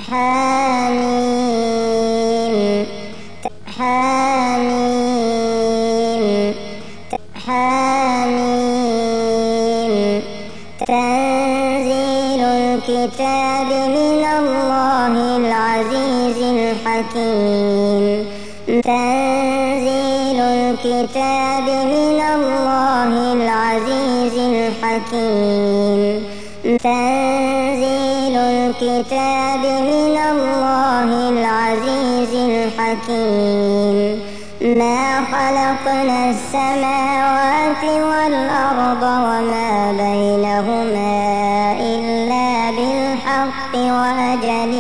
حميم حميم حميم تنزيل الكتاب من الله العزيز الحكيم تنزيل الكتاب من الله العزيز الحكيم تنزيل الكتاب من الله العزيز الحكيم ما خلقنا السماوات والأرض وما بينهما إلا بالحق وأجل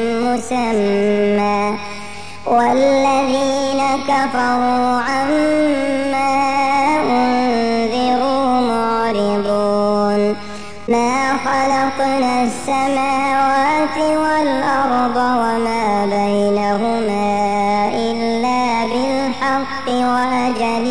مسمى والذين كفروا عما أنذروا معرضون ما خلقنا السماوات والأرض وما بينهما إلا بالحق وأجل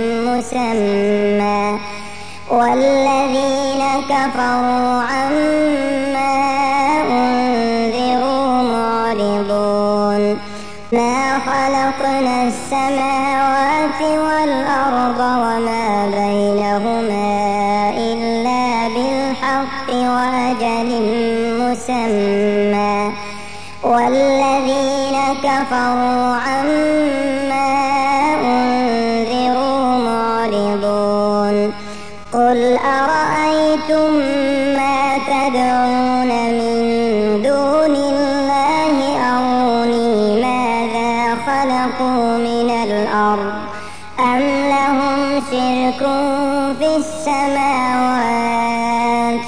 مسمى والذين كفروا عما أنذروا معرضون ما خلقنا السماوات والأرض وما بينهما إلا بالحق وأجل مسمى والذين كفروا عما أنذروا معرضون قل أرأيتم ما تدعون من دون الله أروني ماذا خلقوا من الأرض أم لهم شرك في السماوات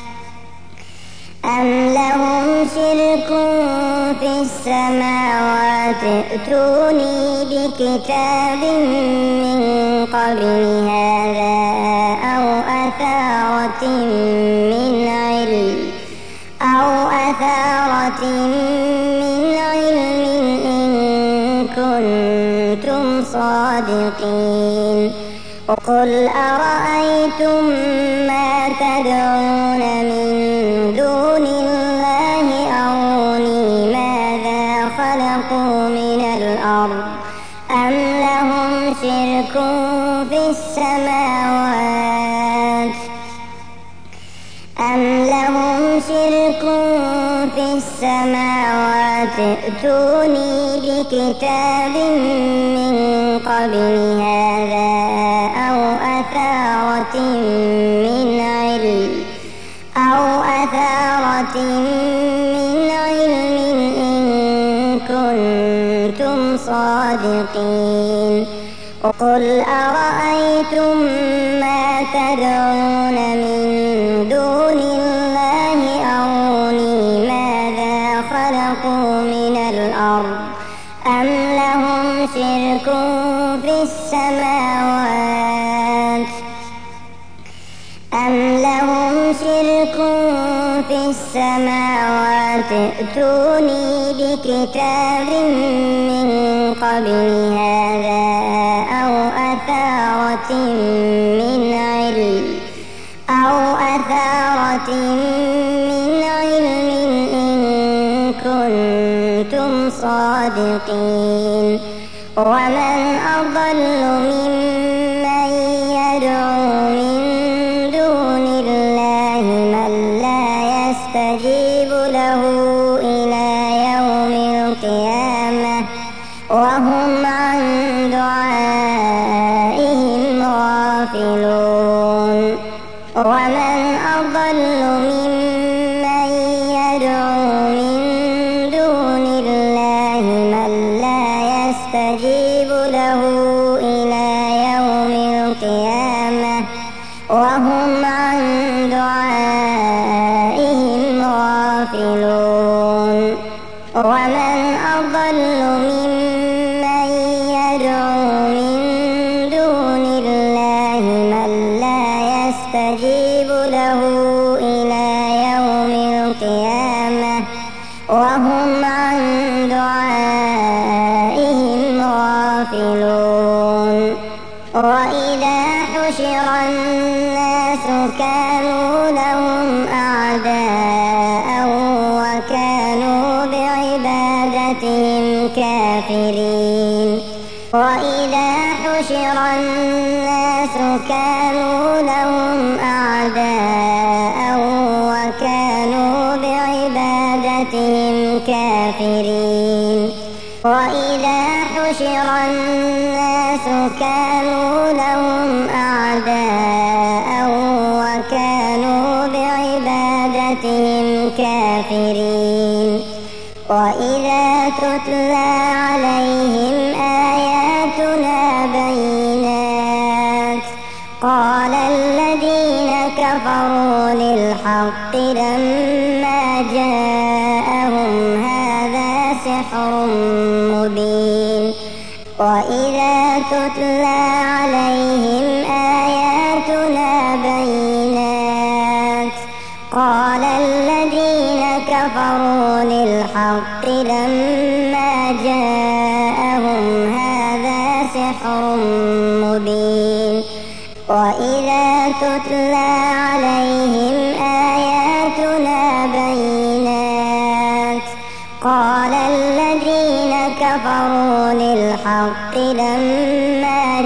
ائتوني بكتاب من قبل هذا أو أثارة من علم إن كنتم صادقين قل أرأيتم ما تدعون من دون الله أروني ماذا خلقوا من الأرض أم لهم شرك في السماوات ائتوني بكتاب من قبل هذا أو أثارة من علم إن كنتم صادقين قل أرأيتم ما تدعون من دون الله أروني ماذا خلقوا من الأرض أم لهم شرك في السماوات ائتوني بكتاب من قبل هذا أو أثارة من علم إن كنتم صادقين ومن أضل ممن يدعو من دون الله من لا يستجيب له إلى يوم القيامة وهم عن دعائهم غافلون ومن أضل ممن يدعو من دون الله من لا يستجيب له إلى يوم القيامة وهم عن دعائهم غافلون ومن أضل ممن يدعو من دون الله من لا يستجيب له إلى يوم القيامة وهم عن دعائهم غافلون وإذا حشر الناس كانوا لهم أعداء وكانوا بعبادتهم كافرين وإذا حشر الناس كانوا لهم أعداء وكانوا بعبادتهم كافرين وإذا حشر الناس كانوا لهم أعداء وكانوا بعبادتهم كافرين وإذا تتلى عليهم آياتنا بينات قال الذين كفروا للحق لما جاءهم هذا سحر مبين وإذا تتلى عليهم آياتنا بينات قال الذين كفروا للحق لما جاءهم هذا سحر مبين وإذا تتلى عليهم آياتنا بينات قال الذين كفروا للحق لما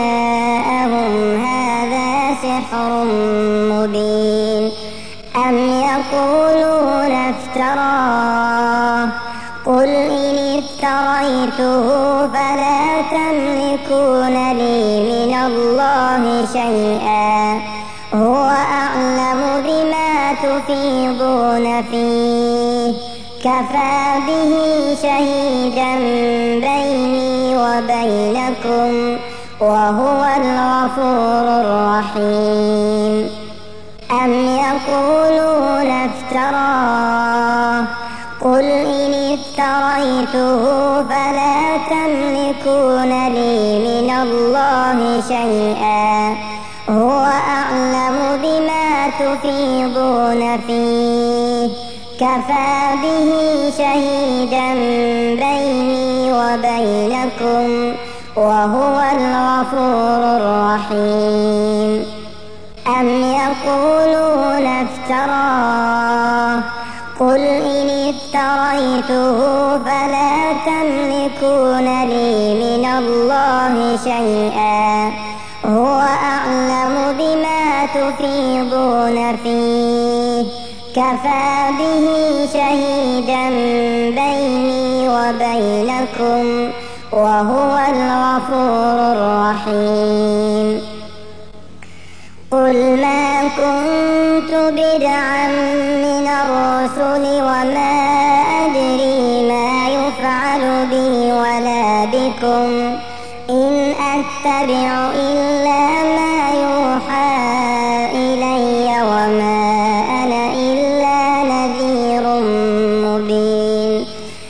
جاءهم هذا سحر مبين أم يقولون افتراه قل إن افتريته فلا تملكون لي من الله شيئا هو أعلم بما تفيضون فيه كفى به شهيدا بيني وبينكم وهو الغفور الرحيم أم يقولون افتراه قل إن افتريته فلا تملكون لي من الله شيئا هو أعلم بما تفيضون فيه كفى به شهيدا بيني وبينكم وهو الغفور الرحيم أم يقولون افتراه قل إن افتريته فلا تملكون لي من الله شيئا هو أعلم بما تفيضون فيه كفى به شهيدا بيني وبينكم وهو الغفور الرحيم قل ما كنت بدعا من الرسل وما أدري ما يفعل بي ولا بكم إن أتبع إلا ما يوحى إلي وما أنا إلا نذير مبين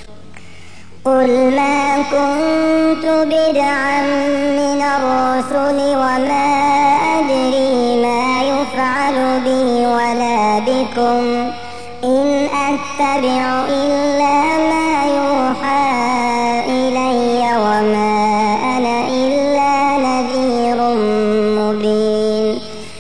قل ما كنت بدعا من الرسل وما أدري ما يفعل بي ولا بكم إن أتبع إلا ما يوحى إلي وما أنا إلا نذير مبين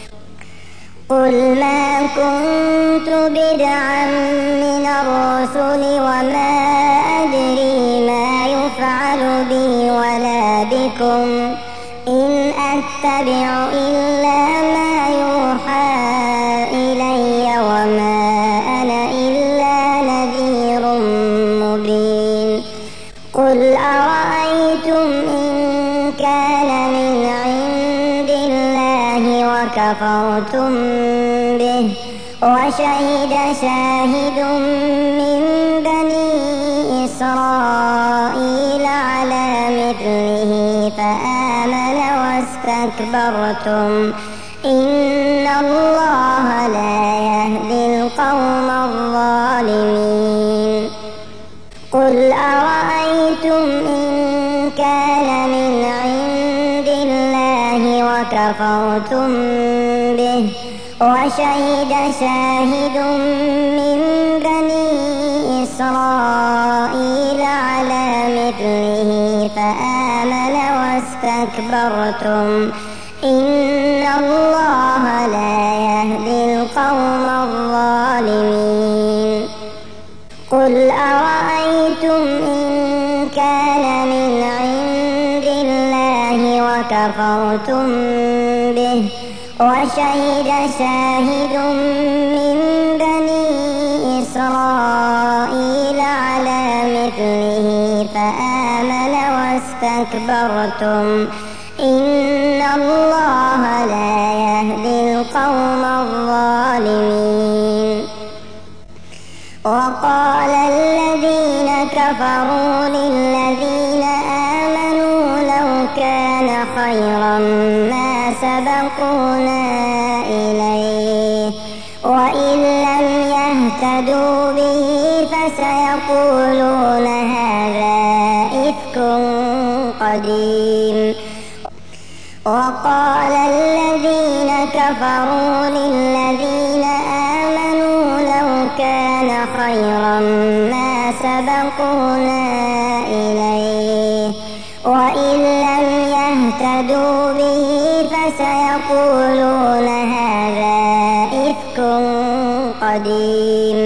قل ما كنت بدعا من الرسل وما أدري ما يفعل بي ولا بكم إن أتبع إلا ما يوحى إلي وما أنا إلا نذير مبين قل أرأيتم إن كان من عند الله وكفرتم به وشهد شاهد من بني إسرائيل على مثله فآمن واستكبرتم إن الله لا يهدي القوم الظالمين قل أرأيتم إن كان من عند الله وكفرتم به وشهد شاهد من بني إسرائيل على مثله فآمن واستكبرتم إن الله لا يهدي القوم الظالمين قل أرأيتم إن كان من عند الله وكفرتم به وشهد شاهد من بني إسرائيل على مثله فآمن واستكبرتم إن الله لا يهدي القوم الظالمين. وقال الذين كفروا للذين آمنوا لو كان خيرا ما سبقونا إليه وإن لم يهتدوا به فسيقولون هذا إفك قديم. وقال الذين كفروا للذين آمنوا لو كان خيرا ما سبقونا إليه وإن لم يهتدوا به فسيقولون هذا إفك قديم.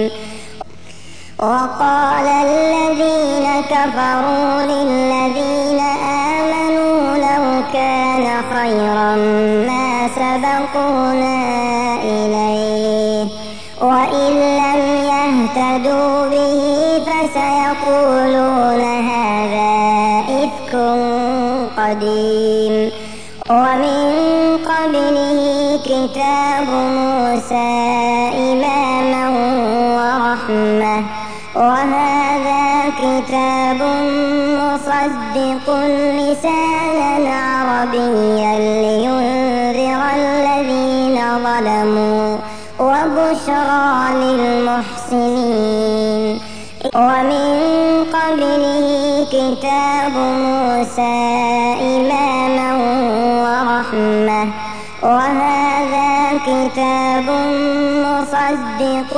وقال الذين كفروا للذين آمنوا لو كان خيرا ما سبقونا إليه وإن لم يهتدوا به فسيقولون هذا إفك قديم. ومن قبله كتاب موسى إماما ورحمة وهذا كتاب مصدق لسانا عربيا لينذر الذين ظلموا وبشرى للمحسنين. ومن قبله كتاب موسى إماما ورحمة وهذا كتاب مصدق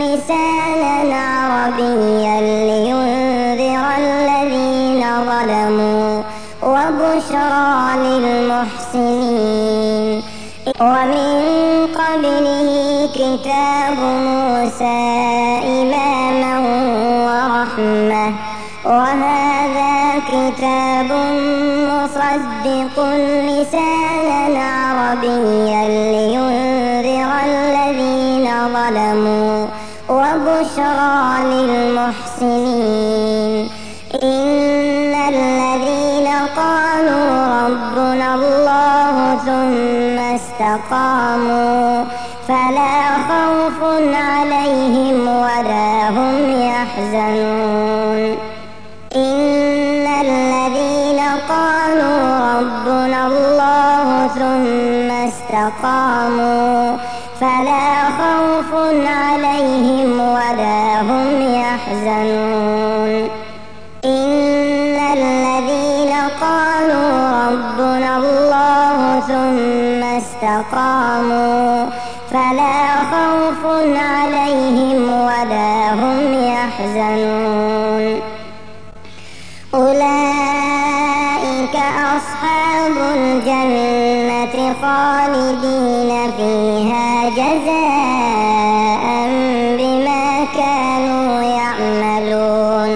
لسانا عربيا لينذر الذين ظلموا وبشرى للمحسنين. ومن قبله كتاب موسى إماما ورحمة وهذا كتاب مصدق لسانا عربيا لينذر الذين ظلموا وبشرى للمحسنين. إن الذين قالوا ربنا الله ثم استقاموا فلا خوف عليهم ولا هم يحزنون. إن الذين قالوا ربنا الله ثم استقاموا فلا خوف عليهم ولا هم يحزنون. إن الذين قالوا ربنا الله ثم استقاموا فلا خوف عليهم ولا هم يحزنون. أولئك أصحاب الجنة خالدين فيها جزاء بما كانوا يعملون.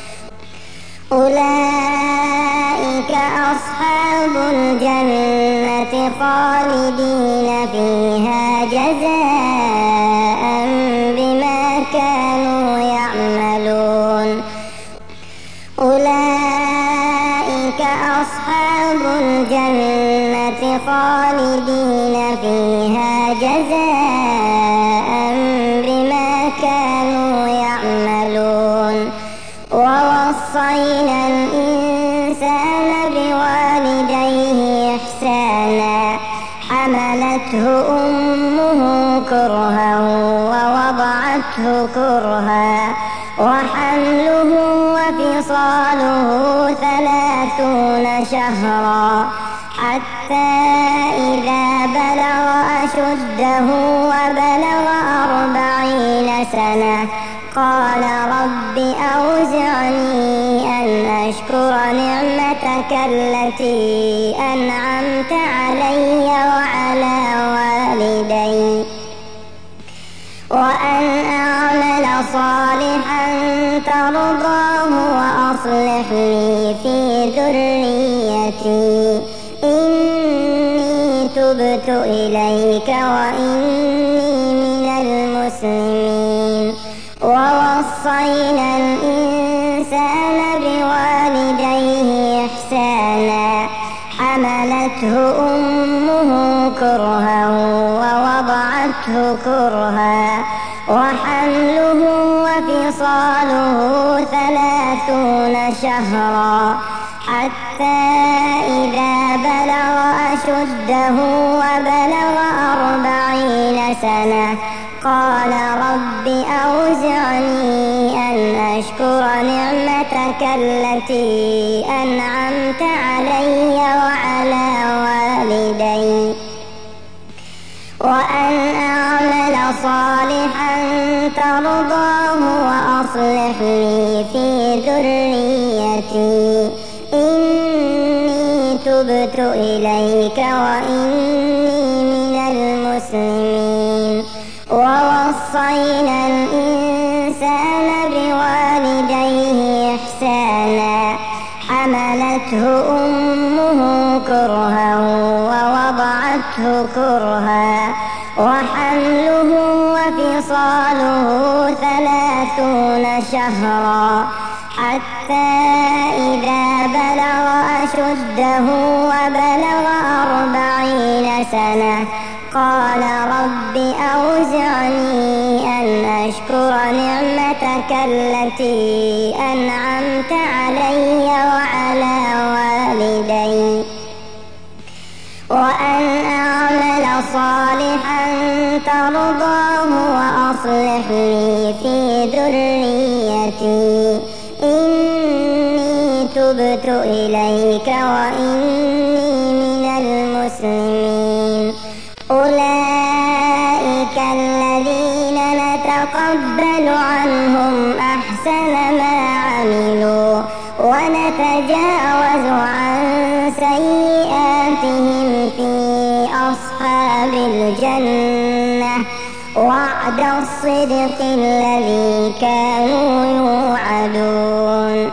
أولئك أصحاب الجنة خالدين فيها جزاء بما كانوا يعملون. أولئك أصحاب الجنة خالدين فيها جزاء بما كانوا يعملون. ووصينا الإنسان بوالديه إحسانا حملته أمه كرها ووضعته كرها وحمله وفصاله 30 شهرا حتى إذا بلغ أشده وبلغ 40 سنة قال رب أوزعني أن أشكر نعمتك التي أنعمت علي وعلى والدي وأن أعمل صالحا ترضاه وأصلح لي في ذريتي إني تبت إليك وإني من المسلمين. ووصينا الإنسان بوالديه إحسانا حملته أمه كرها ووضعته كرها وحمله وفصاله 30 شهرا حتى إذا بلغ أشده وبلغ 40 سنة قال رب أوزعني أن أشكر نعمتك التي أنعمت علي وعلى والدي وأن أعمل صالحا ترضاه وأصلح لي في ذريتي إني تبت إليك وإني من المسلمين. ووصينا الإنسان بوالديه إحسانا حملته أمه كرها ووضعته كرها وحمله وفصاله 30 شهرا حتى إذا بلغ أشده وبلغ 40 سنة قال رب أوزعني أن أشكر نعمتك التي أنعمت علي وعلى والدي وأن أعمل صالحا ترضاه وأصلح لي في ذريتي إني تبت إليك وإني من المسلمين. أولئك الذين نتقبل عنهم أحسن ما عملوا ونتجاوز عن سيئاتهم في أصحاب الجنة وعد الصدق الذي كانوا يوعدون.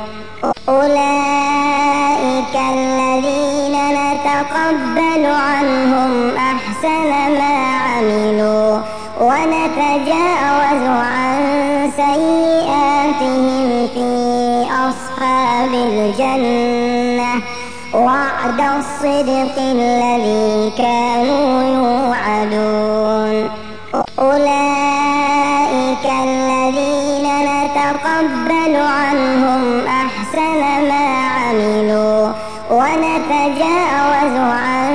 أولئك الذين نتقبل عنهم أحسن ما عملوا ونتجاوز عن سيئاتهم في أصحاب الجنة وعد الصدق الذي كانوا يوعدون. أولئك الذين نتقبل عنهم أحسن ما عملوا ونتجاوز عن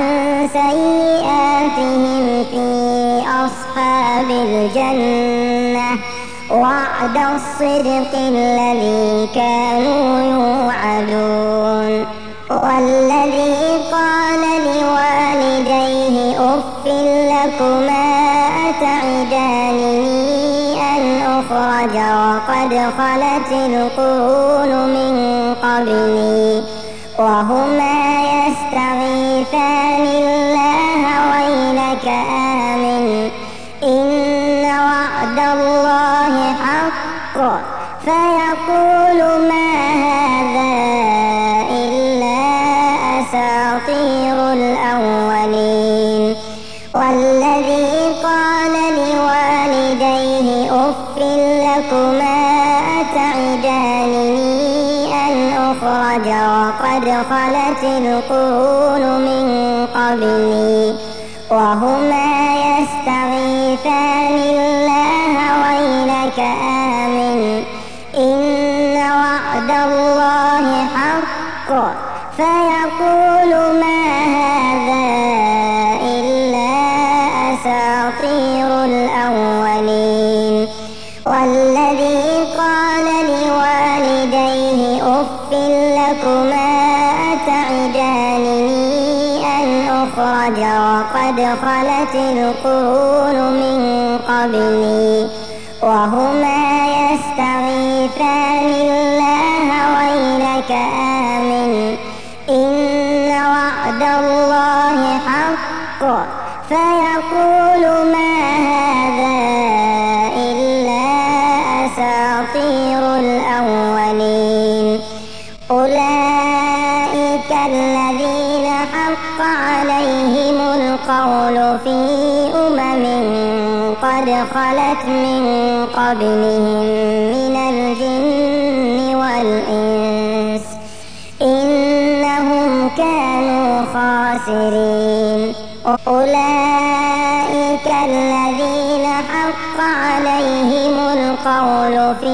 سيئاتهم في أصحاب الجنة وعد الصدق الذي كانوا يوعدون. والذي قال لوالديه أف لكما أتعدانني أن أخرج وقد خلت القرون من قبلي وهما يستغيثان الله ويلك آمن إن وعد الله حق فيقول ما هذا إلا أساطير الأولين. والذي قال لوالديه أف لكما أتعدانني أن أخرج وقد خلت القرون من قبلي وهما يستغيثان الله ويلك آمن إن وعد الله حق فيقول ما هذا إلا أساطير الأولين. والذي قال لوالديه أف لكما أتعدانني أن أخرج وقد خلت القرون من قبلي وهما يستغيثان الله ويلك آمن إن وعد الله حق فيقول ما هذا إلا أساطير الأولين. الذين حق عليهم القول في قد خلت من قبلهم من الجن والإنس إنهم كانوا خاسرين. أولئك الذين حق عليهم القول في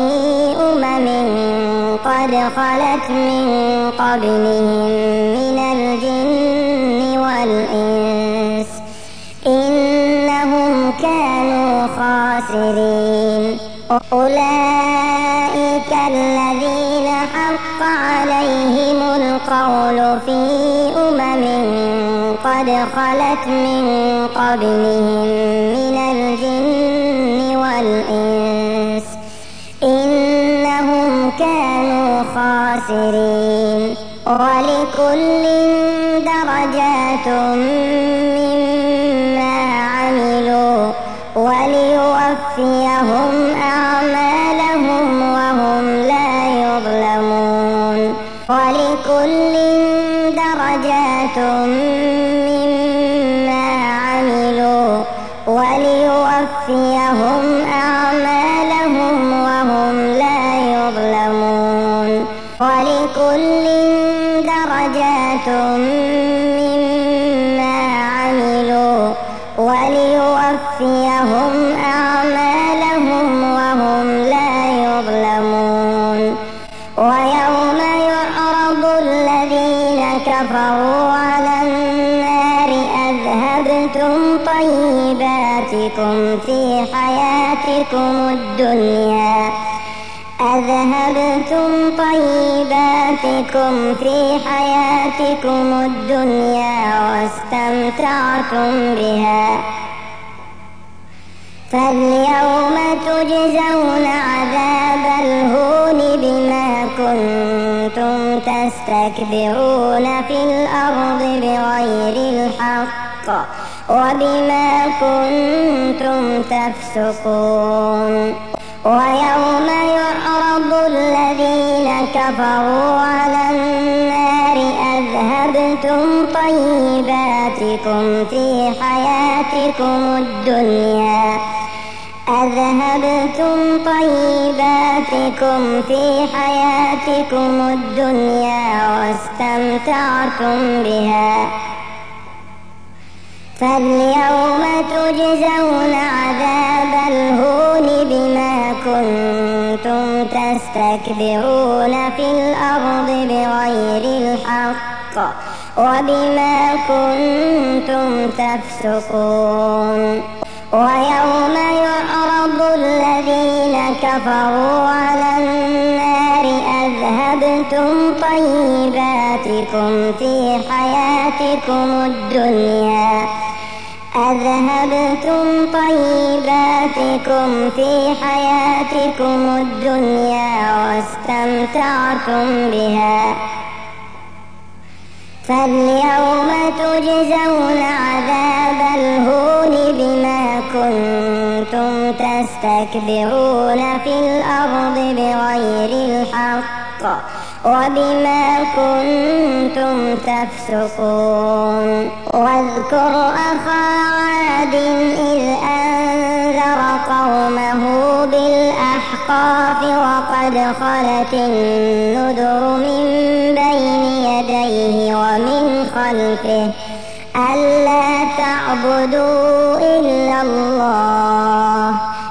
قد خلت من قبلهم من الجن والإنس إنهم كانوا خاسرين. أولئك الذين حق عليهم القول في قد خلت من قبلهم من الجن والإنس إنهم كانوا خاسرين. ولكل درجات مما عملوا وليوفيهم أعمالهم وهم لا يظلمون. ولكل درجات مما عملوا وليوفيهم أعمالهم وهم لا يظلمون. ولكل درجات مما عملوا وليوفيهم أعمالهم وهم لا يظلمون. ويوم يعرض الذين كفروا على النار أذهبتم طيباتكم في حياتكم الدنيا واستمتعتم بها فاليوم تجزون عذاب الهون بما كنتم تستكبرون في الأرض بغير الحق وبما كنتم تفسقون. ويوم يعرض الذين كفروا على النار أذهبتم طيباتكم في حياتكم الدنيا واستمتعتم بها فاليوم تجزون عذاب الهون بما كنتم تستكبرون في الأرض بغير الحق وبما كنتم تفسقون. ويوم يعرض الذين كفروا على النار أذهبتم طيباتكم في حياتكم الدنيا واستمتعتم بها فاليوم تجزون عذاب الهون بما كنتم تستكبرون في الأرض بغير الحق وبما كنتم تفسقون. واذكر أخا عاد إذ أنذر قومه بالأحقاف وقد خلت النذر من بين يديه ومن خلفه ألا تعبدوا إلا الله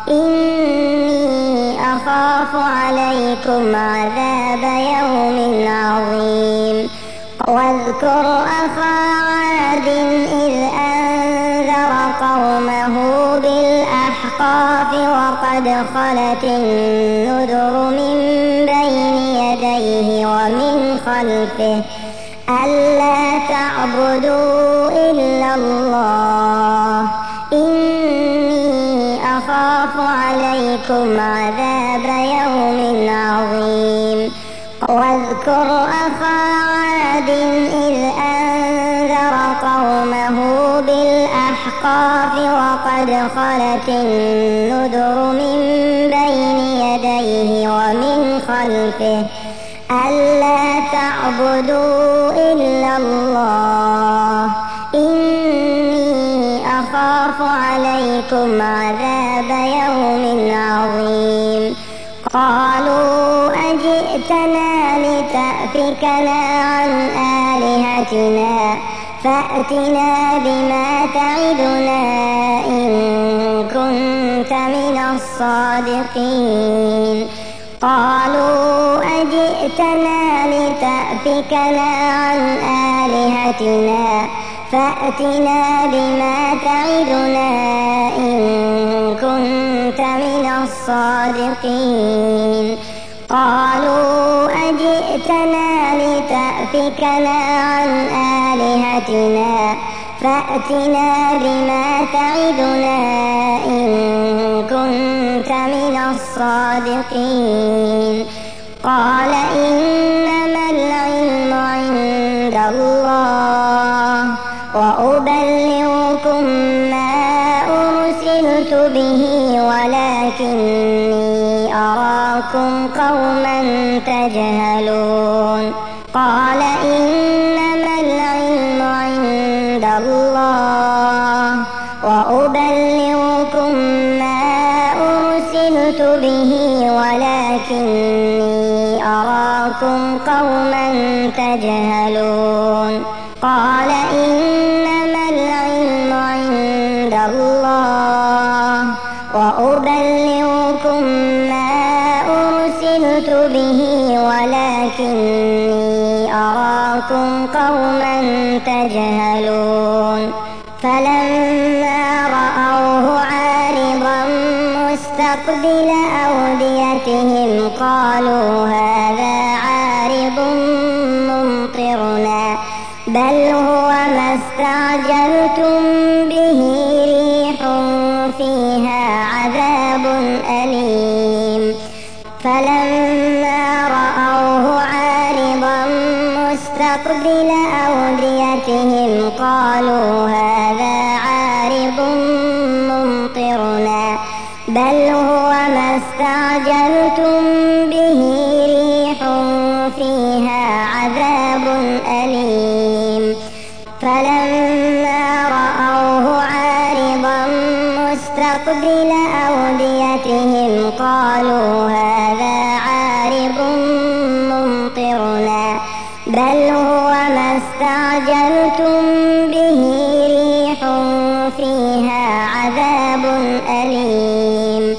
إني أخاف عليكم عذاب يوم عظيم. واذكر أخا عاد إذ أنذر قومه بالأحقاف وقد خلت النذر من بين يديه ومن خلفه ألا تعبدوا إلا الله إني أخاف عليكم عذاب يوم عظيم. واذكر أخا عاد إذ أنذر قومه بالأحقاف وقد خلت النذر من بين يديه ومن خلفه ألا تعبدوا إلا الله إني أخاف عليكم عذاب يوم عظيم. قالوا أجئتنا لتأفكنا عن آلهتنا فأتنا بما تعدنا إن كنت من الصادقين. قالوا أجئتنا لتأفكنا عن آلهتنا فأتنا بما تعدنا إن كنت من الصادقين. قالوا أجئتنا لتأفكنا عن آلهتنا فأتنا بما تعدنا إن كنت من الصادقين. قال إنما العلم عند الله وأبلغكم ما أرسلت به ولكني أراكم قوما تجهلون. قال إنما العلم عند الله وأبلغكم ما أرسلت به ولكني أراكم قوما تجهلون. قال إنما العلم عند الله وأبلغكم ما أرسلت به ولكني أراكم قوما تجهلون. فلما رأوه عارضا مستقبل أوديتهم قالوا هذا عارض ممطرنا بل هو ما استعجلتم به ريح فيها عذاب أليم. فلما رأوه عارضا مستقبل أوديتهم قالوا هذا عارض ممطرنا بل هو ما استعجلتم به ريح فيها عذاب أليم. فلما رأوه عارضا مستقبل أوديتهم قالوا هذا عارض ممطرنا بل هو ما استعجلتم به ريح فيها عذاب أليم.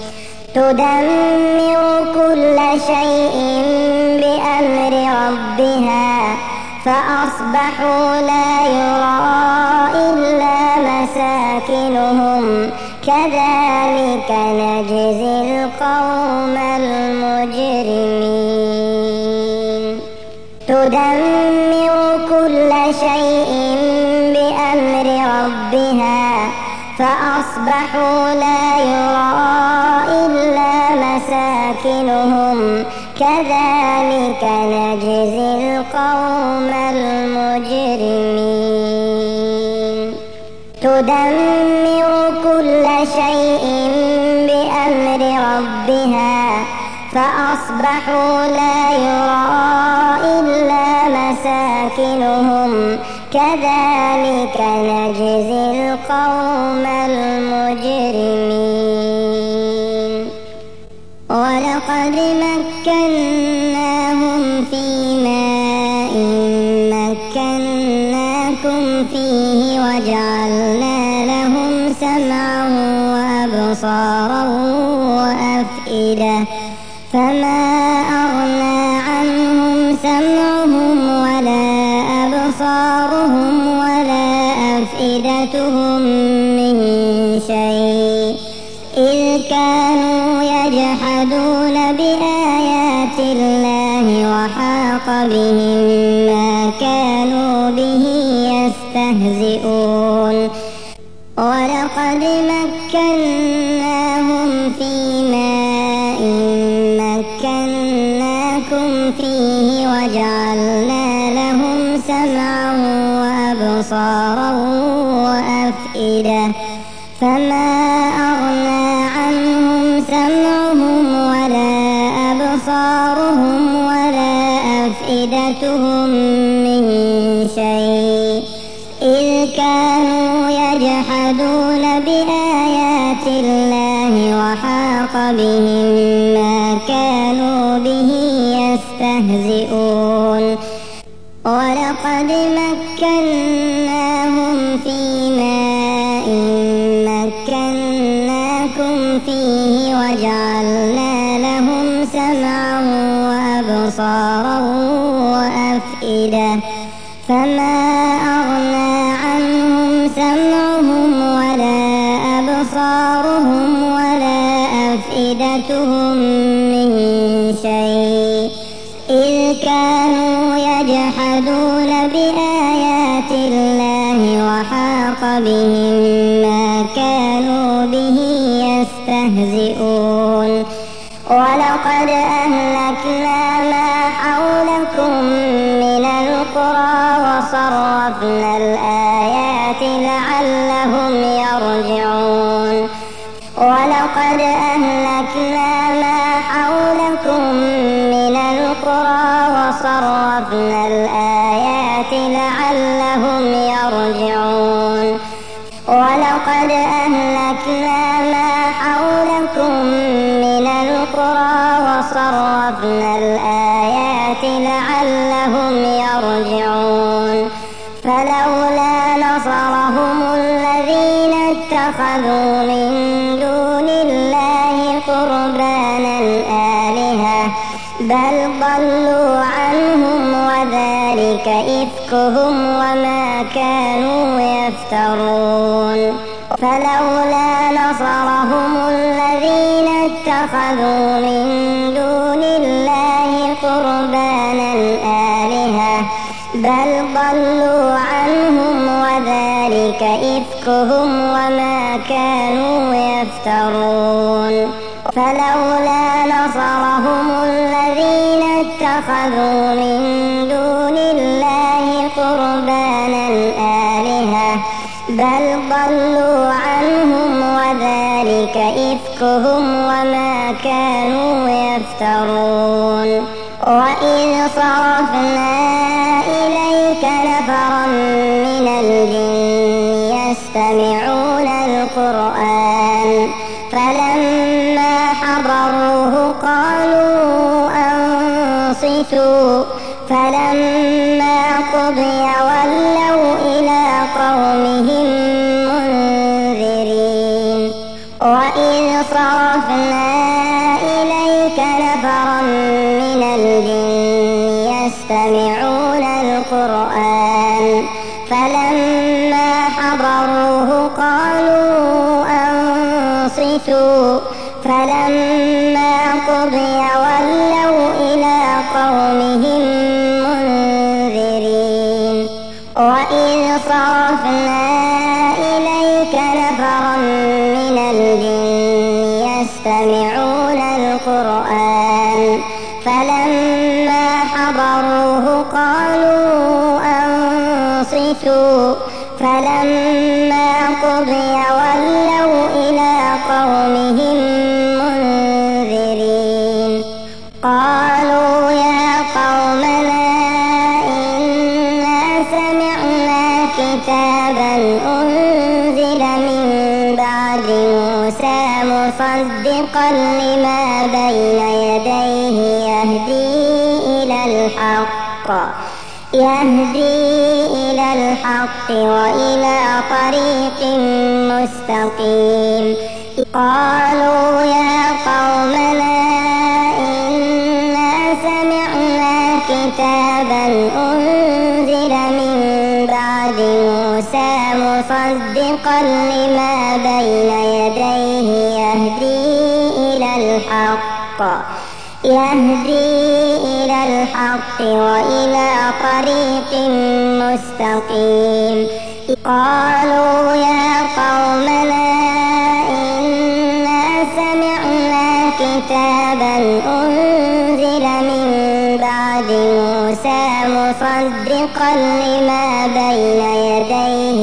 تدمر كل شيء بأمر ربها فأصبحوا لا يرى إلا مساكنهم كذلك نجزي القوم المجرمين. تدمر كل شيء بأمر ربها فأصبحوا لا يرى إلا مساكنهم كذلك نجزي القوم المجرمين. تدمر كل شيء بأمر ربها فأصبحوا لا يرى إلا مساكنهم كذلك نجزي القوم المجرمين. ولقد مكناهم في ماء مكناكم فيه وجعلنا لهم سمعا وأبصارا وأفئدة فما أغنى عنهم سمعهم ولا أبصارهم ولا أفئدتهم من شيء إذ كانوا يجحدون بآيات الله وحاق بهم ما كانوا به يستهزئون. ولقد مكناهم في ماء مكناكم فيه وجعلنا لهم سمعا وأبصارا وأفئدة فما أغنى عنهم سمعهم ولا أبصارهم ولا أفئدتهم من شيء إذ كانوا يجحدون بآيات الله وحاق بهم ما كانوا به يستهزئون ولقد مكناهم في ماء مكناكم فيه وجعلنا لهم سمعا وأبصارا وأفئدة فما أغنى عنهم سمعهم ولا أبصارهم ولا أفئدتهم من شيء إذ كانوا يجحدون بآيات الله وحاق بهم ما كانوا به يستهزئون ولقد أهلكنا ما حولكم من القرى وصرفنا الآيات لعلهم يرجعون ولقد أهلكنا ما حولكم من القرى وصرفنا الآيات لعلهم يرجعون ولقد أهلكنا ما حولكم من القرى وصرفنا الآيات لعلهم يرجعون فلولا نصرهم الذين اتخذوا من دون الله قربانا آلهة بل ضلوا عنهم وذلك إفكهم وما كانوا يفترون فلولا نصرهم الذين اتخذوا من دون الله قربانا آلهة بل ضلوا عنهم وذلك إفكهم وما كانوا يفترون فلولا نصرهم الذين اتخذوا من دون الله قربانا آلهة بل ضلوا عنهم وذلك إفكهم وما كانوا يفترون وإذ صرفنا إليك نفرا من الجن يستمعون القرآن فلما حضروه قالوا أنصتوا فلما قضي ولوا إلى قومهم منذرين وإذ صرفنا إليك نفرا من الجن يستمعون القرآن فلما حضروه قالوا أنصتوا فلما قضي ولوا إلى قومهم منذرين وإذ صرفنا إليك نفرا من الجن يستمعون القرآن فلما حضروه قالوا أنصتوا فلما قضي ولوا إلى قومهم منذرين قالوا يا قومنا إنا سمعنا كتابا أنزل من بعد موسى مصدقا لما بين يديه يهدي إلى الحق وإلى طريق مستقيم قالوا يا قومنا إنا سمعنا كتابا أنزل من بعد موسى مصدقا لما بين يديه يهدي إلى الحق وإلى طريق مستقيم قالوا يا قومنا إنا سمعنا كتابا أنزل من بعد موسى مصدقا لما بين يديه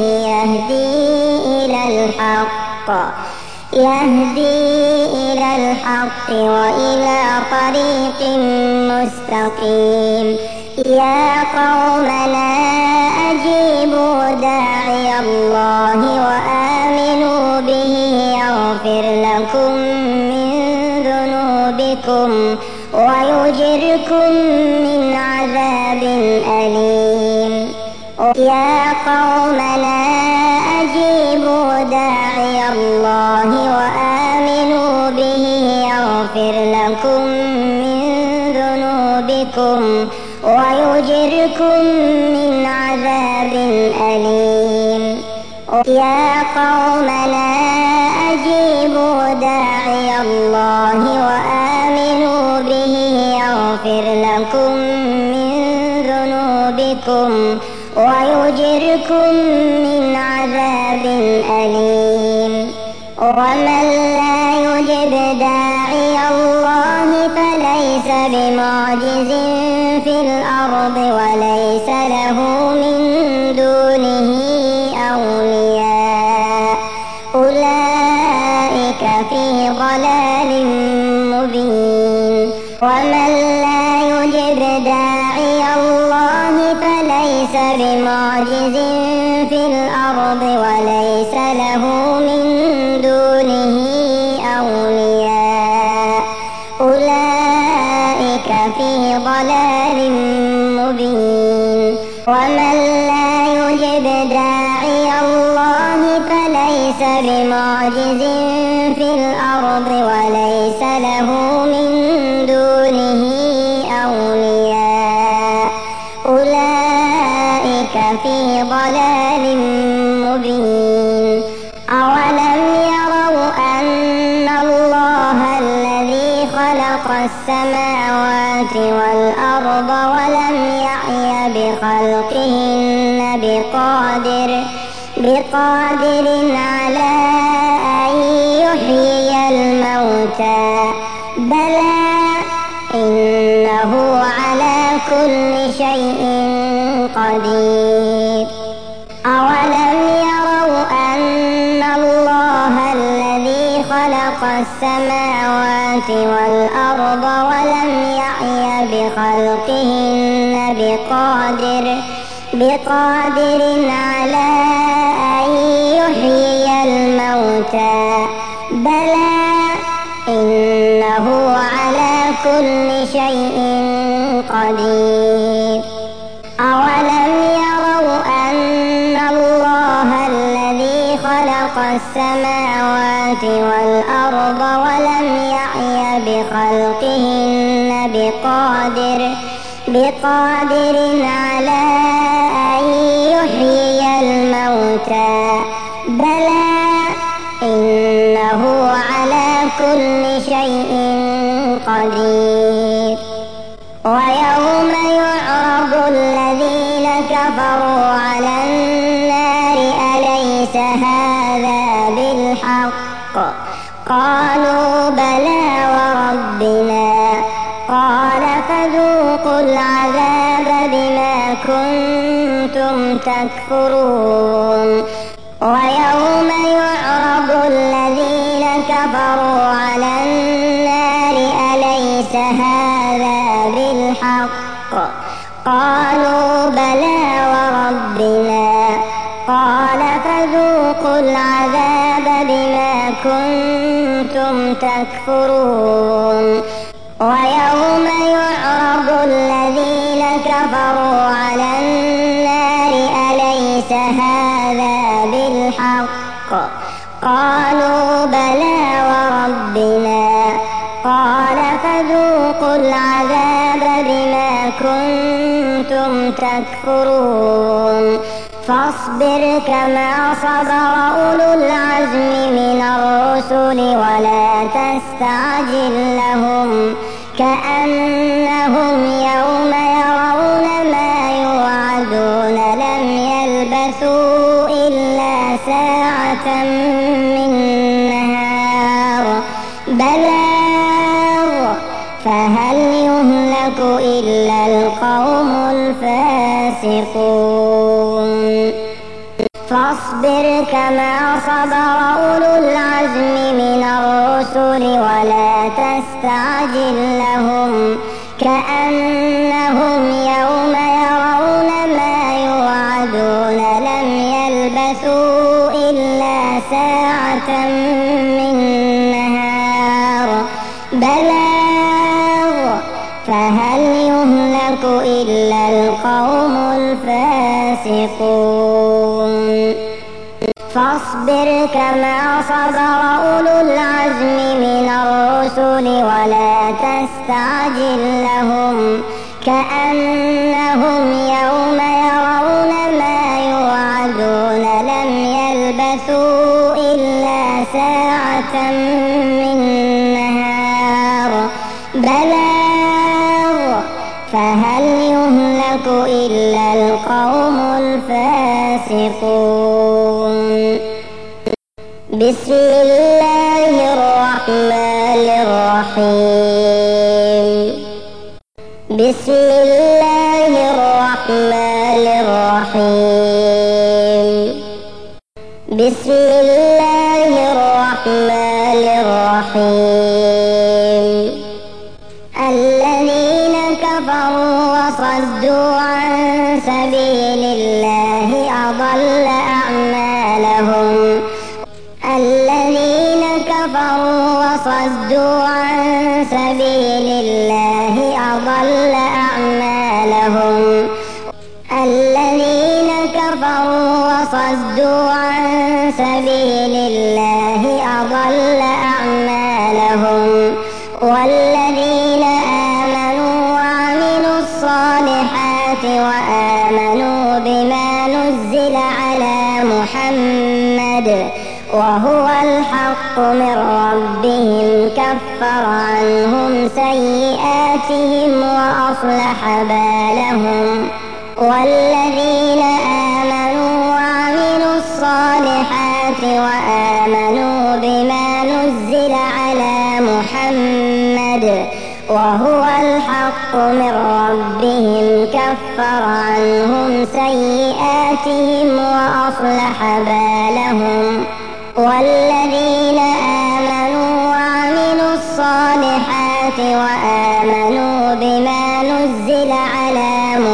يهدي إلى الحق وإلى طريق مستقيم يا قومنا أجيبوا داعي الله وآمنوا به يغفر لكم من ذنوبكم ويجركم من عذاب أليم. يا قومنا أجيبوا داعي الله وآمنوا به يغفر لكم من ذنوبكم ويجركم من عذاب أليم. يا قومنا أجيبوا داعي الله وآمنوا به يغفر لكم من ذنوبكم ويجركم من عذاب أليم. ومن لا يجب داعي الله فليس بمعجز في الأرض وليس له من دونه أولياء أولئك في ضلال مبين. ومن لا يجب داعي الله فليس بمعجز في الأرض وليس له من دونه أولياء أولئك في ضلال مبين. ومن لا يجب داعي الله فليس بمعجز في الأرض وليس له من دونه أولياء أولئك في ضلال مبين. أولم يروا أن الله الذي خلق السماوات والأرض ولم يعي بخلقهن بقادر على أن يحيي الموتى بلى إنه على كل شيء قدير. أولم يروا أن الله الذي خلق السماوات والأرض ولم يعي بخلقهن بقادر على أن يحيي الموتى بلى إنه على كل شيء قدير. أولم يروا أن الله الذي خلق السماوات والأرض ولم يعي بخلقهن بقادر على أن يحيي الموتى بلى إنه على كل شيء قدير. ويوم يعرض الذين كفروا على النار أليس هذا بالحق قالوا بلى وربنا قال فذوقوا العذاب بما كنتم تكفرون. ويوم يعرض الذين كفروا على النار أليس هذا بالحق قالوا بلى وربنا قال فذوقوا العذاب بما كنتم تكفرون. ويوم يعرض الذين كفروا على النار أليس هذا بالحق قالوا بلى وربنا قال فذوقوا العذاب بما كنتم تكفرون. فاصبر كما صبر أولو العزم من الرسل ولا تستعجل لهم كأنهم يوم يرون ما يوعدون لم يلبثوا إلا ساعة من نهار بلاغ فهل يهلك إلا القوم الفاسقون. فاصبر كما صبر أولو العزم من الرسل ولا تستعجل لهم كأنهم يوم يرون ما يوعدون لم يلبثوا إلا ساعة من نهار بلاغ فهل يهلك إلا القوم الفاسقون فاصبر كما صبر أولو العزم من الرسل ولا تستعجل لهم كأنهم يوم يرون ما يوعدون لم يلبثوا إلا ساعة من نهار بلاغ فهل يهلك إلا القوم الفاسقون بسم الله الرحمن الرحيم بسم الله الرحمن الرحيم بسم الله الرحمن الرحيم الذين كفروا وصدوا عن سبيل الله أضل أعمالهم الذين كفروا وصدوا عن سبيل الله أضل أعمالهم الذين كفروا وصدوا عن سبيل الله أضل أعمالهم والذين آمنوا وعملوا الصالحات وآمنوا بما نزل على محمد وهو الحق من ربهم كفر عنهم سيئاتهم وأصلح بالهم والذين آمنوا وعملوا الصالحات وآمنوا بما نزل على محمد وهو الحق من ربهم كفر عنهم سيئاتهم وأصلح بالهم والذين آمنوا وعملوا الصالحات وآمنوا بما نزل على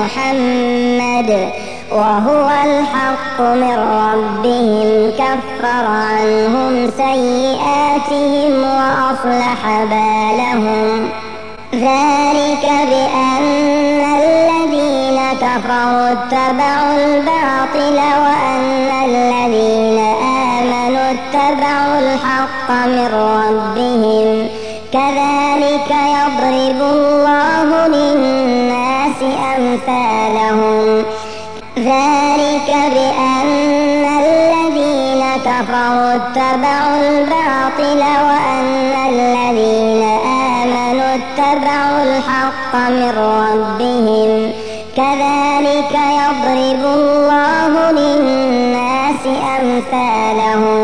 محمد وهو الحق من ربهم كفر عنهم سيئاتهم وأصلح بالهم ذلك بأن الذين كفروا اتبعوا الباطل وأن الذين آمنوا اتبعوا الحق من ربهم كذلك يضرب الله للناس أمثالهم ذلك بأن الذين كفروا اتبعوا الباطل وأن الذين آمنوا اتبعوا الحق من ربهم كذلك يضرب الله للناس أمثالهم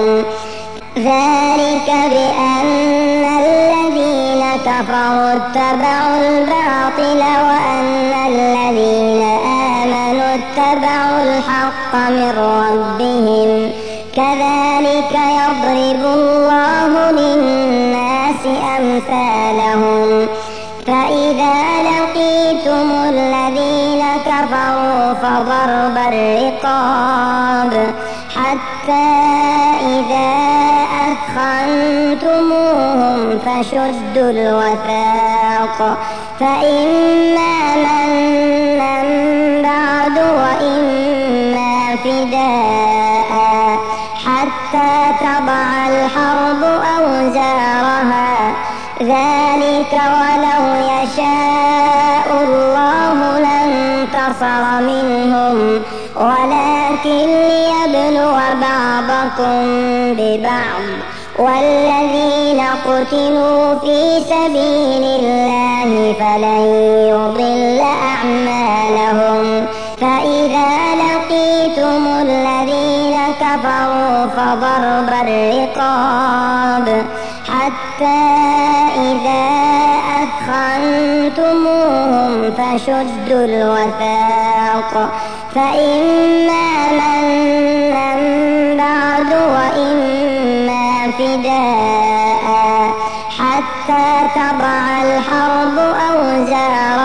ذلك بأن الذين كفروا اتبعوا الباطل وأن الذين آمنوا اتبعوا الحق من ربهم كذلك يضرب الله للناس أمثالهم فإذا لقيتم الذين كفروا فضرب الرقاب حتى إذا أثخنتموهم فشدوا الوثاق فإما منا بعد وإما فداء حتى تضع الحرب أوزارها ذلك ولو يشاء الله لانتصر منهم ولكن ليبلو بعضكم ببعض والذين قتلوا في سبيل الله فلن يضل أعمالهم فإذا لقيتم الذين كفروا فضرب الرقاب حتى إذا أثخنتموهم فشدوا الوثاق فإما منا بعد وإما فداء حتى تضع الحرب أوزارها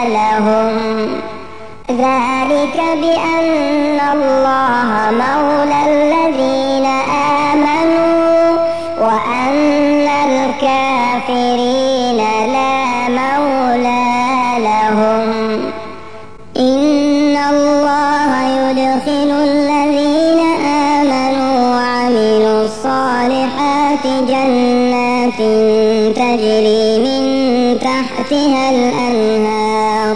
لهم ذلك بأن الله مولى الذين آمنوا وأن الكافرين لا مولى لهم إن الله يدخل الذين آمنوا وعملوا الصالحات جنات تجري من تحتها الأنهار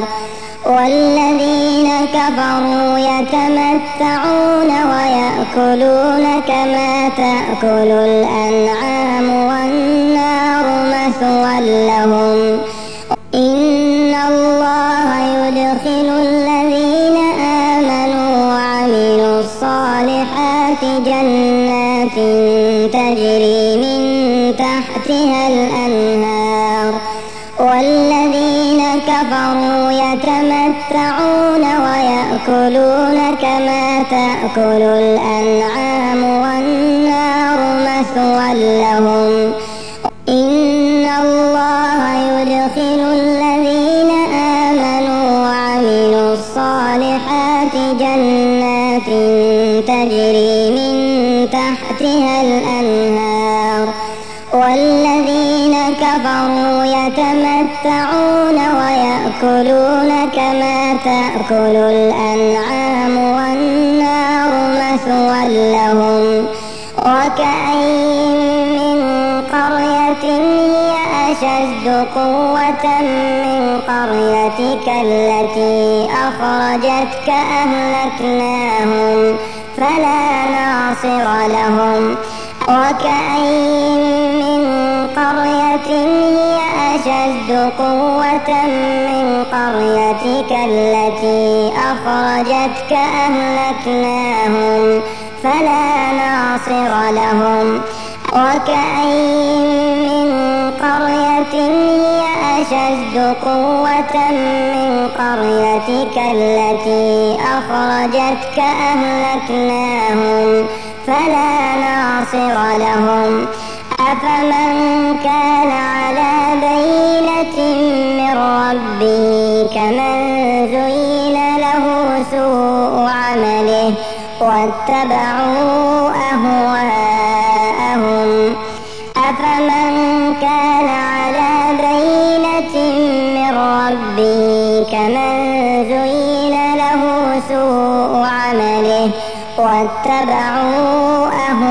والذين كفروا يتمتعون ويأكلون كما تأكل الأنعام والنار مثوى لهم إن الله يدخل الذين آمنوا وعملوا الصالحات جنات تجري من تحتها الأنهار والذين كفروا يتمتعون ويأكلون كما تأكل الأنعام والنار مثوى لهم إن الله يدخل الذين آمنوا وعملوا الصالحات جنات تجري من تحتها الأنهار والذين كفروا يتمتعون ويأكلون كما تأكل الأنعام والنار مثوى لهم وكأين من قرية هي أشد قوة من قريتك التي أخرجتك أهلكناهم فلا ناصر لهم وكأين من قرية هي أشد قوة من قريتك التي أخرجتك أهلكناهم فلا ناصر لهم وكأين من قرية هي أشد قوة من قريتك التي أخرجتك أهلكناهم فلا ناصر لهم أفمن كان على بينة من ربه كمن زين له سوء عمله واتبعوا أهواءهم أفمن كان على بينة من ربه كمن زين له سوء عمله واتبعوا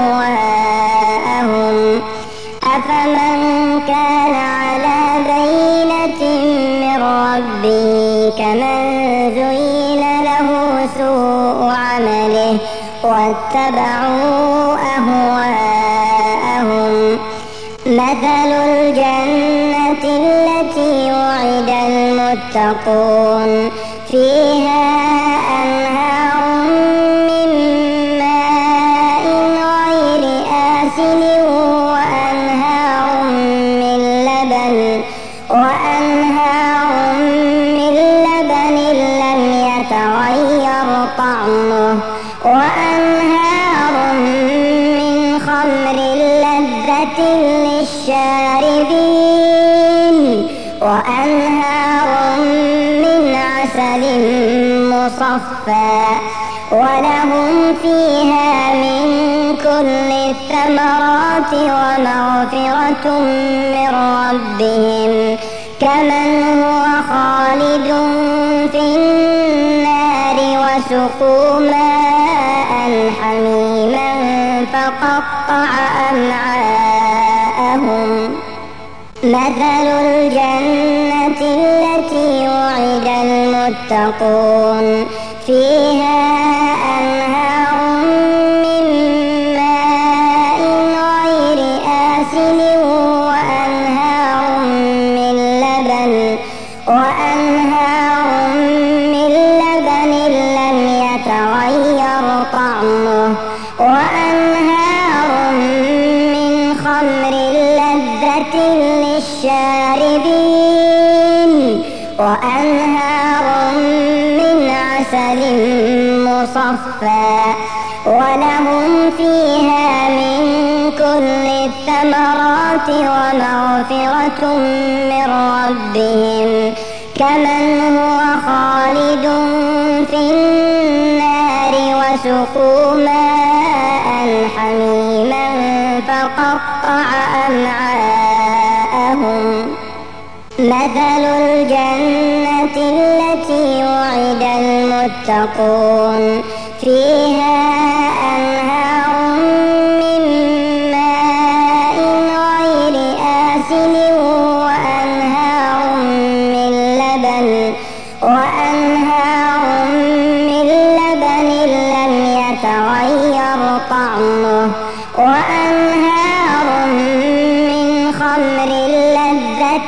أهواءهم أفمن كان على بينة من ربه كمن زين له سوء عمله واتبعوا أهواءهم مثل الجنة التي وعد المتقون فيها أنهار من ماء غير آسن وأنهار من لبن لم يتغير طعمه وأنهار من خمر لذة للشاربين وأنهار من عسل مصفى ولهم فيها من كل الثمرات ومغفرة من ربهم كمن هو خالد في النار وسقوا ماء حميما فقطع أمعاءهم مثل الجنة التي وعد المتقون فيها أنهار من ماء غير آسن وأنهار من لبن لم يتغير طعمه وأنهار من خمر لذة للشاربين وأنهار من عسل مصفى ولهم فيها من كل الثمرات ومغفرة من ربهم كمن هو خالد في النار وسقوا ماء حميما فقطع أمعاءهم مثل الجنة التي وعد المتقون فيها أنهار من ماء غير آسن وأنهار من لبن لم يتغير طعمه وأنهار من خمر لذة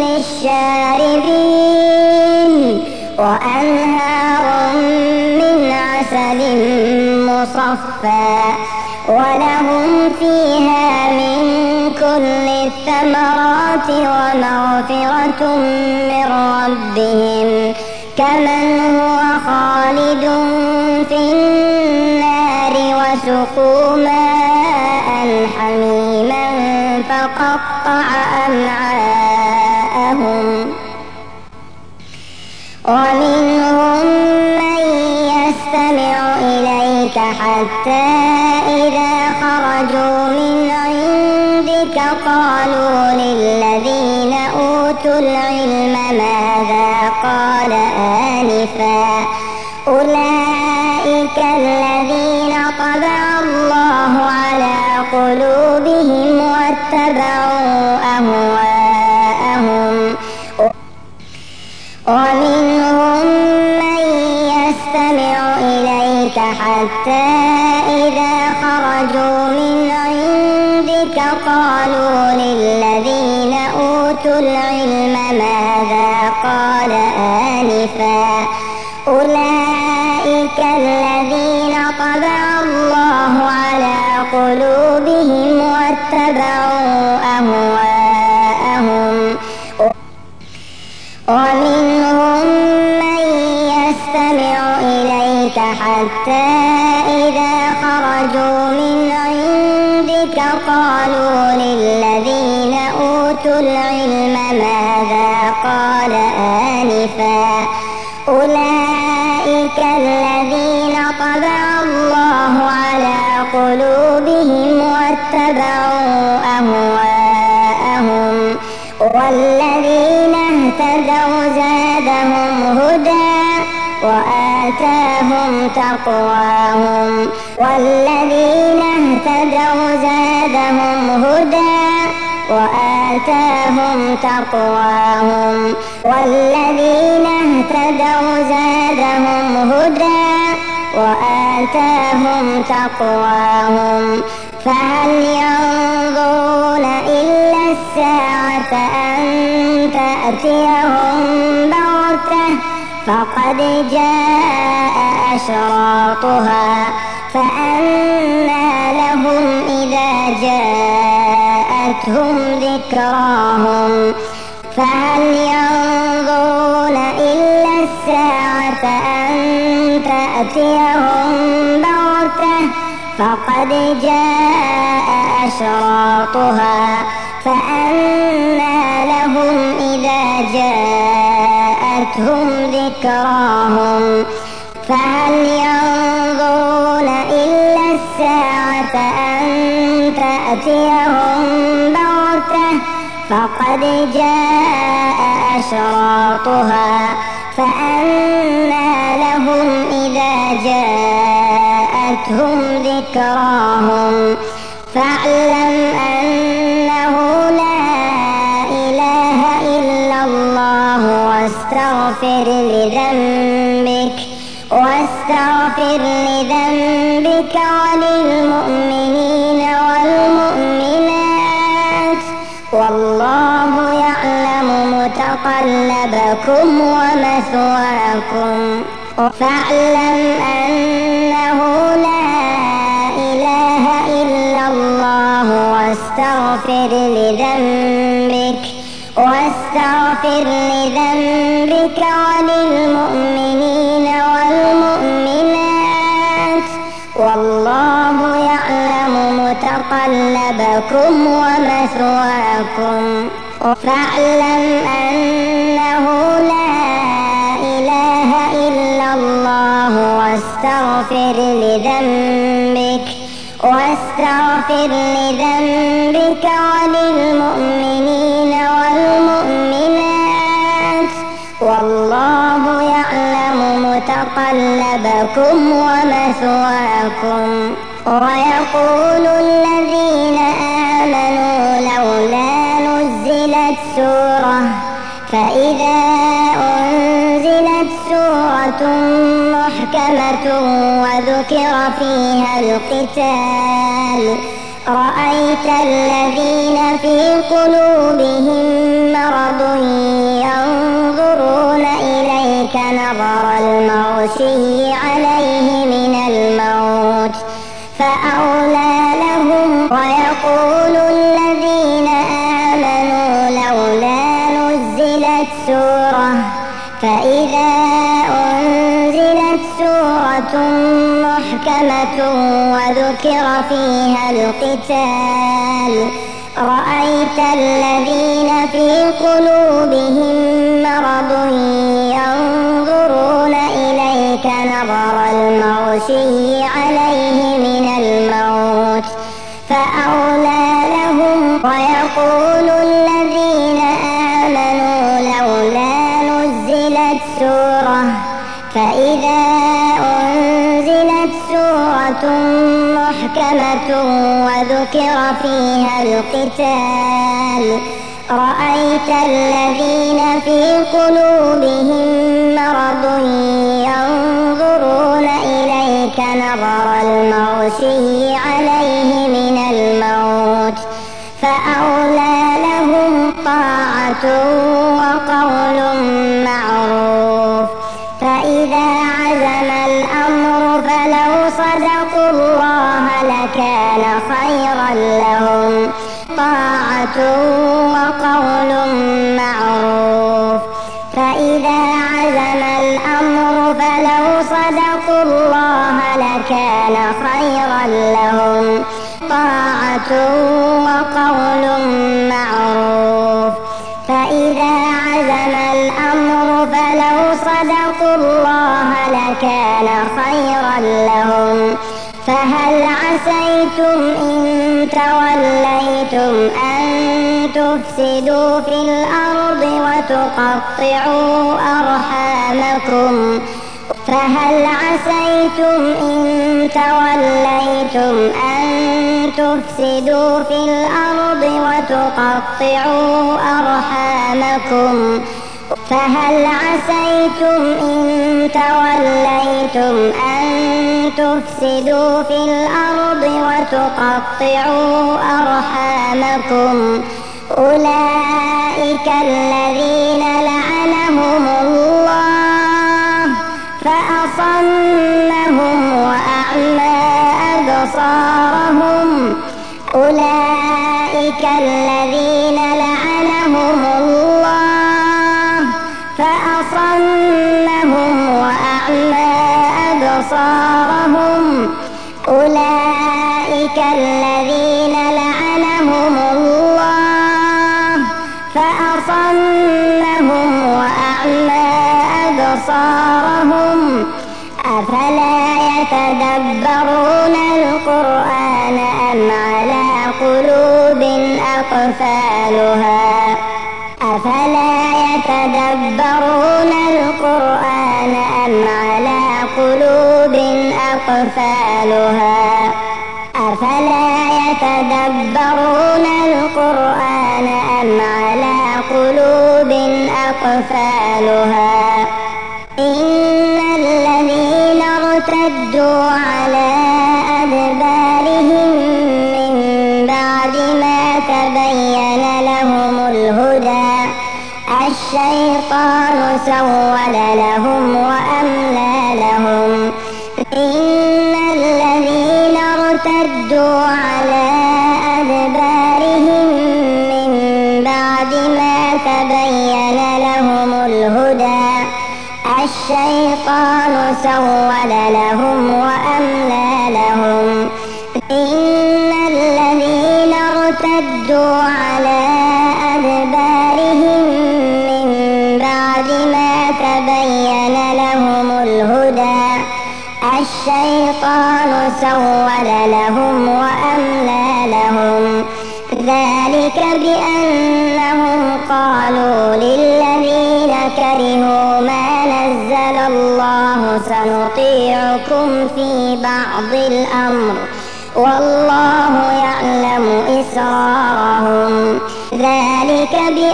للشاربين وأنهار من عسل مصفى ولهم فيها من كل الثمرات ومغفرة من ربهم كمن هو خالد في النار وسقوا ماء حميما فقطع أمعاءهم ومنهم من يستمع إليك حتى إذا خرجوا من عندك قالوا للذين أوتوا العلم ماذا قال آنفا أولئك الذين طبع الله على قلوبهم واتبعوا أهواءهم ومنهم من يستمع إليك حتى إذا خرجوا من عندك قالوا للذين أوتوا العلم ماذا قال آنفا أولئك الذين طبع الله على قلوبهم واتبعوا أهواءهم ومنهم من يستمع إليك حتى إذا خرجوا من عندك قالوا للذين أوتوا العلم ماذا قال آنفا أولئك الذين طبع الله على قلوبهم واتبعوا أهواءهم والذين اهتدوا زادهم هدى وآتاهم تقواهم والذين اهتدوا زادهم هدى وآتاهم تقواهم والذين اهتدوا زادهم هدى وآتاهم تقواهم فهل ينظرون إلا الساعة أن تأتيهم بغتة فقد جاء أشراطها فأنى لهم إذا جاءتهم ذكراهم فهل ينظرون إلا الساعة أن تأتيهم بغتة فقد جاء أشراطها فأنى لهم إذا جاءتهم ذكراهم فهل ينظرون إلا الساعة أن تأتيهم بغتة فقد جاء أشراطها فأنى لهم إذا جاءتهم ذكراهم فاعلم أنه لا إله إلا الله واستغفر لذنبك وللمؤمنين والمؤمنات والله يعلم متقلبكم ومثواكم فاعلم أنه لا إله إلا الله واستغفر لذنبك وللمؤمنين والمؤمنات والله يعلم متقلبكم ومثواكم فاعلم أنه لا إله إلا الله واستغفر لذنبك وللمؤمنين والمؤمنات متقلبكم ومثواكم. ويقول الذين آمنوا لولا نزلت سورة، فإذا أنزلت سورة محكمة وذكر فيها القتال رأيت الذين في قلوبهم مرض ينظرون إليك نظر المغشي عليه من الموت فأولى لهم. ويقول الذين آمنوا لولا نزلت سورة، فإذا أنزلت سورة محكمة وذكر فيها القتال رأيت الذين في قلوبهم مرض ينظرون إليك نظر المغشي عليه من الموت فأولى لهم. ويقول الذين آمنوا لولا نزلت سورة، فإذا أنزلت سورة محكمة وذكر فيها القتال رأيت الذين في قلوبهم مرض ينظرون إليك نظر المغشي عليه من الموت فأولى لهم طاعة وقول معروف. فإذا عزم الأمر فلو صدقوا الله لكان خيرا لهم. طاعة وقول معروف. فإذا عزم الأمر فلو صدقوا الله لكان خيرا لهم. طاعة وقول معروف. فإذا عزم الأمر فلو صدقوا الله لكان خيرا لهم. فهل عسيتم إن توليتم أن تفسدوا في الأرض وتقطعوا أرحامكم؟ فهل عسيتم إن توليتم أن تفسدوا في الأرض وتقطعوا أرحامكم؟ فهل عسيتم إن توليتم أن تفسدوا في الأرض وتقطعوا أرحامكم؟ أولئك الذين لعنهم الله فأصمهم وأعمى أبصارهم. أولئك الذين لعنهم الله فأصمهم وأعمى أبصارهم. أولئك الذين لعنهم الله فأصمهم وأعمى أبصارهم. أفلا يتدبرون القرآن أم على قلوب أقفالها؟ أفلا يتدبرون القرآن أم على قلوب أقفالها؟ أفلا يتدبرون القرآن أم على قلوب أقفالها؟ إن الذين ارتدوا على أدبارهم من بعد ما تبين لهم الهدى الشيطان سول لهم وأملى لهم. إن الذين ارتدوا على أدبارهم من بعد ما تبين لهم الهدى الشيطان سول لهم وأملى لهم. إن الذين ارتدوا على أدبارهم من بعد ما تبين لهم الهدى الشيطان سول لهم وأملى لهم. ذلك بأنهم قالوا للذين كرهوا ما نزل الله سنطيعكم في بعض الأمر والله يعلم إسرارهم ذلك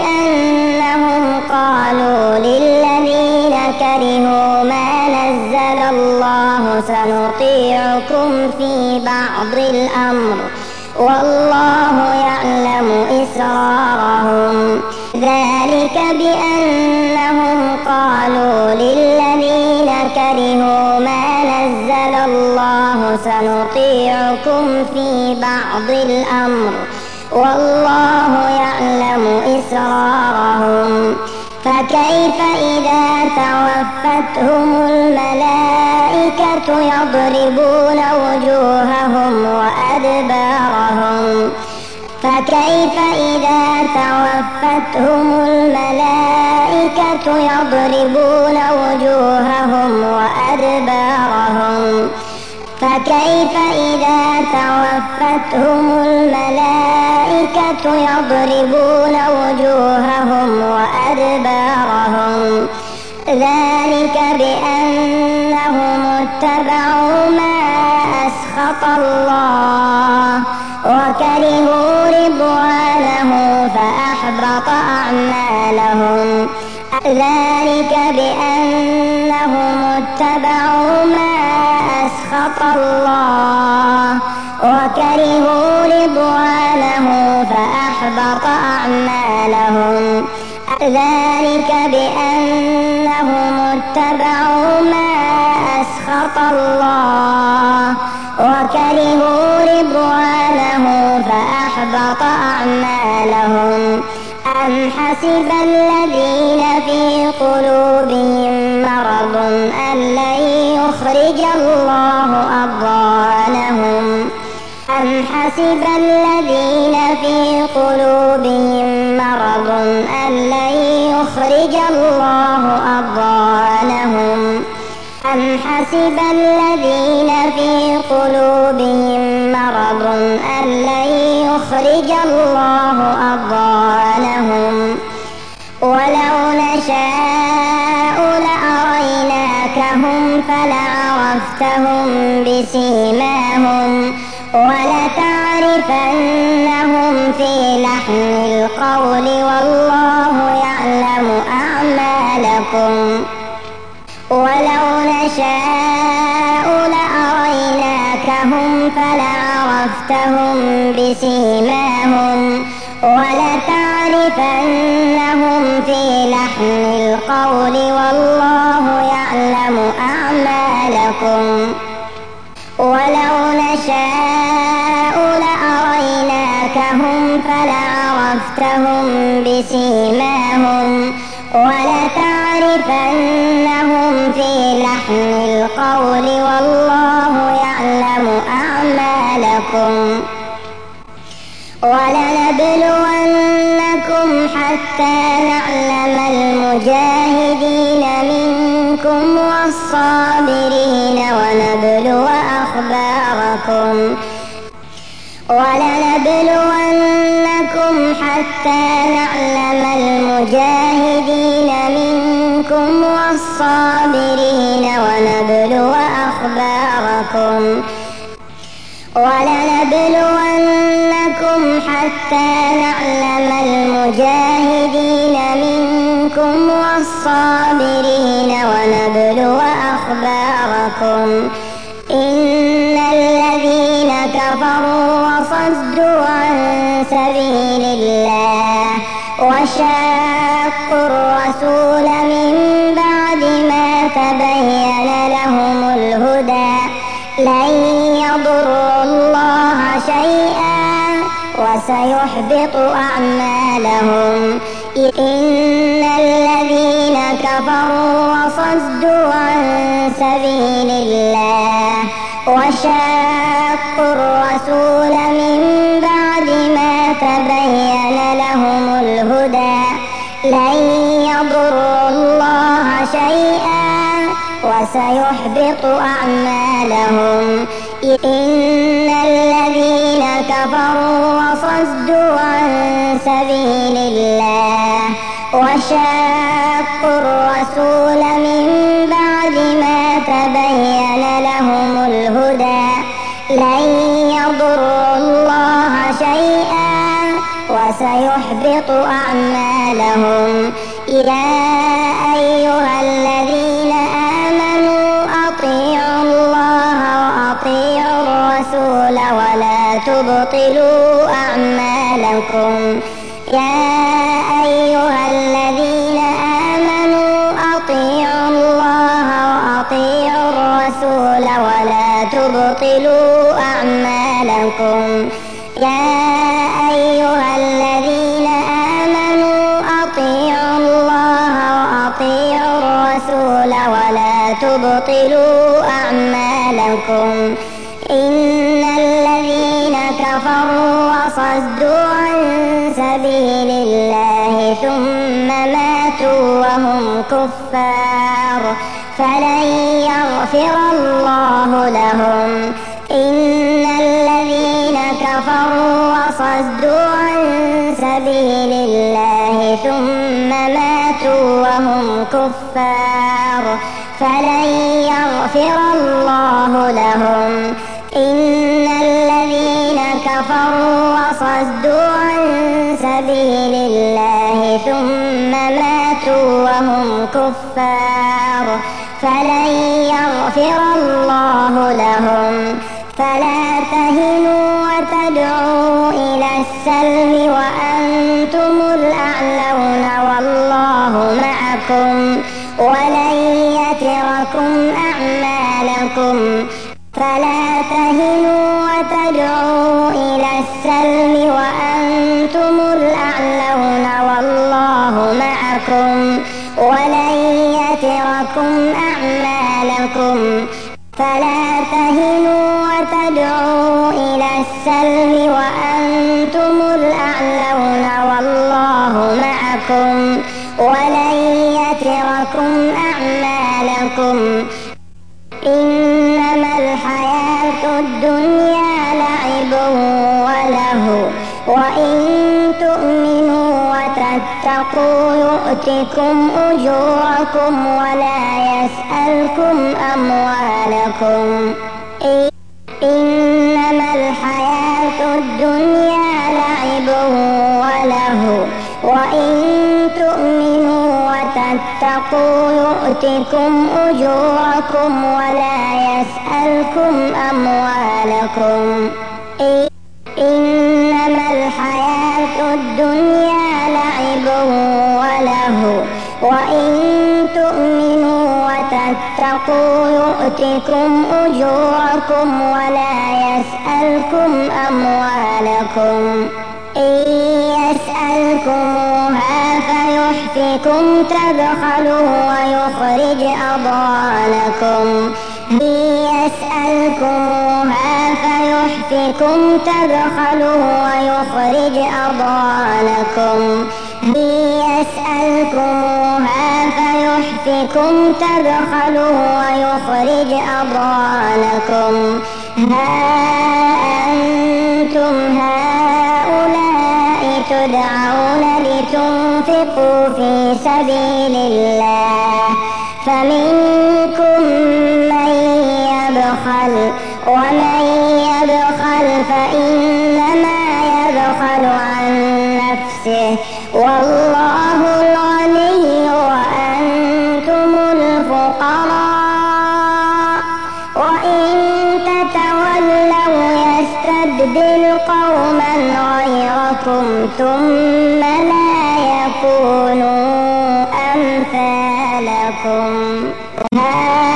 بأنهم قالوا للذين كرهوا ما نزل الله سنطيعكم في بعض الأمر والله يعلم إسرارهم ذلك بأنهم قالوا للذين كرهوا ما نزل الله سنطيعكم في بعض الأمر والله يعلم إسرارهم فكيف إذا توفتهم الملائكة يضربون وجوههم وأدبارهم فكيف إذا توفتهم الملائكة يضربون وجوههم وأدبارهم فكيف إذا توفتهم الملائكة يضربون وجوههم وأدبارهم ذلك بأنهم اتبعوا ما أسخط الله وكرهوا رضوانه فأحبط أعمالهم ذلك بأنهم اتبعوا ما أسخط الله وكرهوا رضوانه فأحبط أعمالهم ذلك بأنهم اتبعوا ما أسخط الله وكرهوا رضوانه فأحبط أعمالهم أم حسب الذين في قلوبهم مرض أن لن يخرج الله أضغانهم أم حسب الذين في قلوبهم مرض أن لن يخرج الله أضغانهم أم حسب الذين في قلوبهم مرض أن لن يخرج الله أضغانهم ولو نشاء لأريناكهم فلعرفتهم بسيماهم ولتعرفنهم في لحن القول والله يعلم أعمالكم ولو نشاء لأريناكهم فلعرفتهم بسيماهم ولتعرفنهم في لحن القول والله يعلم أعمالكم ولو نشاء لأريناكهم فلعرفتهم بسيماهم ولتعرفنهم في لحن القول والله يعلم أعمالكم ولنبلونكم حتى نعلم المجاهدين منكم والصابرين ونبلو أخباركم ولنبلونكم حتى نعلم المجاهدين منكم والصابرين ونبلو أخباركم ولنبلونكم حتى نعلم المجاهدين منكم والصابرين ونبلو أخباركم إن الذين كفروا وصدوا عن سبيل الله وشاقوا الرسول من بعد ما تبين لهم الهدى لن يضروا الله شيئا وسيحبط أعمالهم إن الذين كفروا وصدوا عن سبيل الله وشاقوا الرسول من بعد ما تبين لهم الهدى لن يضروا الله شيئا وسيحبط أعمالهم إن الذين كفروا وصدوا عن سبيل الله وشاقوا الرسول من بعد ما تبين سيحبط أعمالهم. يا أيها الذين آمنوا أطيعوا الله وأطيعوا الرسول ولا تبطلوا أعمالكم. يا أيها الذين آمنوا أطيعوا الله وأطيعوا الرسول ولا تبطلوا أعمالكم. يا أيها الذين آمنوا أطيعوا الله وأطيعوا الرسول ولا تبطلوا أعمالكم. إن الذين كفروا وصدوا عن سبيل الله ثم ماتوا وهم كفار فلن يغفر الله لهم. إن الذين كفروا وصدوا عن سبيل الله ثم ماتوا وهم كفار فلن يغفر الله لهم. إن الذين كفروا وصدوا عن سبيل الله ثم ماتوا وهم كفار فلن يغفر الله لهم. فلا تهنوا وتدعوا إلى السلم وأنتم الأعلون والله معكم ولن يتركم أعمالكم. فلا تهنوا وتدعوا إلى السلم وأنتم الأعلون والله معكم ولن يتركم أعمالكم. فلا تهنوا وتدعوا إلى السلم وأنتم الأعلون والله معكم ولن يتركم أعمالكم. إنما الحياة الدنيا لعب وله وإن تؤمنوا وتتقوا يؤتكم أجوركم ولا يسألكم أموالكم. إنما الحياة الدنيا لعب وله وإن تؤمنوا وتتقوا يؤتكم أجوركم ولا يسألكم أموالكم. إنما الحياة الدنيا لعب وله وإن تؤمنوا وتتقوا يؤتكم أجوركم ولا يسألكم أموالكم. إن يسألكموها فيحفكم تبخلوا ويخرج أضغانكم. إن يسألكموها فيحفكم تبخلوا ويخرج أضغانكم. إن يسألكموها فيحفكم تبخلوا ويخرج أضغانكم. ها أنتم هؤلاء تدعون لتنفقوا في سبيل الله فمنكم من يبخل ومن يبخل فإنما يبخل عن نفسه والله الغني وأنتم الفقراء وإن تتولوا يستبدل قوما غيركم ثم لا يكونوا أمثالكم. ها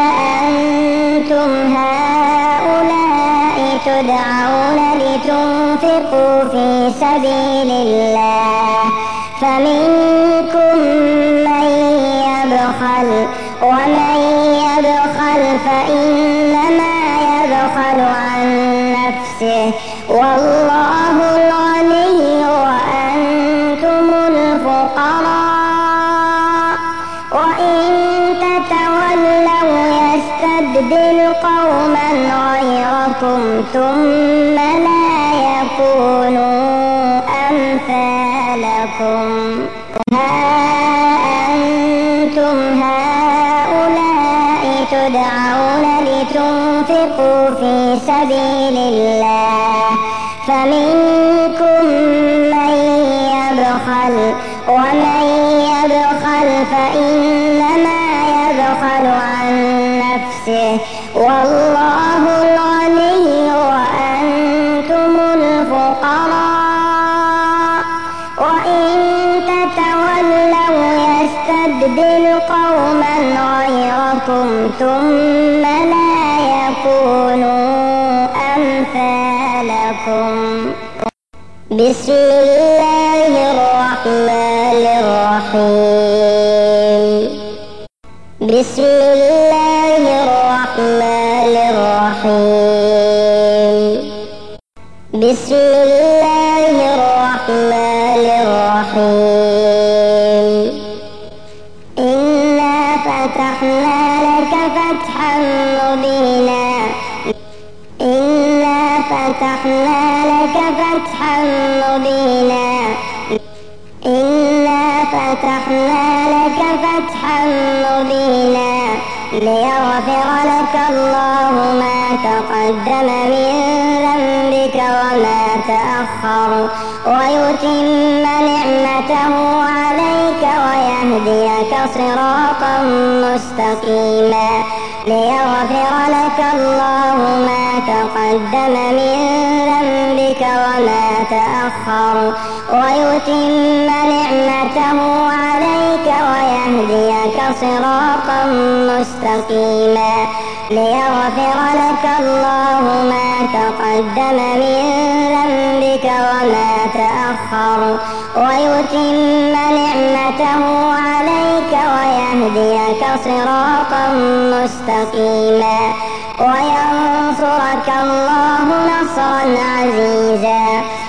أنتم هؤلاء تدعون لتنفقوا في سبيل الله فمنكم من يبخل ومن يبخل فإنما يبخل عن نفسه والله الغني وأنتم الفقراء وإن تتولوا يستبدل قوما غيركم ثم لا يكونوا أمثالكم. ها أنتم هؤلاء تدعون لتنفقوا في سبيل الله فمنكم من يبخل ومن يبخل فإنما يبخل عن نفسه والله الغني وأنتم الفقراء وإن تتولوا يستبدل قوما غيركم ثم لا يكونوا أمثالكم. بسم الله الرحمن الرحيم. بسم الله الرحمن الرحيم. بسم الله الرحمن الرحيم. إنا فتحنا لك فتحا مبينا. إنا فتحنا لك فتحا مبينا. إنا فتحنا لك فتحا مبينا ليغفر لك الله ما تقدم من ذنبك وما تأخر ويتم نعمته عليك ويهديك صراطا مستقيما. ليغفر لك الله ما تقدم من ذنبك وما تأخر ويتم نعمته عليك ويهديك صراطا مستقيما. ليغفر لك الله ما تقدم من ذنبك وما تأخر ويتم نعمته عليك ويهديك صراطا مستقيما. وينصرك الله نصرا عزيزا.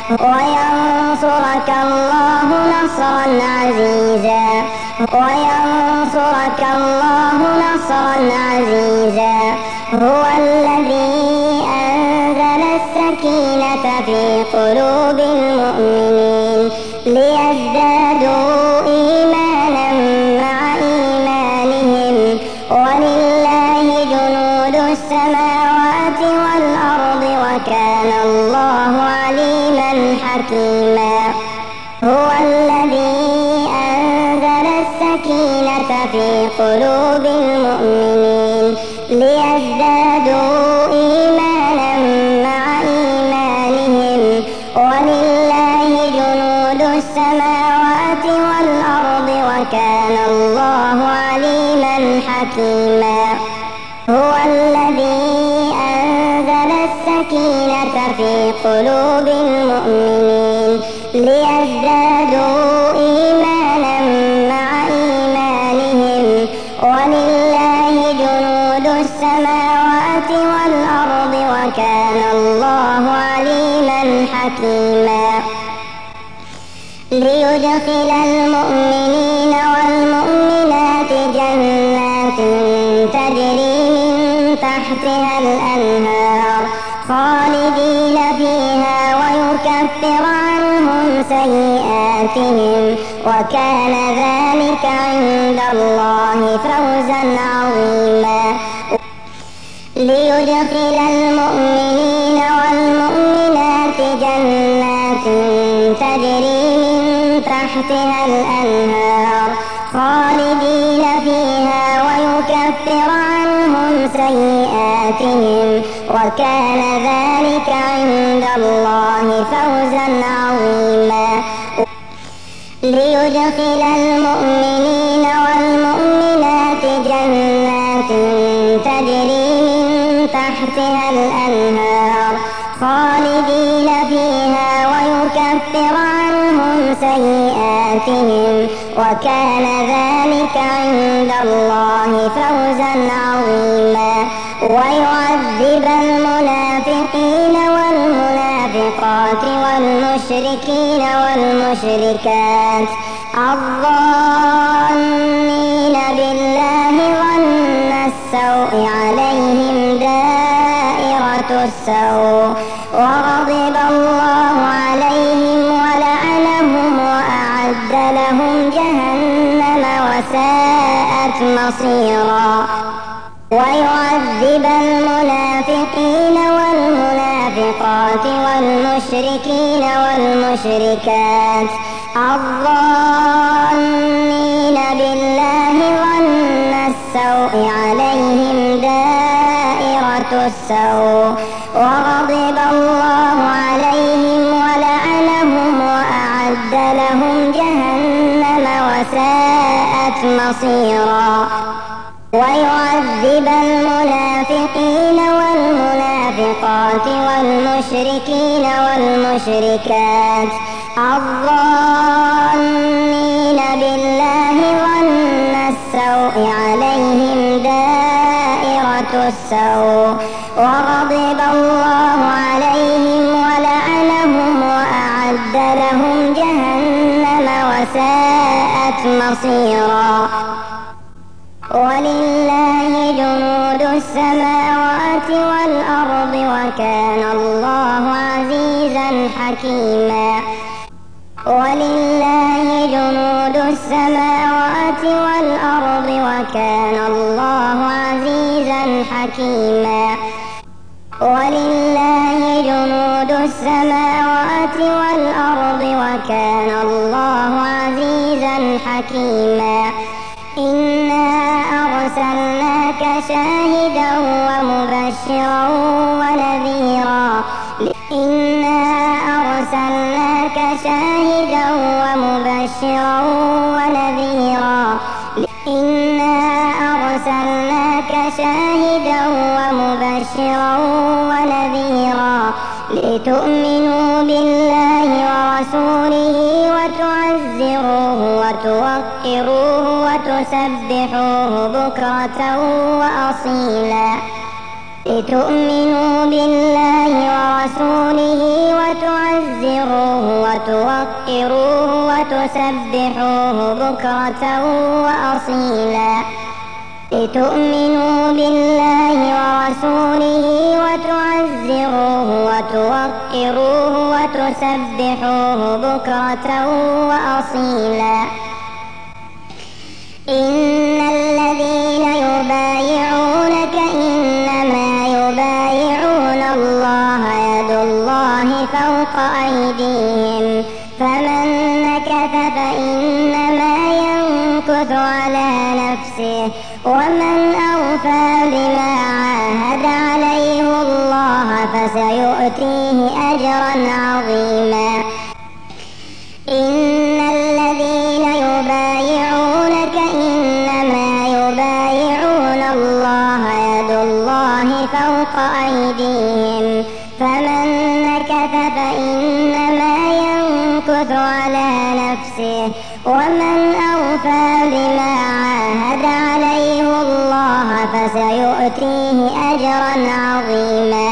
وينصرك الله نصرا عزيزا. وينصرك الله نصرا عزيزا. هو الذي أنزل السكينة في قلوب المؤمنين ليزدادوا إيمانا مع إيمانهم ولله جنود السماوات والأرض وكان الله عليما حكيما. هو الذي أنزل السكينة في قلوب المؤمنين ليزدادوا إيمانا مع إيمانهم ولله جنود السماوات والأرض وكان الله عليما حكيما. هو الذي أنزل السكينة في قلوب المؤمنين ليزدادوا إيمانا مع إيمانهم ولله جنود السماوات والأرض وكان الله عليما حكيما. ليدخل المؤمنين والمؤمنات جنات تجري من تحتها الأنهار خالدين فيها ويكفر عنهم سيئاتهم وكان ذلك عند الله فوزا عظيما. ليدخل المؤمنين والمؤمنات جنات تجري من تحتها الأنهار خالدين فيها ويكفر عنهم سيئاتهم وكان ذلك عند الله فوزا عظيما. ليدخل المؤمنين والمؤمنات جنات تجري من تحتها الأنهار خالدين فيها ويكفر عنهم سيئاتهم وكان ذلك عند الله فوزا عظيما. ويعذب المنافقين والمنافقات والمشركين والمشركات الظانين بالله ظن السوء عليهم دائرة السوء وغضب الله عليهم ولعنهم وأعد لهم جهنم وساءت مصيرا. ويعذب المنافقين والمنافقات والمشركين والمشركات الظانين بالله ظن السوء عليهم دائرة السوء وغضب الله عليهم ولعنهم وأعد لهم جهنم وساءت مصيرا ويعذب المنافقين والمنافقات والمشركين والمشركات الظانين بالله ظن السوء عليهم دائرة السوء وغضب الله عليهم ولعنهم وأعد لهم جهنم وساءت مصيرا ولله جنود السماوات والأرض وكان الله عزيزا حكيما ولله جنود السماوات والأرض وكان الله عزيزا حكيما ولله جنود السماوات والأرض وكان الله عزيزا حكيما إنا أرسلناك شاهدا ومبشرا ونذيرا إنا أرسلناك شاهدا ومبشرا ونذيرا إنا أرسلناك شاهدا ومبشرا ونذيرا لتؤمنوا بالله ورسوله وتعزروه وتوقروه وتسبحوه بكرة وأصيلا لتؤمنوا بالله ورسوله وتعزروه وتوقروه وتسبحوه بكرة وأصيلا لتؤمنوا بالله ورسوله وتعزروه وتوقروه وتسبحوه بكرة وأصيلا إن الذين يبايعونك إنما يبايعون الله يد الله فوق أيديهم فمن نكث فإنما ينكث على نفسه ومن أوفى بما عاهد عليه الله فسيؤتيه أجرا عظيما إن الذين يبايعونك إنما يبايعون الله يد الله فوق أيديهم فمن نكث فإنما ينكث على نفسه ومن أوفى بما عاهد عليه الله فسيؤتيه أجرا عظيما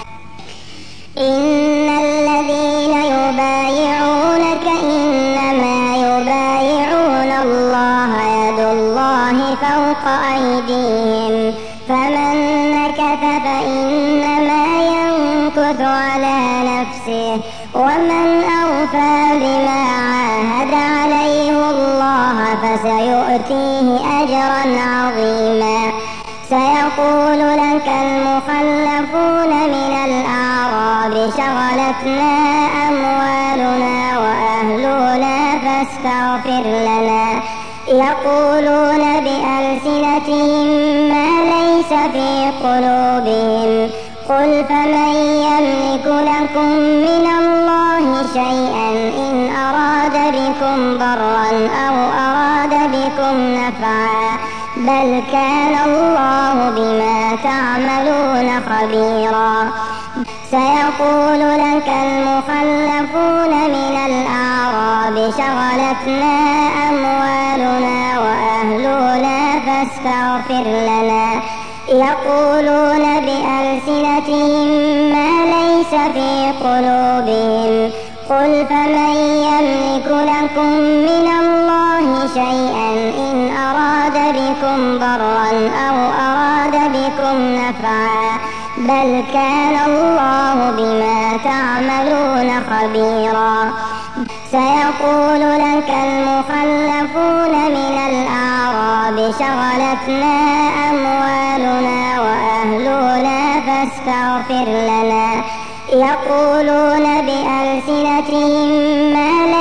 إن الذين يبايعونك إنما يبايعون الله يد الله فوق أيديهم فمن نكث فإنما ينكث على نفسه ومن أوفى بما عاهد عليه الله فسيؤتيه أجرا عظيما سيقول لك المخلفون من الأعراب شغلتنا أموالنا وأهلنا فاستغفر لنا يقولون بألسنتهم ما ليس في قلوبهم قل فمن يملك لكم من الله شيئا إن أراد بكم ضرا أو أراد بكم نفعا بل كان الله بما تعملون خبيرا سيقول لك المخلفون من الأعراب شغلتنا أموالنا وأهلنا فاستغفر لنا يقولون بألسنتهم ما ليس في قلوبهم قل فمن يملك لكم من الله شيئا إن أراد بكم ضرا أو أراد بكم نفعا بل كان الله بما تعملون خبيرا سيقول لك المخلفون من الأعراب شغلتنا أموالنا وأهلنا فاستغفر لنا يقولون بألسنتهم ما ليس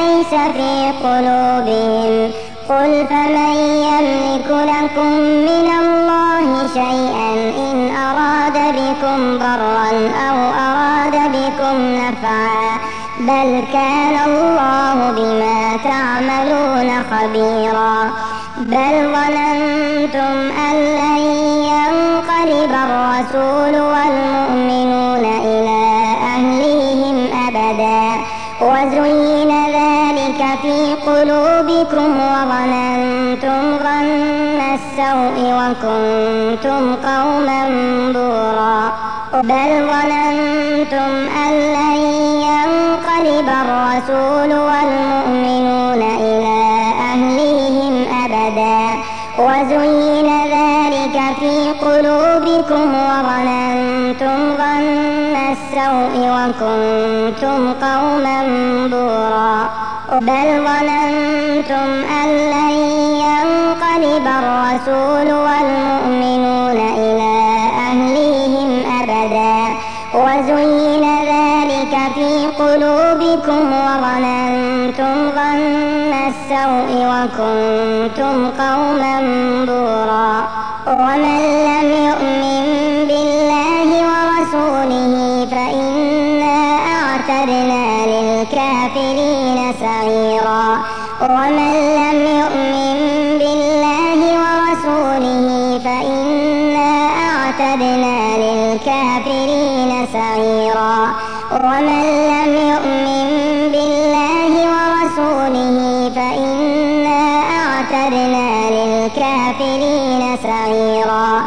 في قلوبهم. قل فمن يملك لكم من الله شيئا إن أراد بكم ضرا أو أراد بكم نفعا بل كان الله بما تعملون خبيرا. بل ظننتم أن لن ينقلب الرسول والمؤمنون إلى أهليهم أبدا وزين ذلك في قلوبكم وظننتم ظن السوء وكنتم قوما بورا. بل ظننتم أن لن ينقلب الرسول والمؤمنون إلى أهليهم أبدا وزين ذلك في قلوبكم وظننتم ظن السوء وكنتم قوما بورا. بل ظننتم أن لن ينقلب الرسول والمؤمنون إلى أهليهم أبدا وزين ذلك في قلوبكم وظننتم ظن السوء وكنتم قوما بورا. ومن لم يؤمن بالله ورسوله فإنا أعتدنا للكافرين سعيرا. ومن لم يؤمن بالله ورسوله فإنا أعتدنا للكافرين سعيرا. ومن لم يؤمن بالله ورسوله فإنا أعتدنا للكافرين سعيرا.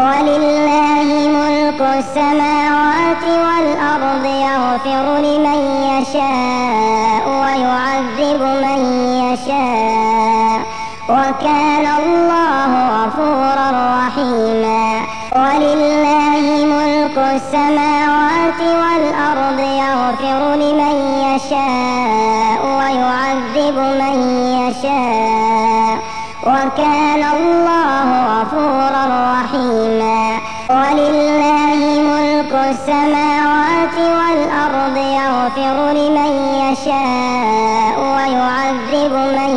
ولله ملك السماوات والأرض يغفر لمن يشاء ويعذب من يشاء وكان الله غفورا رحيما. ولله ملك السماوات والأرض يغفر لمن يشاء ويعذب من يشاء وكان الله غفورا رحيما. ولله ملك السماوات والأرض يغفر لمن يشاء ويعذب من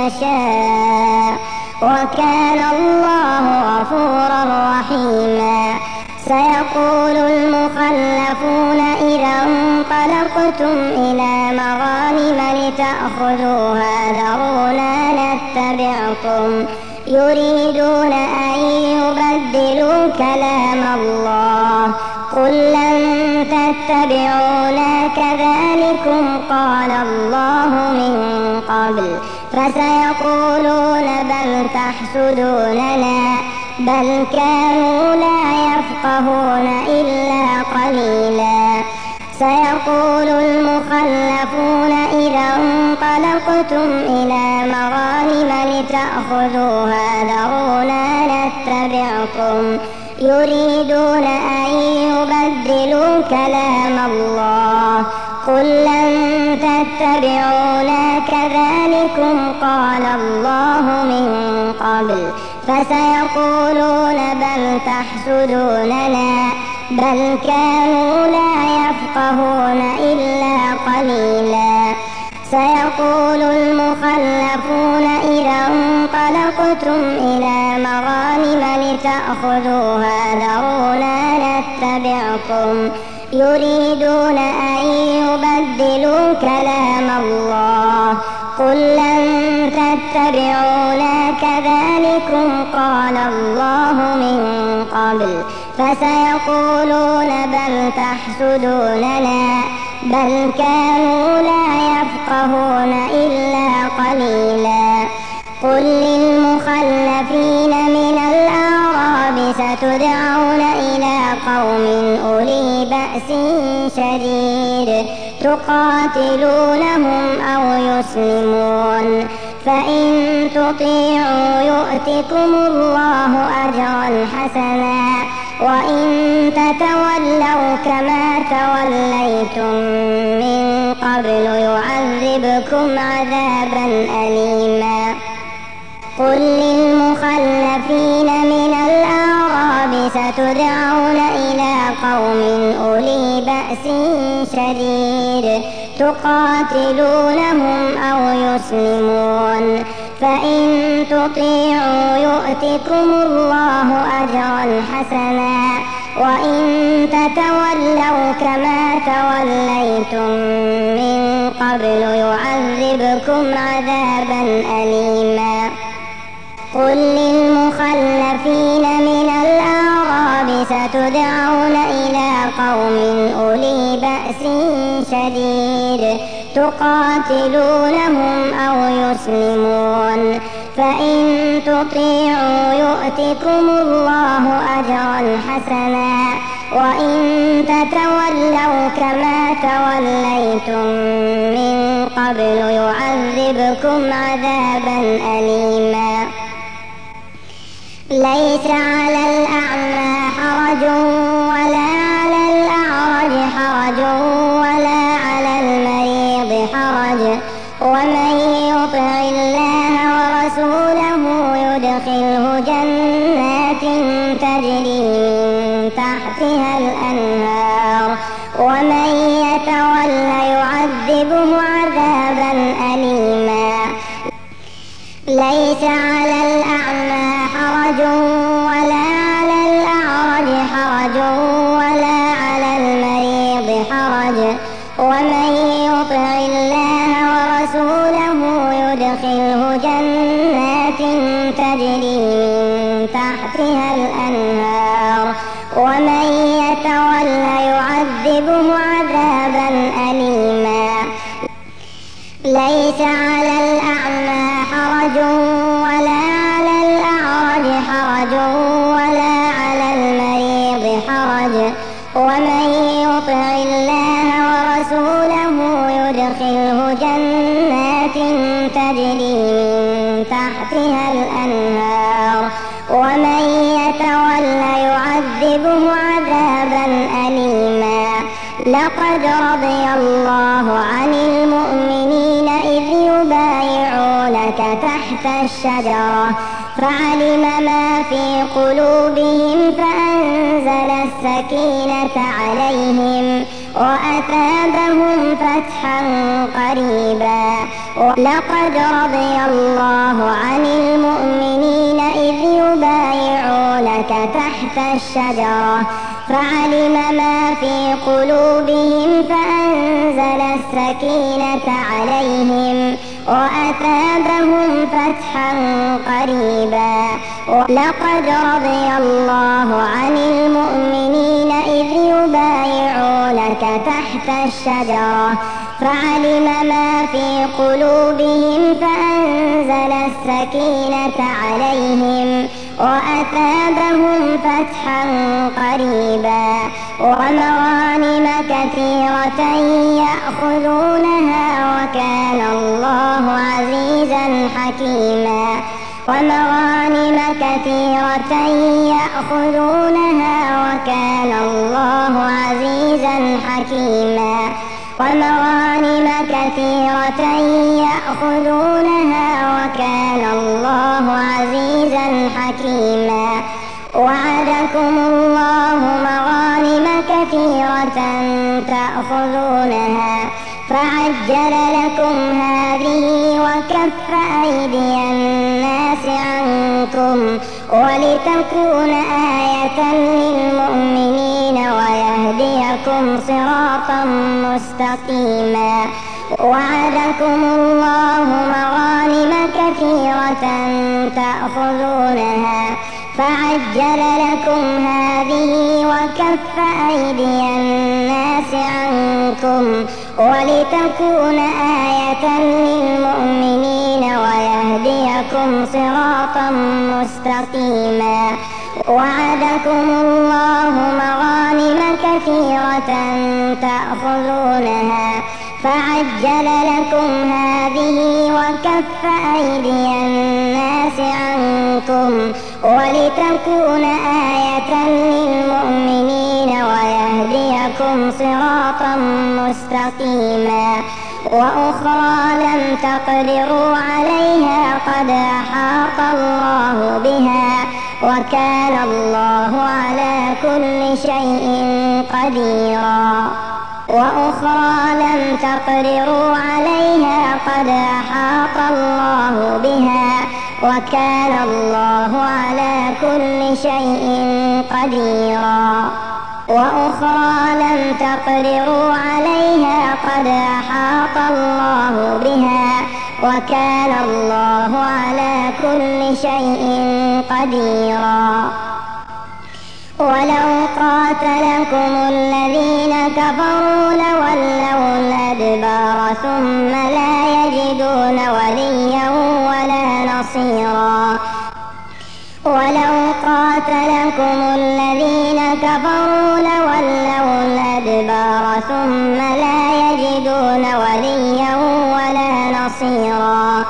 يشاء وكان الله غفورا رحيما. سيقول المخلفون إذا انطلقتم إلى مغانم لتأخذوها ذرونا نتبعكم يريدون أن يبدلوا كلام الله. قل لن تتبعونا كذلكم قال الله من قبل فسيقولون بل تحسدوننا بل كانوا لا يفقهون إلا قليلا. سيقول المخلفون إذا انطلقتم إلى مغانم لتأخذوها ذرونا نتبعكم يريدون أن يبدلوا كلام الله. قل لن تتبعونا كذلكم قال الله من قبل فسيقولون بل تحسدوننا بل كانوا لا يفقهون إلا قليلا. سيقول المخلفون إذا انطلقتم إلى مغانم لتأخذوها ذرونا نتبعكم يريدون أن يبدلوا كلام الله. قل لن تتبعونا كذلكم قال الله من قبل فسيقولون بل تحسدوننا بل كانوا لا يفقهون إلا قليلا. قل للمخلفين من الأعراب ستدعون إلى قوم أولي بأس شديد تقاتلونهم أو يسلمون فإن تطيعوا يؤتكم الله أجرا حسنا وإن تتولوا كما توليتم من قبل يعذبكم عذابا أليما. قل للمخلفين من الأعراب ستدعون إلى قوم أولي بأس شديد تقاتلونهم أو يسلمون فإن تطيعوا يؤتكم الله أجرا حسنا وإن تتولوا كما توليتم من قبل يعذبكم عذابا أليما. قل للمخلفين من الأعراب ستدعون إلى قوم أولي بأس شديد تقاتلونهم أو يسلمون فإن تطيعوا يؤتكم الله أجرا حسنا وإن تتولوا كما توليتم من قبل يعذبكم عذابا أليما. ليس على الأعمى حرج ولا على الأعرج حرج ولا على المريض حرج ومن يطع الله ورسوله يدخله جنات تجري من تحتها الأنهار ومن يتولى يعذبه عذابا أليما. ليس على الأعمى حرج ولا على الأعرج حرج ولا على المريض حرج ومن يطع الله ورسوله يدخله جنات تجري من تحتها الأنهار ومن يتولى يعذبه عذابا أليما. ليس على الأعمى حرج ولا على الأعرج حرج ولا على المريض حرج ومن يطع الله ورسوله يدخله جنات تجري من تحتها الأنهار ومن يتولى يعذبه عذابا أليما. لقد رضي الله عن المؤمنين إذ يبايعونك تحت الشجرة فعلم ما في قلوبهم فأنزل السكينة عليهم وأثابهم فتحا قريبا. لقد رضي الله عن المؤمنين إذ يبايعونك تحت الشجرة فعلم ما في قلوبهم فأنزل السكينة عليهم وأثابهم فتحا قريبا. لقد رضي الله عن المؤمنين إذ يبايعونك تحت الشجرة فعلم ما في قلوبهم فأنزل السكينة عليهم وأثابهم فتحا قريبا. ومغانم كثيرة يأخذونها وكان الله عزيزا حكيما. ومغانم كثيرة يأخذونها وكان الله عزيزا حكيما. ومغانم كثيرة يأخذونها وكان الله عزيزا حكيما. وعدكم الله مغانم كثيرة تأخذونها فعجل لكم هذه وكف أيدي الناس عنكم ولتكون آية للمؤمنين ويهديكم صراطا مستقيما. وعدكم الله مغانم كثيرة تأخذونها فعجل لكم هذه وكف أيدي الناس عنكم ولتكون آية للمؤمنين ويهديكم صراطا مستقيما. وعدكم الله مغانم كثيرة تأخذونها فعجل لكم هذه وكف أيدي الناس عنكم ولتكون آية للمؤمنين ويهديكم صراطا مستقيما. وأخرى لم تقدروا عليها قد أحاط الله بها وكان الله على كل شيء قديرا. وأخرى لم تقدروا عليها قد أحاط الله بها وكان الله على كل شيء قديرا وأخرى لم تقدروا عليها قد أحاط الله بها وكان الله على كل شيء قديرا ولو قاتلكم الذين كفروا لولوا الأدبار ثم لا يجدون وليا ولا نصيرا ولو قاتلكم الذين كفروا لولوا الأدبار ثم لا يجدون وليا ولا نصيرا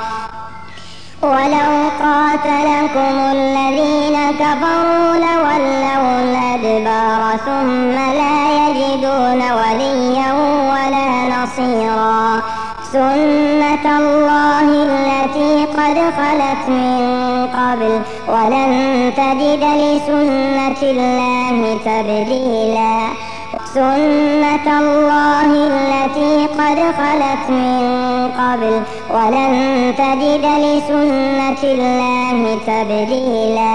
ولو قاتلكم الذين كفروا لولوا الأدبار ثم لا يجدون وليا ولا نصيرا سنة الله التي قد خلت من قبل ولن تجد لسنة الله تبديلا سنة الله التي قد خلت من قبل ولن تجد لسنة الله تبديلا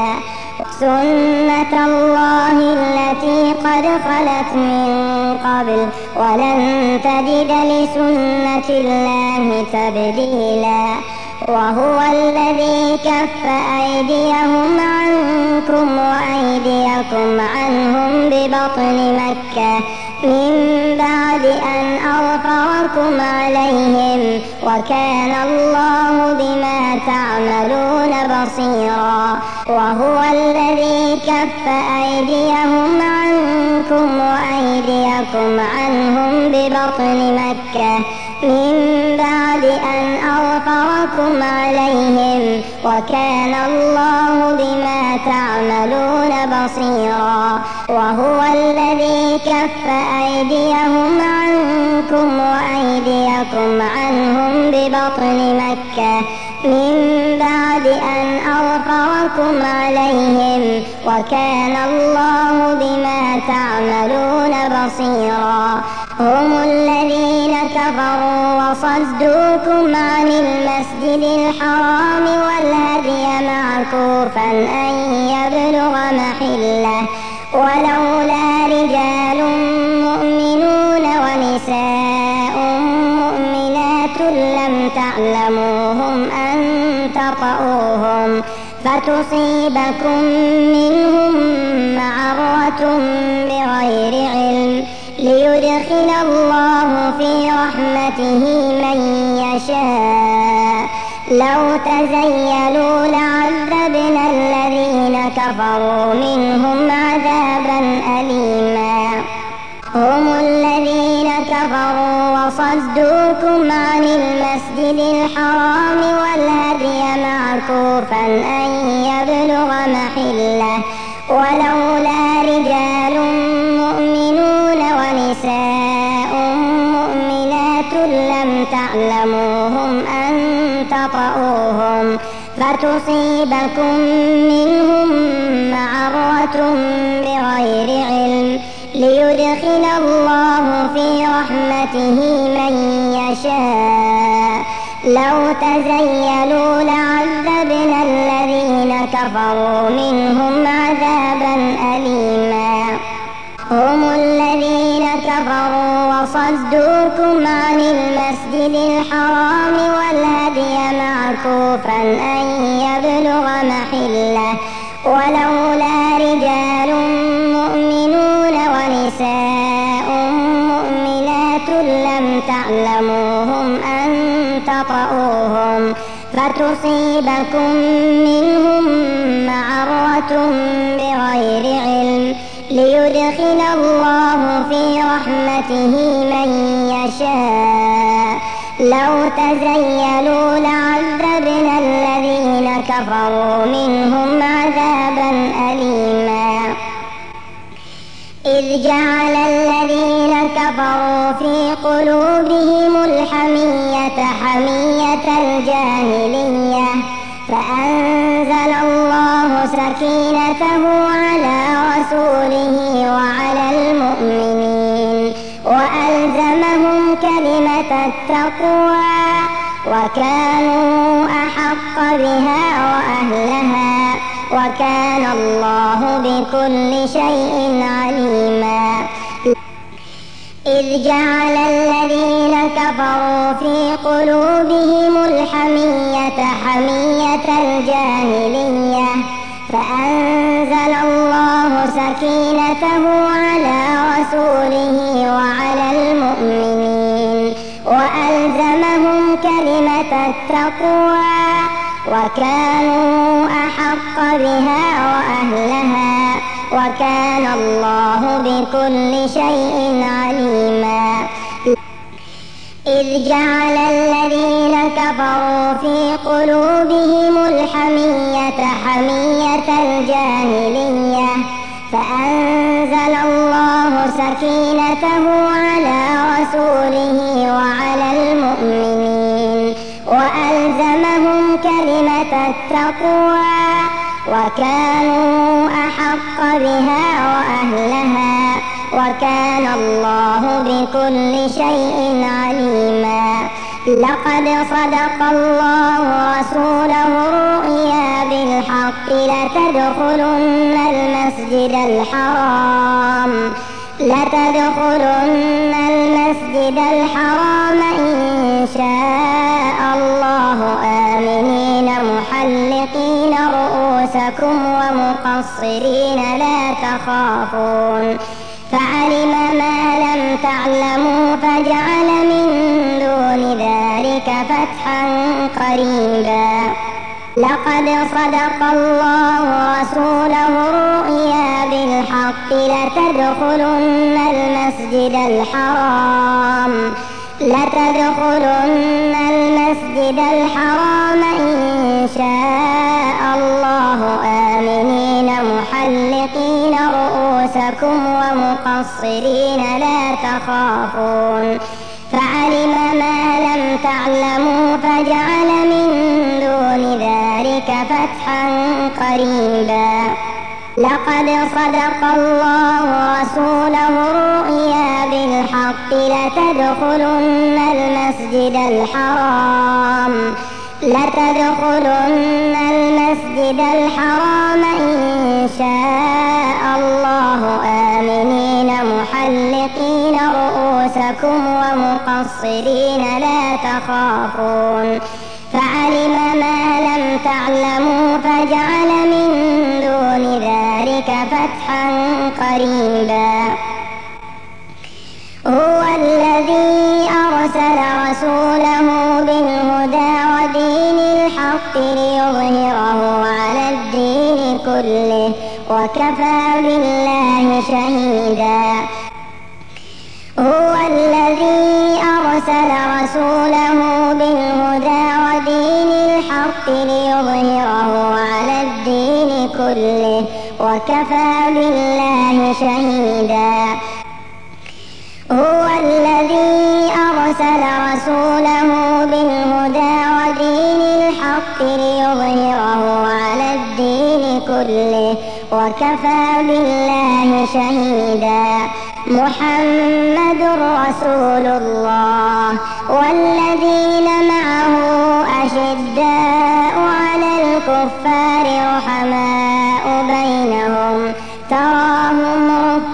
سنة الله التي قد خلت من قبل ولن تجد لسنة الله تبديلا وهو الذي كف أيديهم عنكم وأيديكم عنهم ببطن مكة من بعد أن أظفركم عليهم وكان الله بما تعملون بصيرا وهو الذي كف أيديهم عنكم وأيديكم عنهم ببطن مكة من بعد أن أظفركم عليهم وكان الله بما تعملون بصيرا وهو الذي كف أيديهم عنكم وأيديكم عنهم ببطن مكة من بعد أن أظفركم عليهم وكان الله بما تعملون بصيرا هم الذين كفروا وصدوكم عن المسجد الحرام والهدي معكوفا أن يبلغ محله ولولا رجال مؤمنون ونساء مؤمنات لم تعلموهم أن تطؤوهم فتصيبكم منهم معرة بغير علم ليدخل الله في رحمته من يشاء لو تزيلوا لعذبنا الذين كفروا منهم عذابا أليما هم الذين كفروا وصدوكم عن المسجد الحرام والهدي معكوفا أن يبلغ محله ولولا رجال مؤمنون ونساء مؤمنات لم تعلموهم أن تطؤوهم فتصيبكم منهم معرة بغير علم ليدخل الله في رحمته من يشاء لو تزيلوا لعذبنا الذين كفروا منهم عذابا أليما هم الذين كفروا وصدوكم عن المسجد الحرام والهدي معكوفا أن يبلغ محله ولولا رجال مؤمنون ونساء مؤمنات لم تعلموهم أن تطؤوهم فتصيبكم منهم معرة بغير علم ليدخل الله في رحمته من يشاء لو تزيلوا لعذبنا الذين كفروا منهم عذابا أليما إذ جعل الذين كفروا في قلوبهم الحمية حمية الجاهلية فأنزل الله سكينته على رسوله وعلى المؤمنين وألزمهم التقوى وكانوا أحق بها وأهلها وكان الله بكل شيء عليما. إذ جعل الذين كفروا في قلوبهم الحمية حمية الجاهلية فأنزل الله سكينته على رسوله وعلى المؤمنين وألزمهم كلمة التقوى وكانوا أحق بها وأهلها وكان الله بكل شيء عليما. إذ جعل الذين كفروا في قلوبهم الحمية حمية الجاهلية فأنزل الله سكينته على رسوله وعلى المؤمنين وألزمهم كلمة التقوى وكانوا أحق بها وأهلها وكان الله بكل شيء عليما. لقد صدق الله رسوله الرؤيا بالحق لتدخلن المسجد الحرام إن شاء الله آمنين محلقين رؤوسكم ومقصرين لا تخافون فعلم ما لم تعلموا فجعل من دون ذلك فتحا قريبا. لقد صدق الله رسوله الرؤيا بالحق لتدخلن المسجد الحرام إن شاء الله آمنين محلقين رؤوسكم ومقصرين لا تخافون فعلم ما لم تعلموا فجعل من دون ذلك فتحا قريبا. لقد صدق الله رسوله الرؤيا بالحق لتدخلن المسجد الحرام إن شاء الله آمنين محلقين رؤوسكم ومقصرين لا تخافون فعلم ما لم تعلموا فجعل من دون ذلك فتحا قريبا. هو الذي أرسل رسوله بالهدى ودين الحق ليظهره على الدين كله وكفى بالله شهيدا. هو الذي أرسل رسوله بالهدى ودين الحق ليظهره على الدين كله وكفى بالله شهيدا. هو الذي أرسل رسوله بالهدى ودين الحق ليظهره على الدين كله وكفى بالله شهيدا. محمد رسول الله والذين معه أشداء على الكفار رحماء بينهم تراهم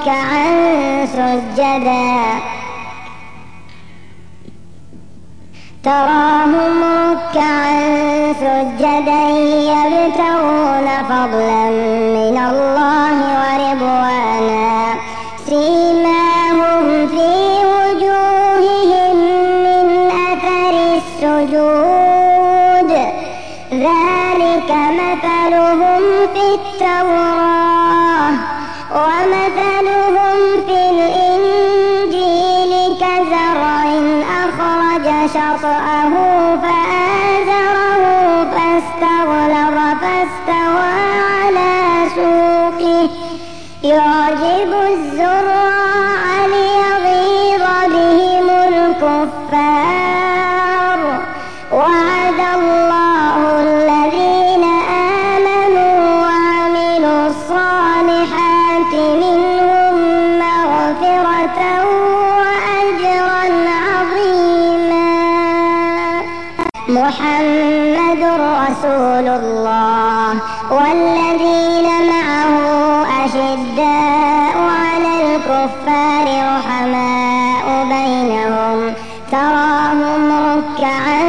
ركعا سجدا يبتغون فضلا من الله ورضوانا سيماهم في وجوههم من أثر السجود ذلك مثلهم في التوراة ومثلهم في الإنجيل كزرع أخرج شطأه فآزره فاستغلظ فاستوى على سوقه يعجب الزراع ليغيظ بهم الكفار. وعد الله الذين آمنوا وعملوا الصالحات منهم مغفرة وأجرا عظيما. محمد رسول الله والذين معه أشداء على الكفار رحماء بينهم تراهم ركعا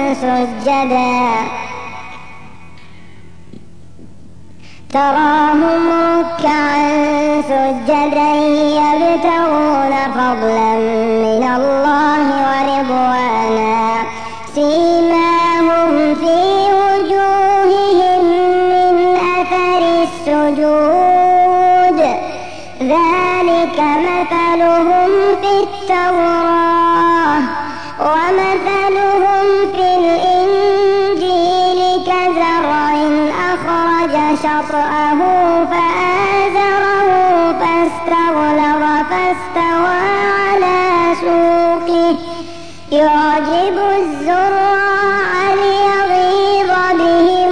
سجدا يبتغون فضلا من الله ورضوانا سيماهم في وجوههم من أثر السجود ذلك مثلهم في التوراة ومثلهم في الإنجيل كزرع أخرج شطأه فآزره فاستغلظ فاستوى على سوقه يعجب الزراع ليغيظ بهم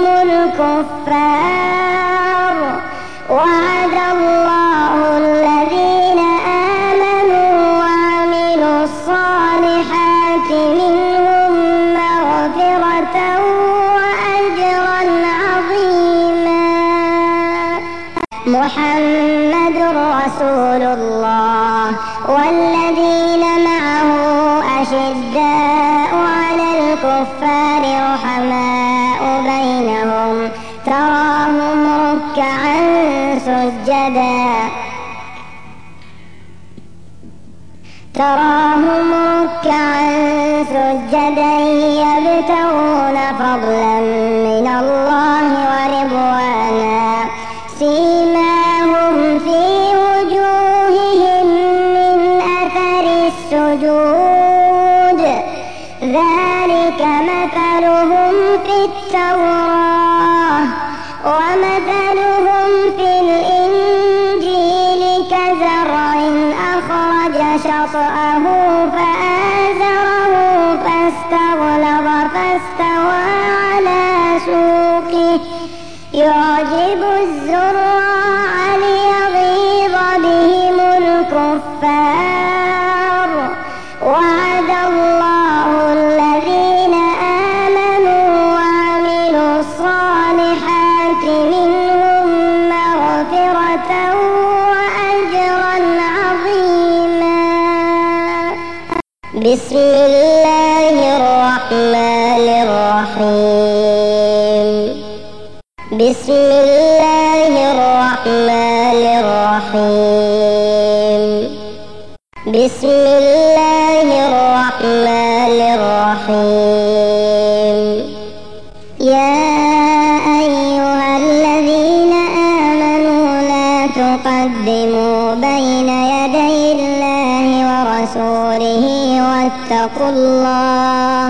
الكفار وعد الله الذين آمنوا وعملوا الصالحات منهم مغفرة وأجرا عظيما. محمد رسول الله والذين معه أشداء على الكفار رحماء بينهم تراهم ركعا سجدا يبتغون فضلا من الله ورضوانا سيماهم في وجوههم من أثر السجود ذلك مثلهم في التوراة ومثلهم في الإنجيل كزرع أخرج شطأه فآزره فاستغلظ فاستوى على سوقه يعجب الزراع ليغيظ بهم الكفار وعد الله الذين آمنوا وعملوا الصالحات منهم مغفرة وأجرا عظيما. بسم الله الرحمن الرحيم. بسم الله الرحمن الرحيم. بسم الله الرحمن الرحيم. يا أيها الذين آمنوا لا تقدموا بين يدي الله ورسوله واتقوا الله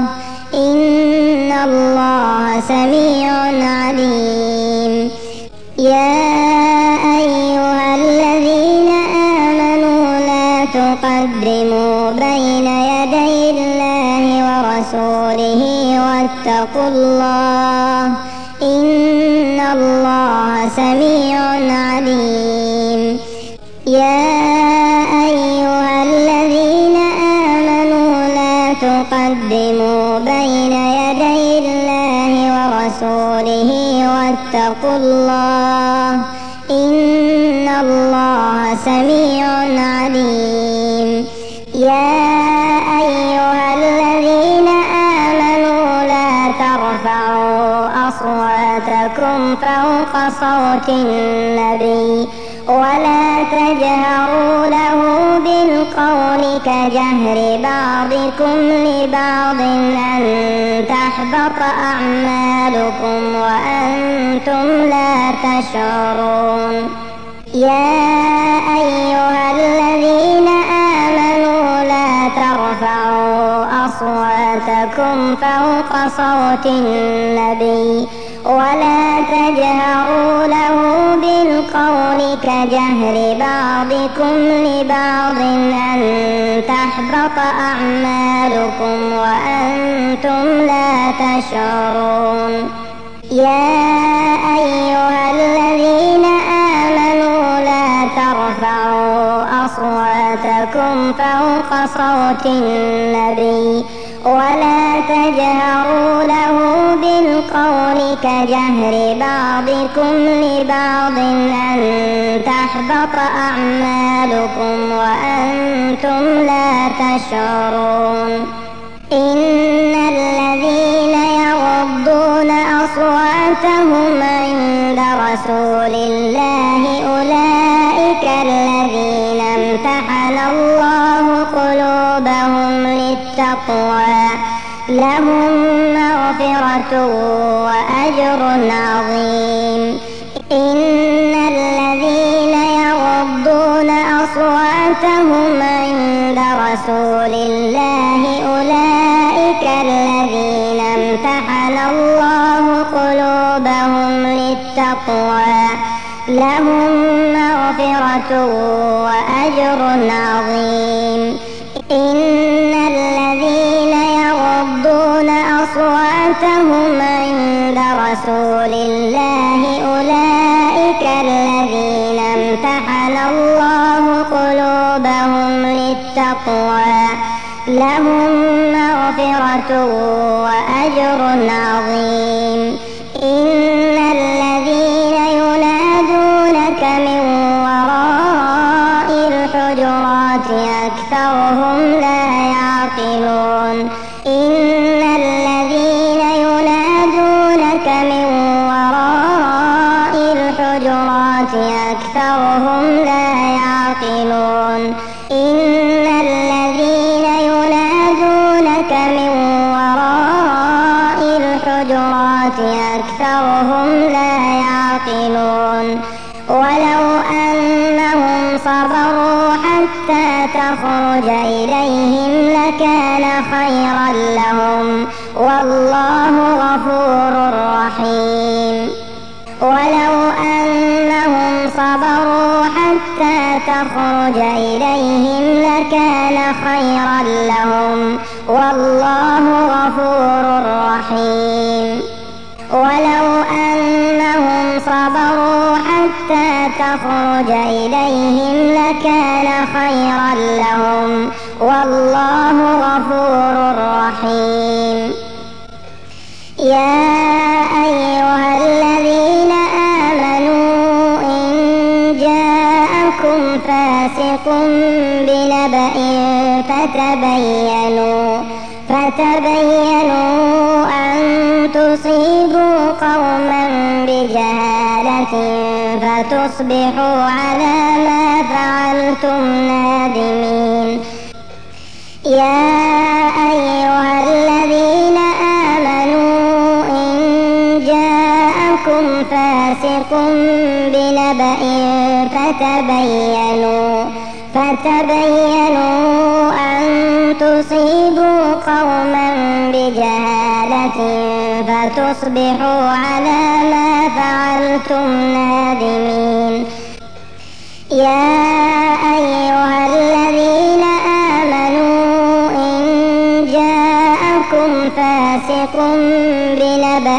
إن الله سميع عليم. يا أيها الذين آمنوا لا تقدموا بين يدي الله ورسوله واتقوا الله إن الله سميع عليم. يا أيها الذين آمنوا لا تقدموا بين يدي الله ورسوله واتقوا الله إن الله سميع عليم. يا أيها الذين آمنوا لا ترفعوا أصواتكم فوق صوت النبي ولا تجهروا له بالقول كجهر بعضكم لبعض أن تحبط أعمالكم وأنتم لا تشعرون. يا أيها الذين آمنوا لا ترفعوا أصواتكم فوق صوت النبي ولا تجهروا له بالقول كجهر بعضكم لبعض أن تحبط أعمالكم وأنتم لا تشعرون. يا أيها الذين آمنوا لا ترفعوا أصواتكم فوق صوت النبي ولا تجهروا له بالقول كجهر بعضكم لبعض أن تحبط أعمالكم وأنتم لا تشعرون إن الذين يغضون أصواتهم عند رسول الله أولئك الذين امتحن الله قلوبهم للتقوى لهم مغفرة وأجر عظيم إن الذين يغضون أصواتهم عند رسول الله أولئك الذين امتحن الله قلوبهم للتقوى لهم مغفرة وأجر عظيم إن الذين يغضون أصواتهم عند رسول الله أولئك الذين امتحن الله قلوبهم للتقوى لهم مغفرة وأجر عظيم إن الذين ينادونك من وراء الحجرات أكثرهم لا يعقلون إن الذين ينادونك من وراء الحجرات أكثرهم لا يعقلون إن الذين ينادونك من وراء الحجرات أكثرهم لا يعقلون ولو أنهم صبروا حتى تخرج إليهم لكان خيرا لهم والله غفور رحيم ولو أنهم صبروا حتى تخرج إليهم لكان خيرا لهم والله غفور رحيم ولو أنهم صبروا حتى تخرج إليهم لكان خيرا لهم والله غفور رحيم يا أيها الذين آمنوا إن جاءكم فاسق بنبأ فتبينوا أن تصيبوا قوما بجهالة فتصبحوا على ما فعلتم نادمين يا أيها الذين آمنوا إن جاءكم فاسق بنبأ فتبينوا أن تصيبوا قوما بجهالة فتصبحوا على ما فعلتم نادمين يا أيها الذين آمنوا إن جاءكم فاسق بنبأ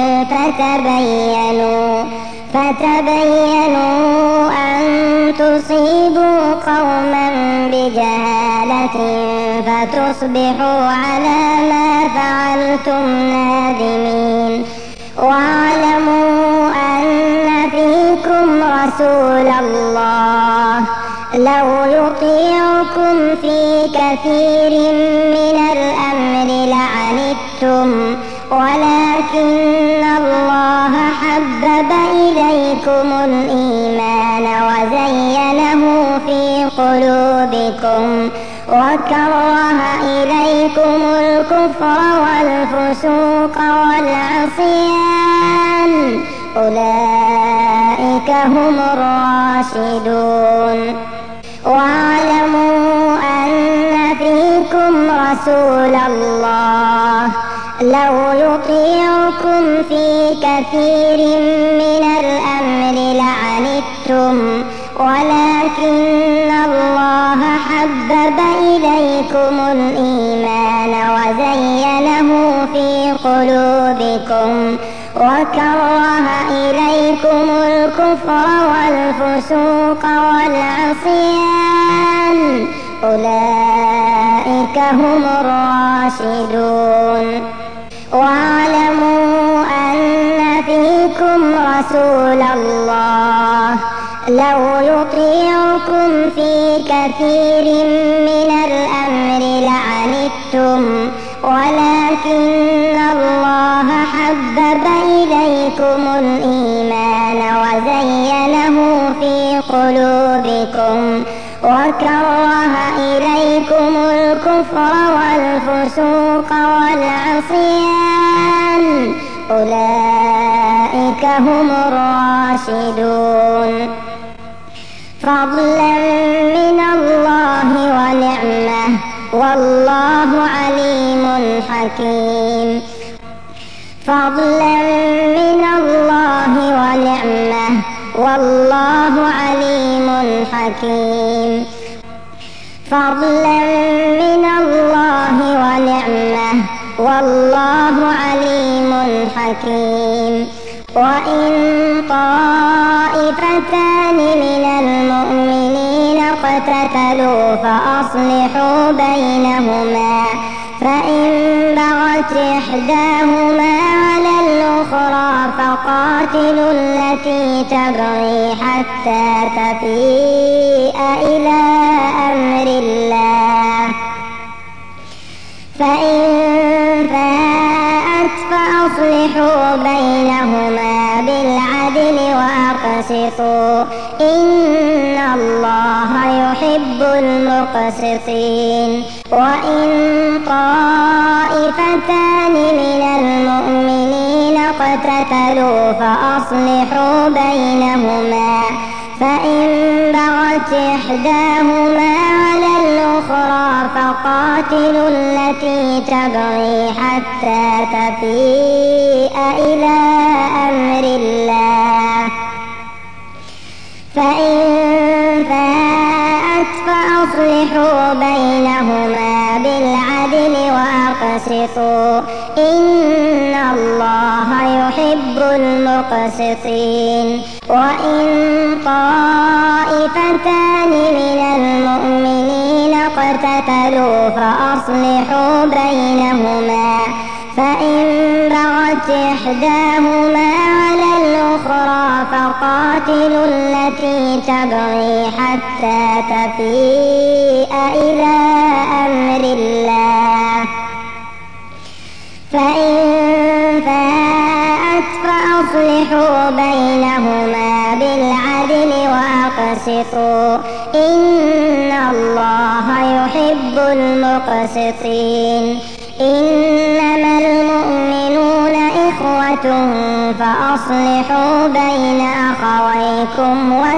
فتبينوا أن تصيبوا قوما بجهالة فتصبحوا على ما فعلتم نادمين واعلموا أن فيكم رسول الله لو يطيعكم في كثير من الأمر لعنتم ولكن الله حبب إليكم الإيمان وزينه في قلوبكم وكره إليكم الكفر والفسوق والعصيان أولئك هم الراشدون واعلموا أن فيكم رسول الله لو يطيعكم في كثير من الأمر لعنتم ولكن الله حبب إليكم الإيمان وزينه في قلوبكم وكره إليكم الكفر والفسوق والعصيان أولئك أولئك هم الراشدون. واعلموا أن فيكم رسول الله لو يطيعكم في كثير من الأمر لعنتم ولكن الله حبب إليكم الإيمان وزينه في قلوبكم وكره إليكم الكفر والفسوق والعصيان أولئك هم الراشدون. فضلا من الله ونعمة والله عليم حكيم. فضلا من الله ونعمة والله عليم حكيم. فضلا من الله ونعمة والله عليم حكيم. وإن طائفتان من المؤمنين اقتتلوا فأصلحوا بينهما فإن بغت إحداهما على الأخرى فقاتلوا التي تبغي حتى تفيء إلى أمر الله فإن فاءت فأصلحوا بينهما بالعدل وأقسطوا إن الله يحب المقسطين. وإن طائفتان من المؤمنين اقتتلوا فأصلحوا بينهما فإن بغت إحداهما على الأخرى فقاتلوا التي تبغي حتى تفيء إلى أمر الله فإن فاءت فأصلحوا بينهما بالعدل وأقسطوا إن الله يحب المقسطين. وإن طائفتان من المؤمنين اقتتلوا فأصلحوا بينهما فإن بغت إحداهما على الأخرى فقاتلوا التي تبغي حتى تفيء إلى أمر الله فإن فاءت فأصلحوا بينهما بالعدل وأقسطوا إن الله يحب المقسطين. إنما المؤمنون إخوة فأصلحوا بين أخويكم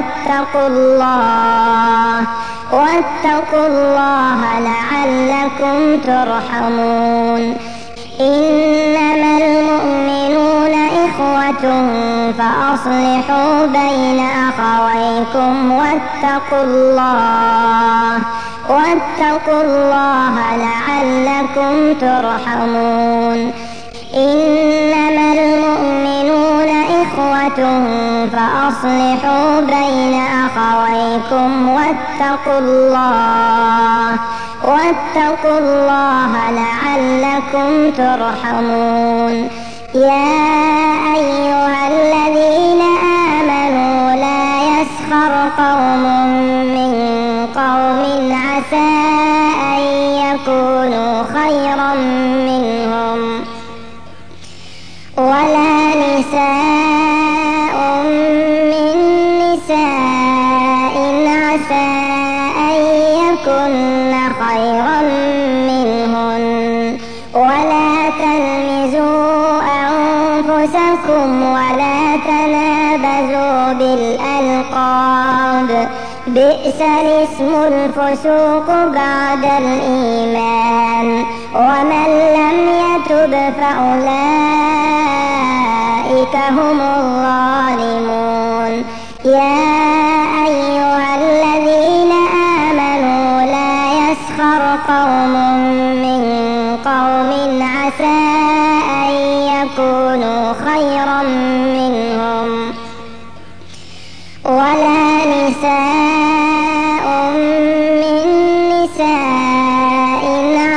واتقوا الله لعلكم ترحمون. إنما المؤمنون إخوة فأصلحوا بين أخويكم واتقوا الله لعلكم ترحمون. إنما المؤمنون إخوة فأصلحوا بين أخويكم واتقوا الله لعلكم ترحمون. يا أيها الذين آمنوا لا يسخر قوم من قوم عسى أن يكونوا خيرا منهم ولا نساء من نساء عسى أن يكن خيرا منهن ولا تلمزوا أنفسكم ولا تنابزوا بالألقاب بئس الاسم الفسوق بعد الإيمان ومن لم يتب فأولئك هم الظالمون. يا أيها الذين آمنوا لا يسخر قوم من قوم عسى أن يكونوا خيرا منهم ولا نساء من نساء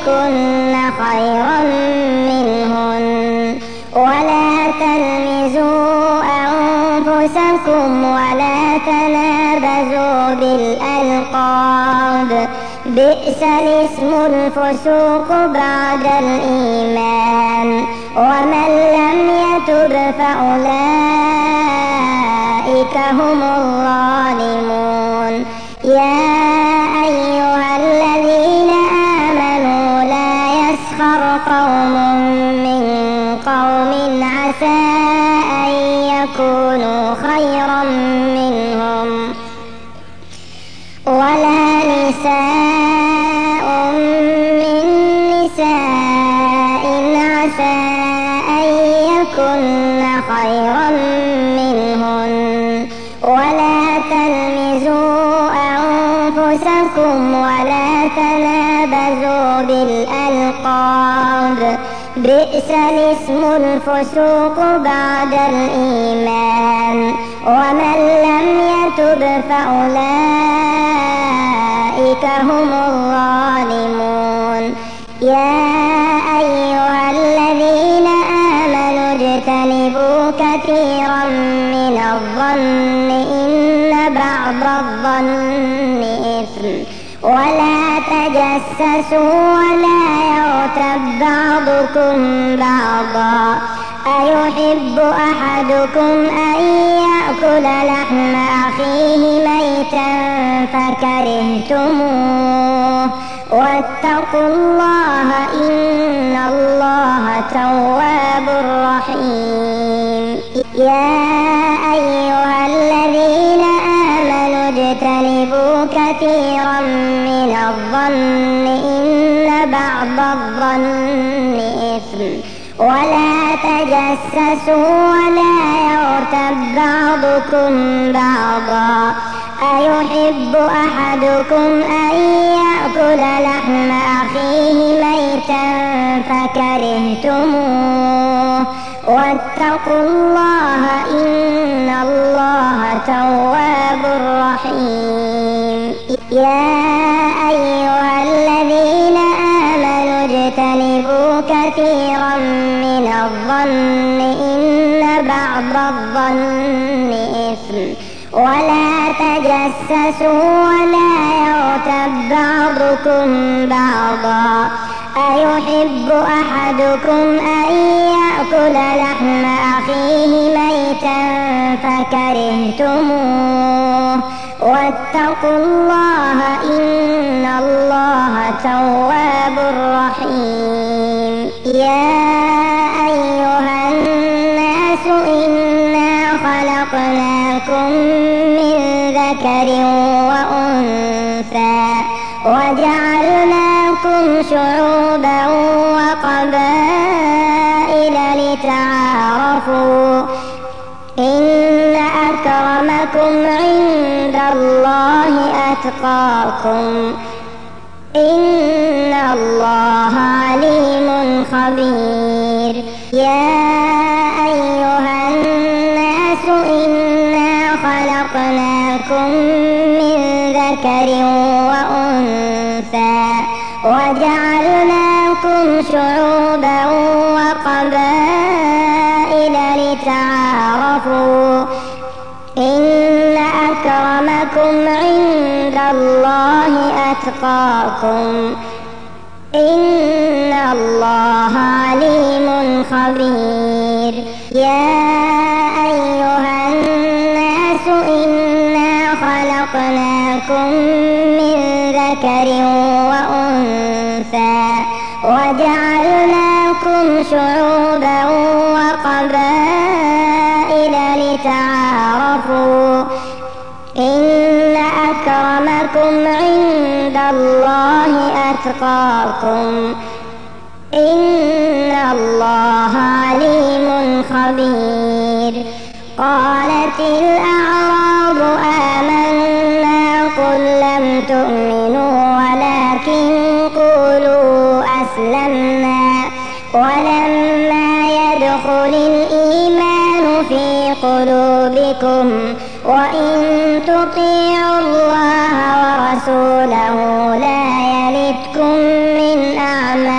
يكن خيرا منهن ولا تلمزوا أنفسكم ولا تنابزوا بالألقاب بئس الاسم الفسوق بعد الإيمان ومن لم يتب فأولئك هم الظالمون يا أيها الذين آمنوا لا يسخر قوم من قوم عسى أن يكونوا خيرا منهم ولا نساء من نساء عسى أن يكن خيرا منهن ولا تلمزوا أنفسكم ولا تنابزوا بالألقاب بئس الاسم الفسوق بعد الإيمان ومن لم يتب فأولئك هم الظالمون يا أيها الذين آمنوا اجتنبوا كثيرا من الظن إن بعض الظن إثم ولا تجسسوا ولا يغتب بعضكم بعضا أيحب أحدكم أن يأكل لحم أخيه ميتا فكرهتموه واتقوا الله إن الله تواب رحيم يا أيها الذين آمنوا اجتنبوا كثيرا من الظن إن بعض الظن إثم ولا تجسسوا ولا يغتب بعضكم بعضا أيحب أحدكم أن يأكل لحم أخيه ميتا فكرهتموه واتقوا الله إن الله تواب رحيم يا أيها الذين آمنوا اجتنبوا كثيرا من الظن إن بعض الظن إثم ولا تجسسوا ولا يغتب بعضكم بعضا أيحب أحدكم أن يأكل لحم أخيه ميتا فكرهتموه واتقوا الله إن الله تواب رحيم يا أيها الناس إنا خلقناكم من ذكر وأنثى وجعلناكم شعوبا وقبائل لتعارفوا إن أكرمكم عند الله أتقاكم إن الله عليم خبير يا أيها الناس إنا خلقناكم من ذكر وأنثى وجعلناكم شعوبا وقبائل لتعارفوا إن أكرمكم عند الله أتقاكم إن الله عليم خبير يا أيها الناس إنا خلقناكم من ذكر وأنثى وجعلناكم شعوبا وقبائل لتعارفوا إن أكرمكم عند الله أتقاكم إن الله عليم خبير قالت الأعراب آمنا قل لم تؤمنوا ولكن قولوا أسلمنا ولما يدخل الإيمان في قلوبكم وإن تطيعوا الله ورسوله لا يلتكم من أعمالكم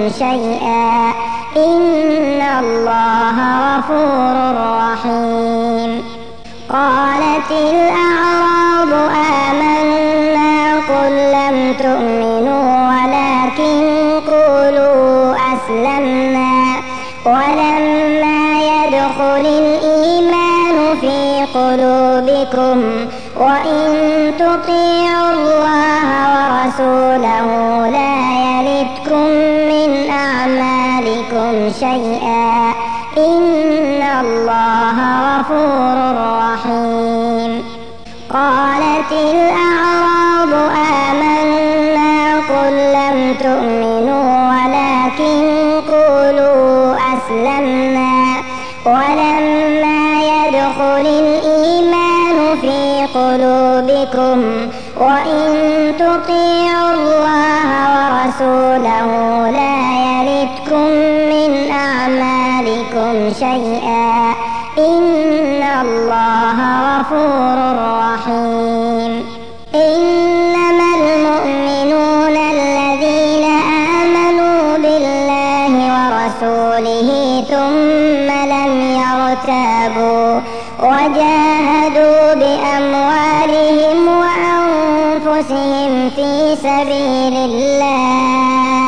شيئا إن الله غفور رحيم. قالت الأعراب آمنا قل لم تؤمنوا ولكن قولوا أسلمنا ولما يدخل الإيمان في قلوبكم وإن تطيعوا الله ورسوله لا يلتكم من أعمالكم شيئا إن الله غفور رحيم. قالت الأعراب آمنا قل لم تؤمنوا ولكن قولوا أسلمنا ولما يدخل الإيمان في قلوبكم وإن تطيعوا الله ورسوله لا يلتكم من أعمالكم شيئا إن الله غفور رحيم. إنما المؤمنون الذين آمنوا بالله ورسوله ثم لم يرتابوا وجاهدوا بأموالهم وأنفسهم في سبيل الله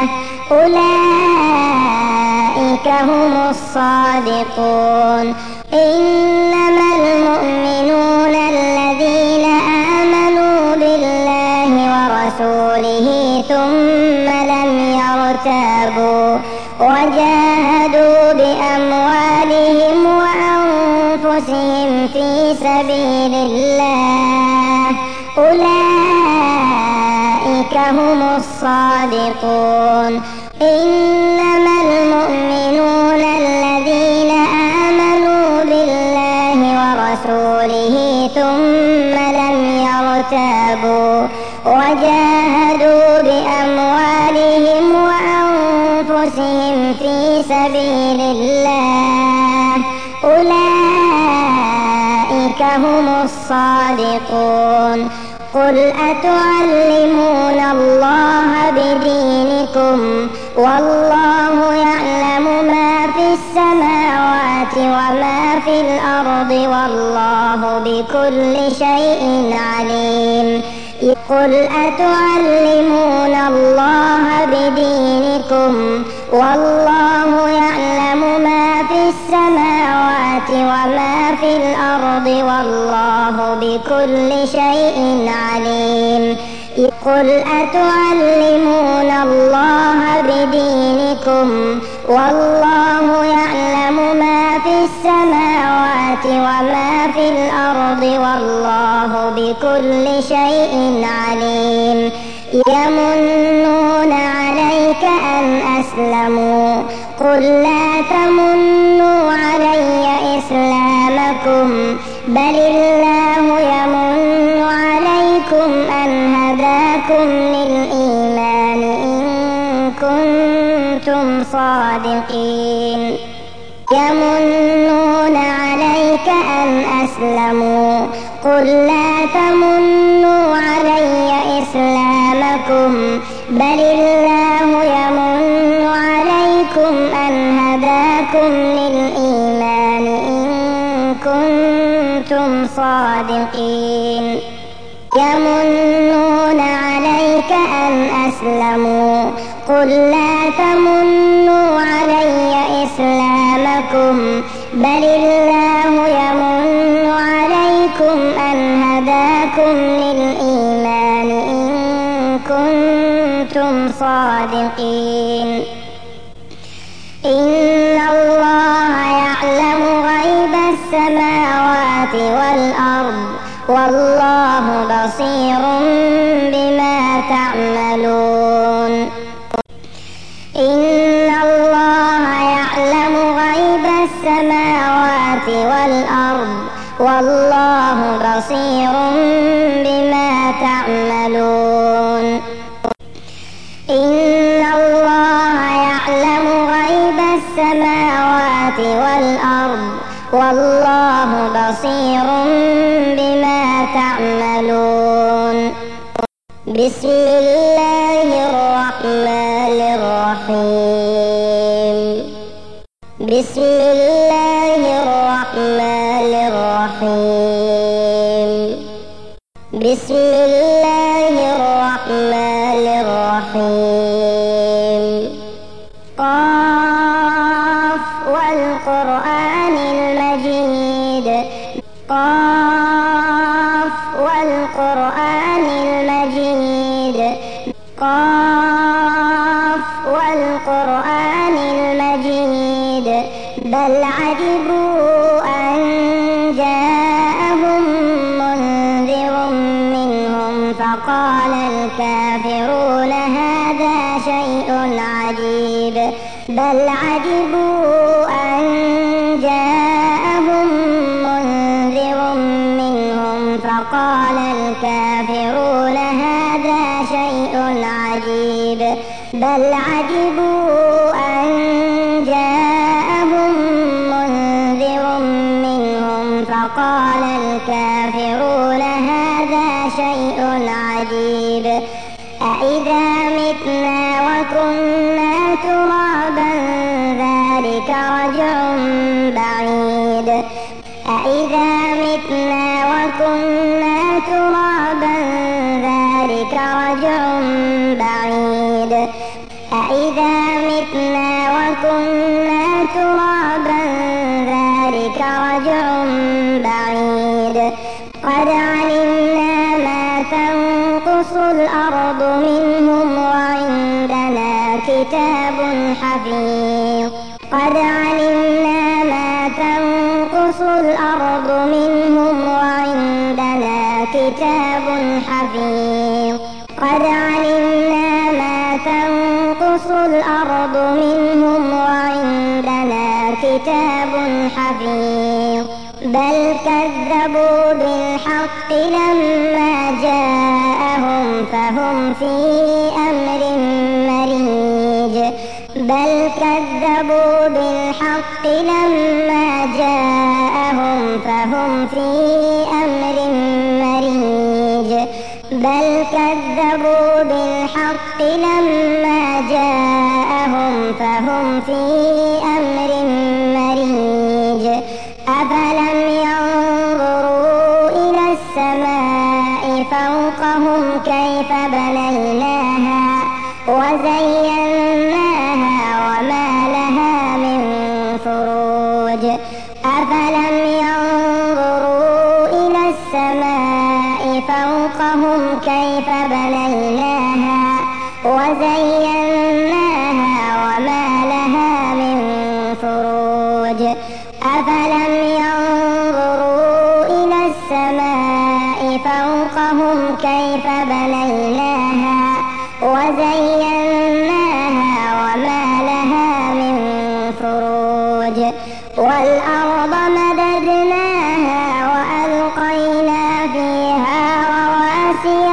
أولئك هم الصادقون. إنما المؤمنون الذين آمنوا بالله ورسوله ثم لم يرتابوا وجاهدوا بأموالهم وأنفسهم في سبيل الله أولئك هم الصادقون. إنما المؤمنون الذين آمنوا بالله ورسوله ثم لم يرتابوا وجاهدوا بأموالهم وأنفسهم في سبيل الله أولئك هم الصادقون. قل أتعلمون الله بدينكم والله يعلم ما في السماوات وما في الأرض والله بكل شيء عليم. قل أتعلمون الله بدينكم والله يعلم ما في السماوات وما في الأرض والله بكل شيء عليم. قل أتعلمون الله بدينكم والله يعلم ما في السماوات وما في الأرض والله بكل شيء عليم. يمنون عليك أن أسلموا قل لا تمنوا علي إسلامكم بل الله يمن عليكم أن هداكم للإيمان إن كنتم صادقين. يمنون عليك أن أسلموا قل لا تمنوا علي إسلامكم بل الله يمن عليكم أن هداكم للإيمان إن كنتم صادقين. يمنون عليك أن أسلموا قل لا تمنوا علي إسلامكم بل الله يمن عليكم أن هداكم للإيمان إن كنتم صادقين. إن الله يعلم غيب السماوات والأرض والله بصير بما تعملون. إن الله يعلم غيب السماوات والأرض والله بصير بما تعملون. إن الله يعلم غيب السماوات والأرض والله بصير بما تعملون. بسم الله الرحمن الرحيم. بسم الله الرحمن الرحيم. بسم الله الرحمن الرحيم. قاف والقرآن المجيد. قاف والقرآن المجيد. قاف والقرآن المجيد. بل عجبوا أن جاءهم منذر منهم فقال الكافرون هذا شيء عجيب. بل عجبوا أن جاءهم منذر منهم فقال الكافرون هذا شيء عجيب. بل عجبوا أن جاءهم منذر منهم فقال الكافرون هذا شيء عجيب. أإذا متنا وكنا ترابا ذلك رجع بعيد. أإذا متنا وكنا ترابا ذلك رجع بعيد. أإذا متنا وكنا ترابا ذلك رجع بعيد. قد علمنا ما تنقص الأرض منهم وعندنا كتاب حفيظ. قد علمنا ما تنقص الأرض منهم وعندنا كتاب حفيظ. قد علمنا ما تنقص الأرض منهم وعندنا كتاب حفيظ. بل كذبوا بالحق لما جاءهم فهم في أمر مريج. بل كذبوا بالحق لما جاءهم فهم في أمر مريج. بل كذبوا بالحق لما جاءهم فهم في أمر مريج. أفلم ينظروا إلى السماء فوقهم كيف بنيناها وزيناها وما لها من فروج. أفلم ينظروا إلى السماء فوقهم كيف بنيناها وزيناها وما لها من فروج. أفلم ينظروا إلى السماء فوقهم كيف بنيناها وزيناها وما لها من فروج. والأرض مددناها وألقينا فيها رواسي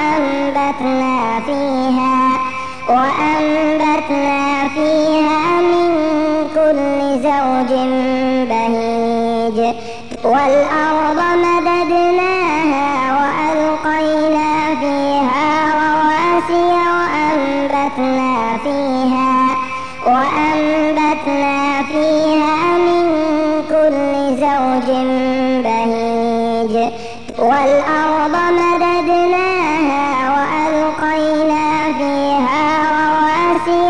وأنبتنا فيها من كل زوج بهيج. والأرض مددناها وألقينا فيها رواسي وأنبتنا فيها من كل زوج بهيج. والأرض مددناها وألقينا فيها رواسي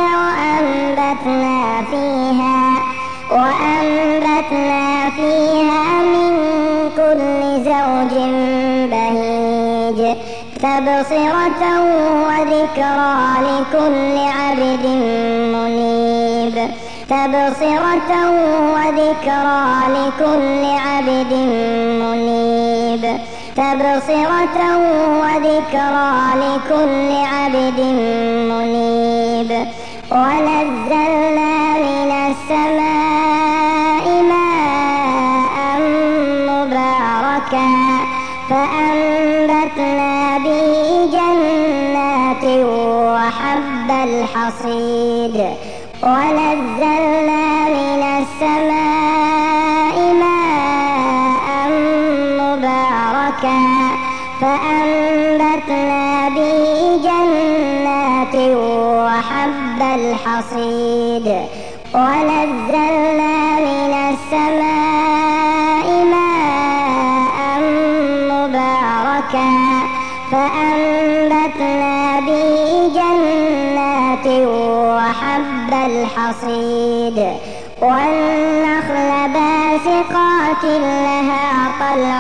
وأنبتنا فيها من كل زوج بهيج. تبصرة وذكرى لكل عبد منيب. تبصرة وذكرى لكل عبد منيب. تبصرة وذكرى لكل عبد منيب. ونزلنا من السماء ماء مباركا فأنبتنا به جنات وحب الحصيد. ونزلنا من السماء ماء مباركا فأنبتنا به جنات وحب الحصيد. ونزلنا شركاء فأنبتنا به جنات وحب الحصيد والنخل باسقات لها طلع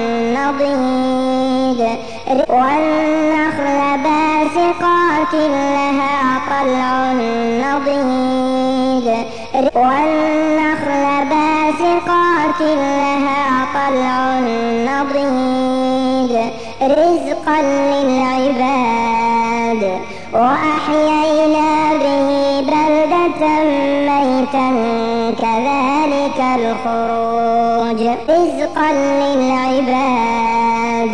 نضيد والنخل باسقات لها طلع نضيد والنخل باسقات لها طلع نضيد رزقا للعباد وأحيينا به بلدة ميتا كذلك الخروج رزقا للعباد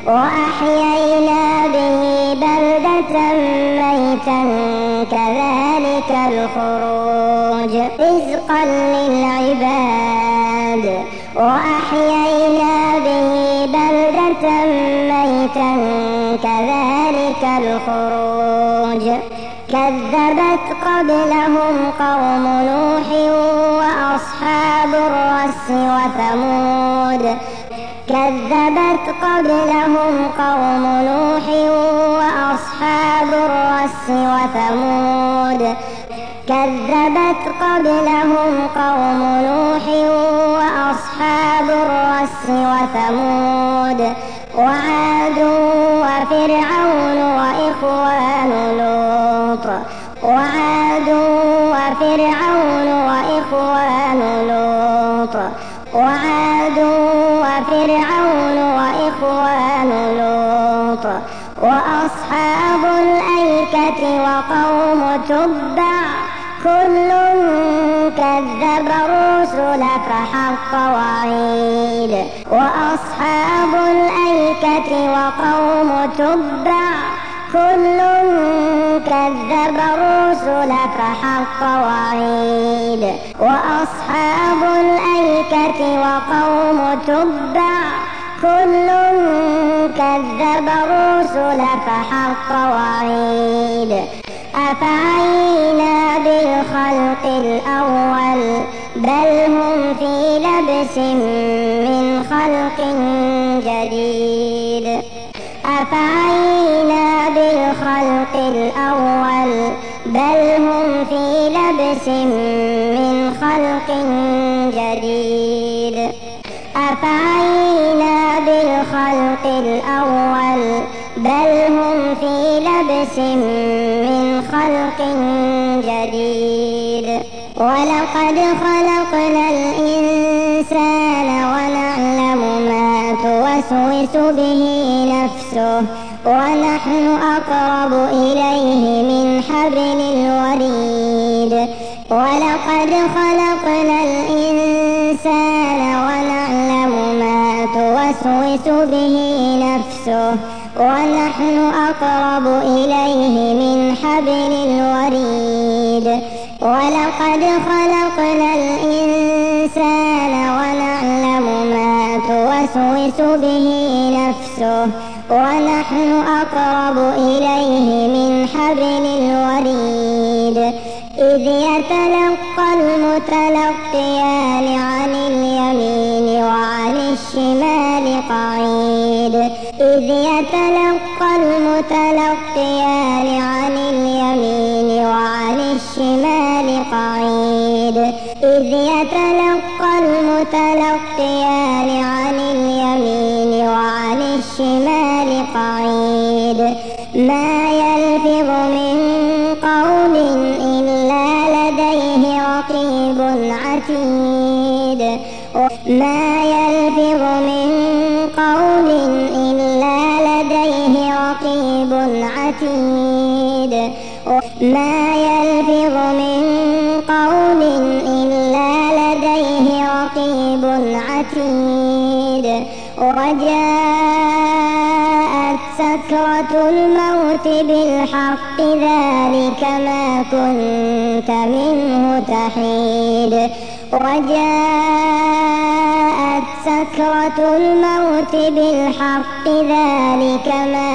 وأحيينا به بلدة ميتا كذلك الخروج رزقا للعباد وأحيينا به بلدة ميتا كذلك الخروج كذبت قبلهم قوم نوح وأصحاب الرس وثمود كذبت قبلهم قوم نوح وأصحاب الرس وثمود كذبت قبلهم قوم نوح وأصحاب الرس وثمود وعاد وفرعون وإخوان لوط وعاد وفرعون وإخوان لوط وعاد وفرعون وإخوان لوط وأصحاب الأيكة وقوم تبع كل كذب الرسل فحق وعيد وأصحاب الأيكة وقوم تبع كل كذب الرسل فحق وعيد وأصحاب الأيكة وقوم تبع كل كذب الرسل فحق وعيد أفعينا بالخلق الأول بل هم في لبس من خلق جديد أفعينا بالخلق الأول بل هم في لبس من خلق جديد أفعينا بالخلق الأول بل هم في لبس من خلق جديد ولقد خلقنا الإنسان ونعلم ما توسوس به نفسه ونحن أقرب إليه من حبل الوريد ولقد خلقنا الإنسان ونعلم ما توسوس به نفسه ونحن أقرب إليه من حبل الوريد ولقد خلقنا الإنسان ونعلم ما توسوس به نفسه ونحن أقرب إليه من حبل الوريد إذ يتلقى المتلقيان عن اليمين وعن الشمال قعيد إذ يتلقى المتلقيان عن اليمين وعن الشمال قعيد إذ يتلقى المتلقيان عن اليمين وعن الشمال قعيد ما يلفظ من قول إلا لديه رقيب عتيد ما يلفظ من قول إلا لديه رقيب عتيد ما يلفظ من قول إلا لديه رقيب عتيد وجاءت سكرة الموت بالحق ذلك ما كنت منه تحيد وجاءت سكرة الموت بالحق ذلك ما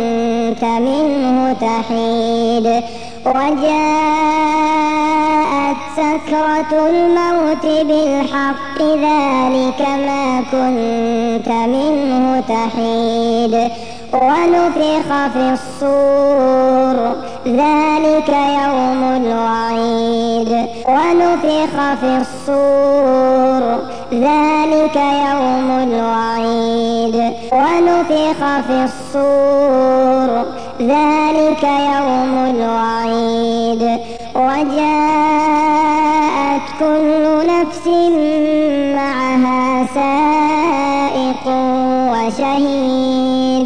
كنت منه تحيد وجاءت سكرة الموت بالحق ذلك ما كنت منه تحيد ونفخ في الصور ذلك يوم الوعيد ونفخ في الصور ذلك يوم الوعيد ونفخ في الصور ذلك يوم الوعيد وجاءت كل نفس معها سائق وشهيد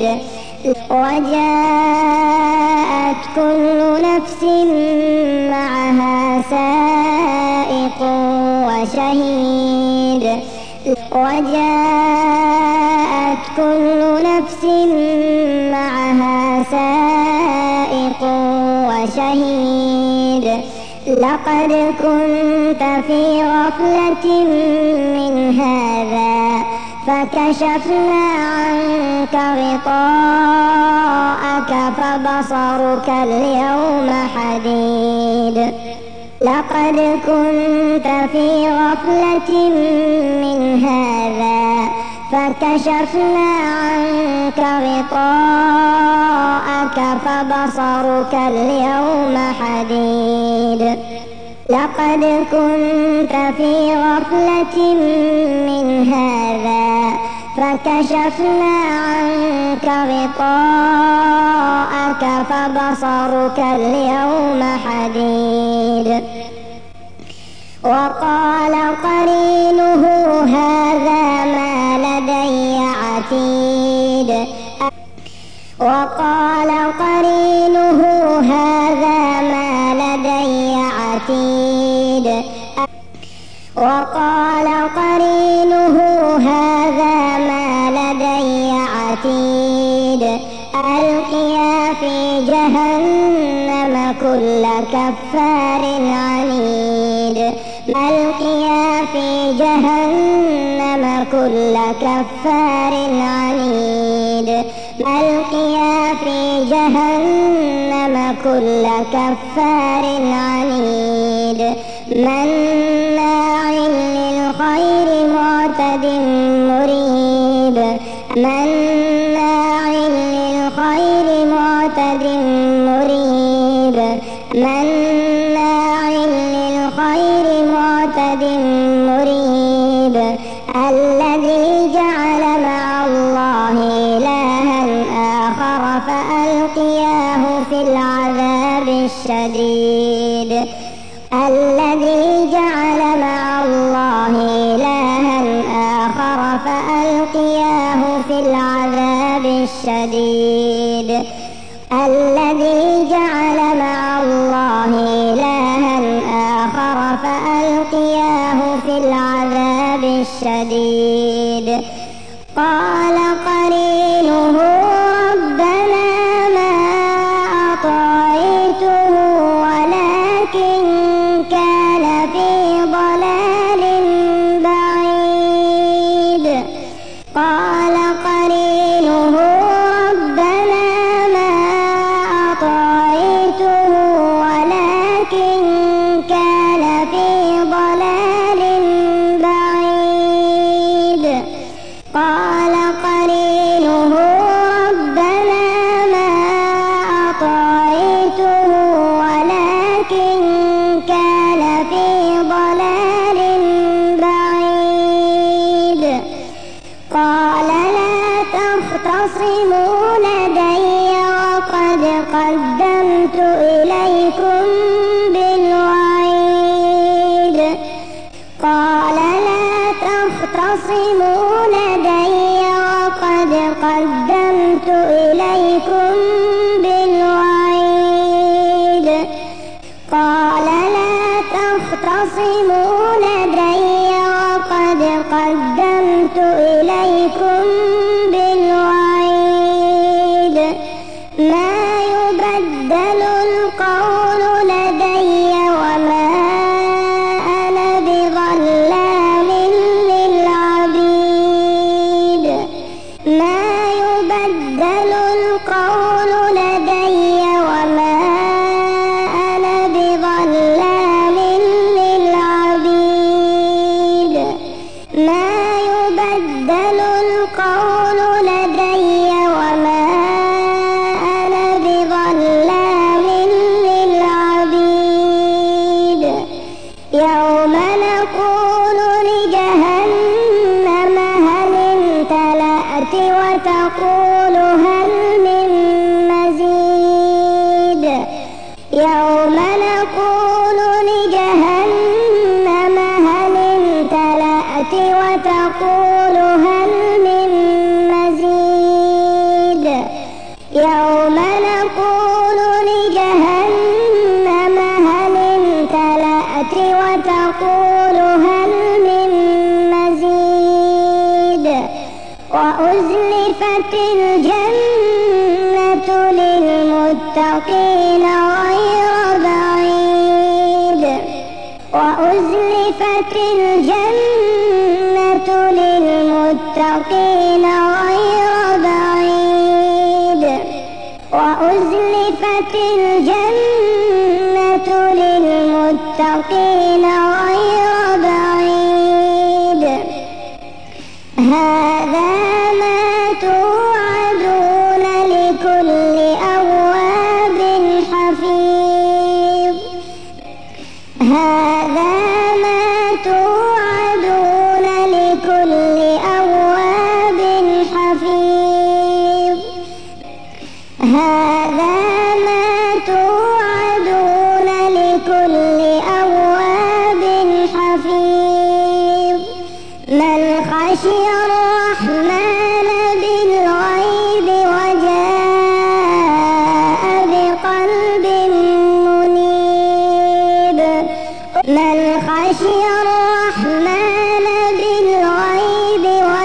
وجاءت كل نفس معها سائق وشهيد وجاءت كل نفس معها سائق وشهيد لقد كنت في غفلة من هذا فكشفنا عنك غطاءك فبصرك اليوم حديد لقد كنت في غفلة من هذا فكشفنا عنك غطاءك فبصرك اليوم حديد لقد كنت في غفلة من هذا فكشفنا عنك غطاءك فبصرك اليوم حديد وقال قرينه هذا ما لدي عتيد وقال قرينه هذا ما لدي عتيد وقال قرينه هذا ما لدي عتيد ألقيا في جهنم كل كفار عنيد ألقيا في جهنم كل كفار عنيد ألقيا في جهنم كل كفار عنيد مناع للخير معتد مريب مناع للخير معتد مريب مناع للخير معتد مريب الذي جعل مع الله إلها آخر فألقياه في العذاب الشديد الذي جعل مع الله إلها آخر فألقياه في العذاب الشديد الذي جعل مع الله إلها آخر فألقياه في العذاب الشديد قال قرينه ربنا ما أطغيته ولكن كان في ضلال بعيد قال قرينه ربنا ما أطغيته ولكن كان في ضلال بعيد قال قرينه ربنا ما أطغيته ولكن كان في ضلال بعيد قال لا تختصموا لدي وقد قدمت إليكم بالوعيد قال لا تختصموا لدي وقد قدمت إليكم بالوعيد قال لا تختصموا لدي وقد قدمت إليكم بالوعيد ما يبدل القول لدي وما أنا بظلام للعبيد ما يبدل القول لدي وما أنا بظلام يوم نقول لجهنم هل امتلأت وتقول هل من مزيد وأزلفت الجنة للمتقين غير بعيد وأزلفت الجنة للمتقين غير بعيد وأزلفت الجنة للمتقين غير بعيد هذا ما توعدون لكل أواب حفيظ هذا ما توعدون لكل أواب حفيظ هذا ما توعدون لكل أواب حفيظ من خشي الرحمن بالغيب وجاء بقلب منيب من خشي الرحمن بالغيب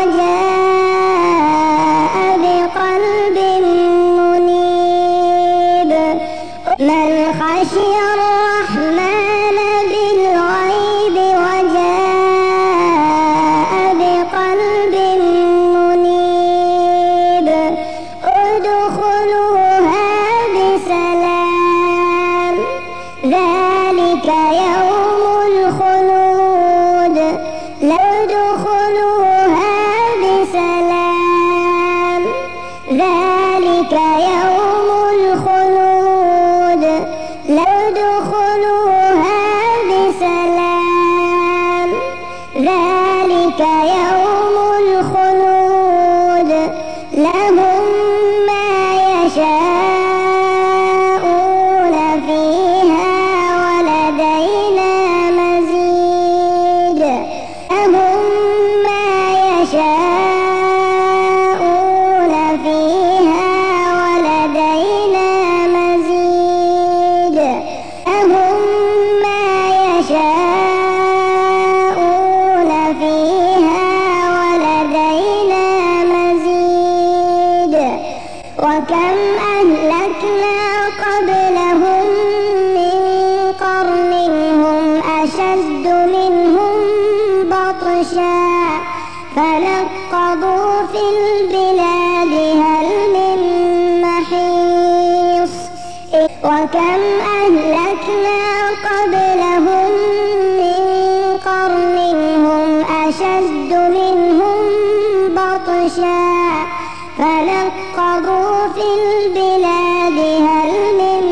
وجاء بقلب منيب من خشي الرحمن بالغيب وجاء بقلب منيب ادخلوها بسلام ذلك يوم الخلود ادخلوها بسلام ذلك يوم الخلود ادخلوها بسلام ذلك يوم الخلود لهم ما يشاءون فيها ولدينا مزيد لهم ما يشاءون فيها ولدينا مزيد لهم ما يشاءون فيها ولدينا مزيد وكم أهلكنا قبلهم من قرن هم أشد منهم بطشا فنقبوا في البلاد هل من محيص وكم أهلكنا قبلهم من قرن هم أشد منهم بطشا فنقبوا في البلاد هل من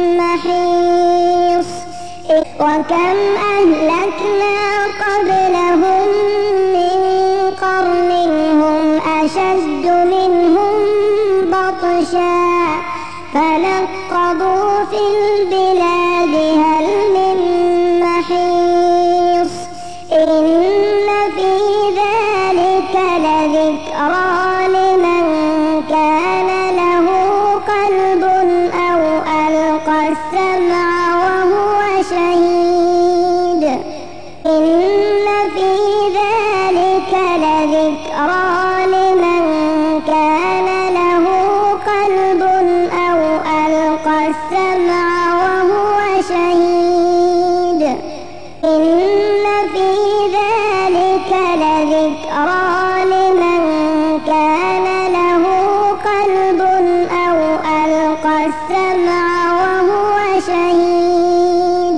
محيص وكم أهلكنا قبلهم من قرن هم أشد منهم بطشا فنقبوا في البلاد هل من محيص إن في ذلك لذكرى لمن كان له قلب أو ألقى السمع وهو شهيد إن في ذلك لذكرى لمن كان له قلب أو ألقى السمع وهو شهيد إن في ذلك لذكرى لمن كان له قلب أو ألقى السمع وهو شهيد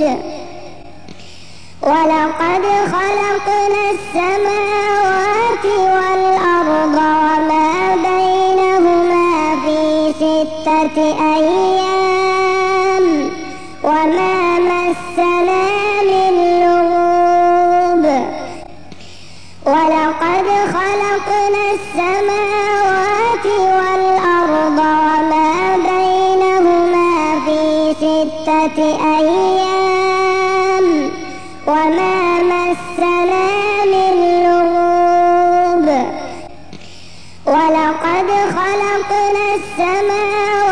ولقد خلقنا السماوات والأرض وما بينهما في 6 أيام وما مسنا من لغوب ولقد خلقنا السماوات والأرض وما بينهما في 6 أيام وما مسنا من لغوب ولقد خلقنا السماوات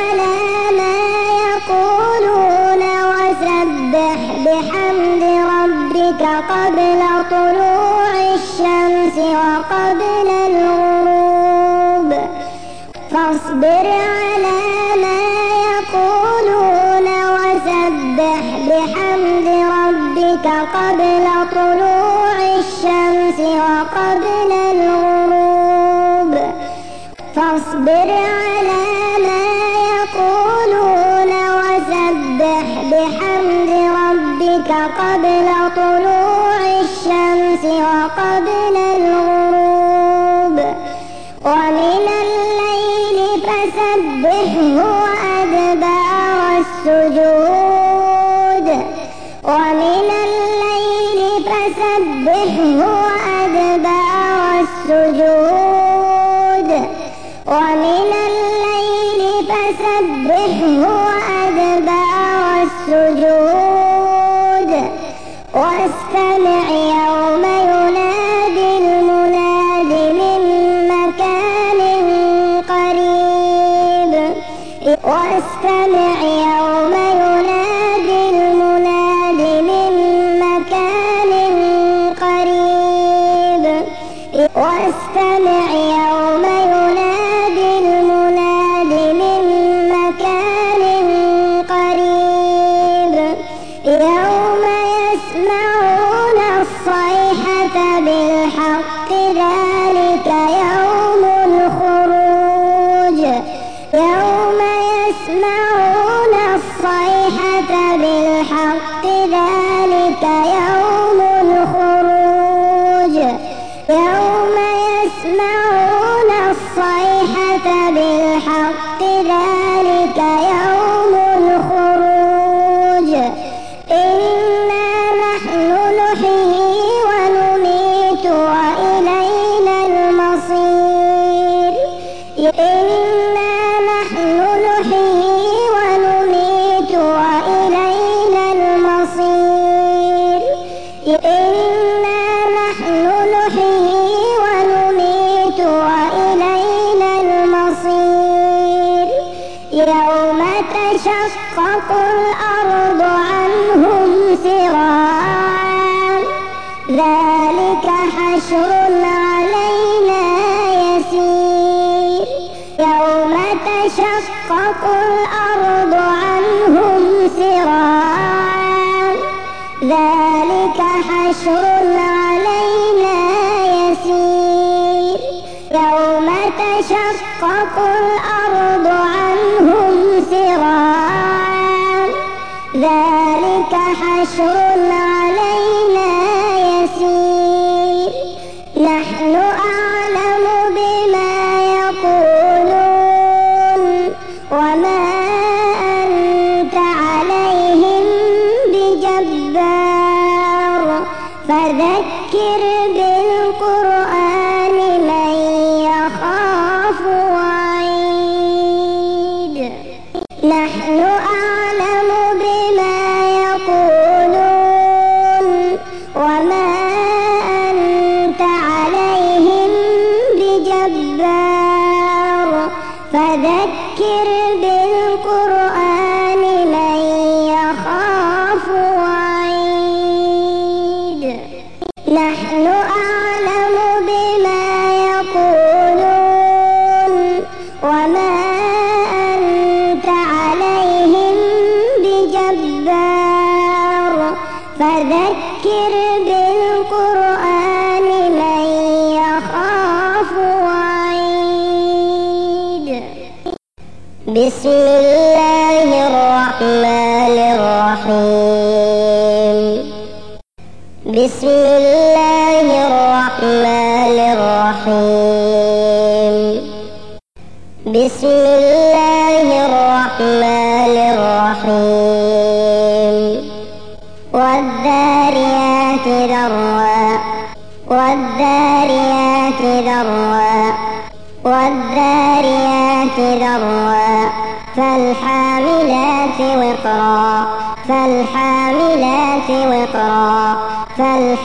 على ما يقولون وسبح بحمد ربك قبل طلوع الشمس وقبل الغروب فاصبر على ما يقولون وسبح بحمد ربك قبل طلوع الشمس وقبل الغروب فاصبر على ما يقولون وسبح بحمد ربك قبل طلوع الشمس وقبل الغروب ومن الليل فسبحه وأدبار السجود ومن الليل فسبحه وأدبار السجود ومن الليل فسبحه وأدبار السجود واستمع يوم ينادي المناد من مكان قريب واستمع يوم ينادي المناد من مكان قريب واستمع يوم ينادي المناد من مكان قريب يوم يسمعون الصيحة بالحق ذلك يوم الخروج يوم يسمعون الصيحة بالحق ذلك يوم الخروج يوم يسمعون الصيحة بالحق ذلك يوم الخروج إنا نحن نحيي ونميت وإلينا المصير إنا نحن نحيي ونميت وإلينا المصير إنا نحن نحيي ونميت وإلينا المصير يوم تشقق الأرض عنهم سراعا ذلك حشر علينا يسير يوم تشقق الأرض عنهم سراعا ذلك حشر علينا يسير يوم تشقق الأرض عنهم سراعا ذلك حشر علينا يسير نحن أعلم بما يقولون وما أنت عليهم بجبار فذكر بالقرآن من يخاف وعيد نحن أعلم بما يقولون وما أنت عليهم بجبار فذكر بالقرآن من يخاف وعيد نحن أعلم بما يقولون وما أنت عليهم بجبار فذكر بالقرآن من يخاف وعيد بسم الله الرحمن الرحيم بسم الله الرحمن الرحيم بسم الله الرحمن الرحيم والذاريات ذروا والذاريات ذروا والذاريات ذروا فالحاملات وقرا فالحاملات وقرا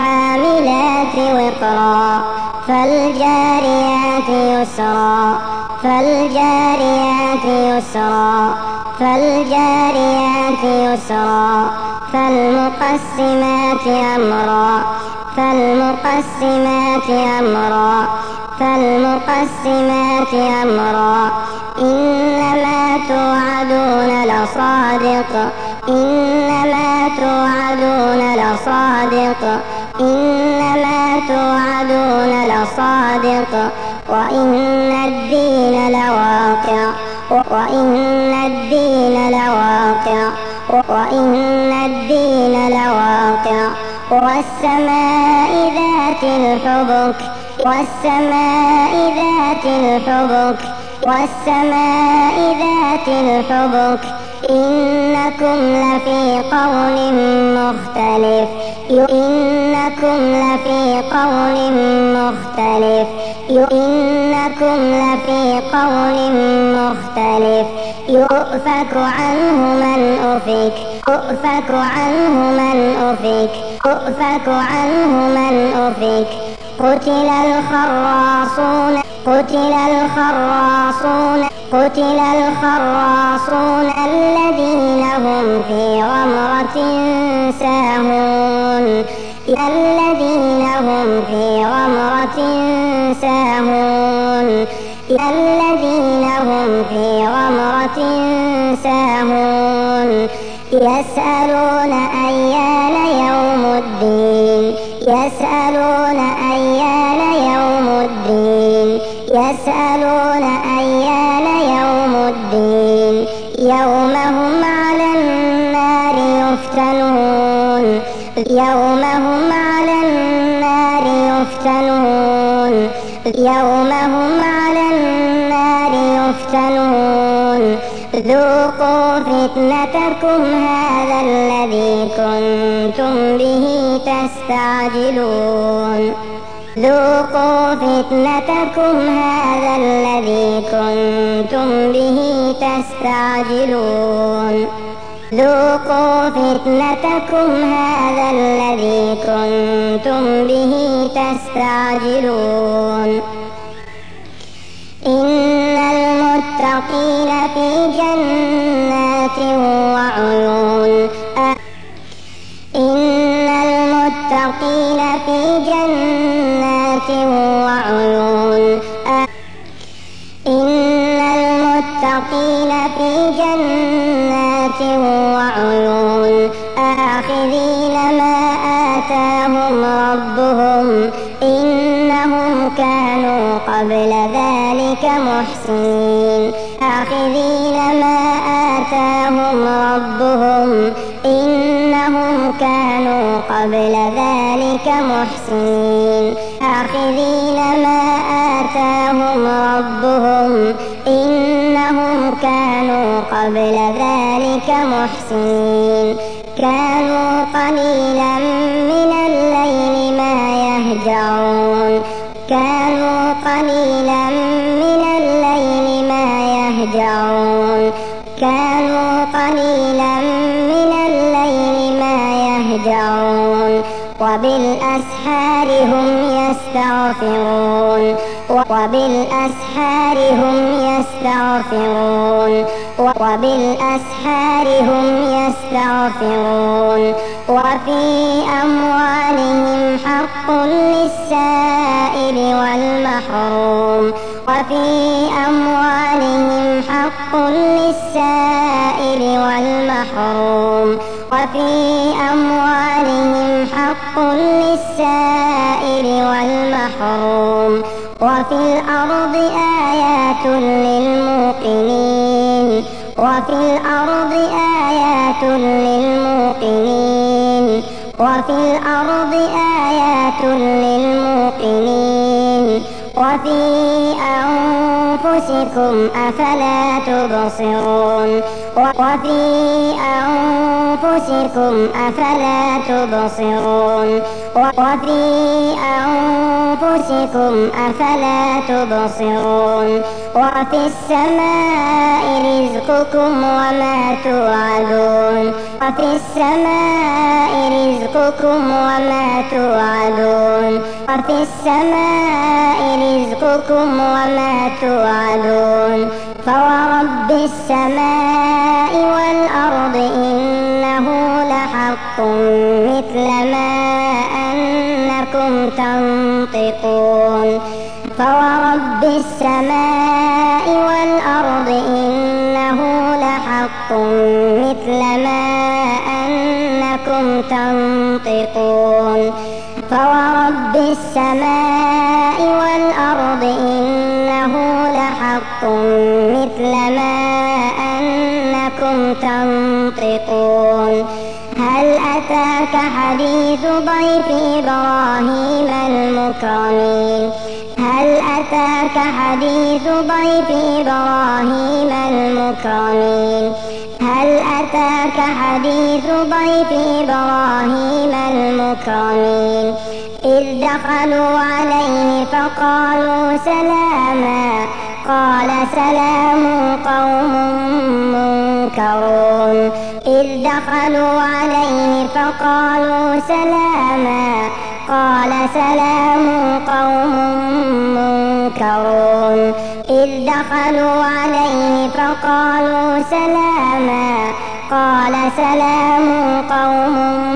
فالحاملات وقرا فالجاريات يسرا فالجاريات يسرا فالجاريات يسرا فالمقسمات أمرا فالمقسمات أمرا فالمقسمات أمرا إنما توعدون لصادق إنما توعدون لصادق إنما توعدون لصادق وإن الدين لواقع وإن الدين لواقع وإن الدين لواقع والسماء ذات الحبك والسماء ذات الحبك والسماء ذات الحبك إنكم لفي قول مختلف إنكم لفي قول مختلف إنكم لفي قول مختلف يؤفك عنه من أفك يؤفك عنه من أفك يؤفك عنه من أفك قتل الخراصون قتل الخراصون قتل الخراصون الذين هم في غمرة ساهون الذين هم في غمرة ساهون الذين هم في غمرة ساهون يسألون أيان يوم الدين يسألون أيان يوم الدين يسألون أيان يوم الدين يوم هم على النار يفتنون يوم هم على النار يفتنون يوم هم على النار يفتنون ذوقوا فتنتكم هذا الذي كنتم به تستعجلون ذوقوا فتنتكم هذا الذي كنتم به تستعجلون ذوقوا فتنتكم هذا الذي كنتم به تستعجلون إن المتقين في جنات وعيون إن المتقين في جنات وعيون إن المتقين في جنات وعيون آخذين ما آتاهم ربهم إنهم كانوا قبل ذلك محسنين آخذين ما آتاهم ربهم إنهم كانوا قبل ذلك محسنين آخذين ما آتاهم ربهم إنهم كانوا قبل ذلك محسنين كانوا قليلا من الليل ما يهجعون كانوا قليلا من الليل ما يهجعون كانوا قليلا من الليل ما يهجعون وبالأسحار هم يستغفرون وبالأسحار هم يستغفرون وبالأسحار هم يستغفرون وفي أموالهم حق للسائل والمحروم وفي أموالهم حق للسائل والمحروم وفي أموالهم حق للسائل والمحروم وفي الأرض آيات للموقنين وفي الأرض آيات للموقنين وفي الأرض آيات للموقنين وفي أنفسكم أفلا تبصرون وفي أنفسكم أفلا تبصرون وفي أنفسكم أفلا تبصرون وفي السماء رزقكم وما توعدون وفي السماء رزقكم وما توعدون وفي السماء رزقكم وما توعدون فورب السماء والأرض إنه لحق مثل ما أنكم تنطقون فورب السماء والأرض إنه لحق مثل ما أنكم تنطقون فورب السماء والأرض إنه لحق مثل ما أنكم تنطقون هل أتاك حديث ضيف إبراهيم المكرمين هل أتاك حديث ضيف إبراهيم المكرمين هل أتاك حديث ضيف إبراهيم المكرمين إذ دخلوا عليه فقالوا سلاما قال سلام قوم منكرون إذ دخلوا عليه فقالوا سلاما قال سلام قوم منكرون إذ دخلوا عليه فقالوا سلاما قال سلام قوم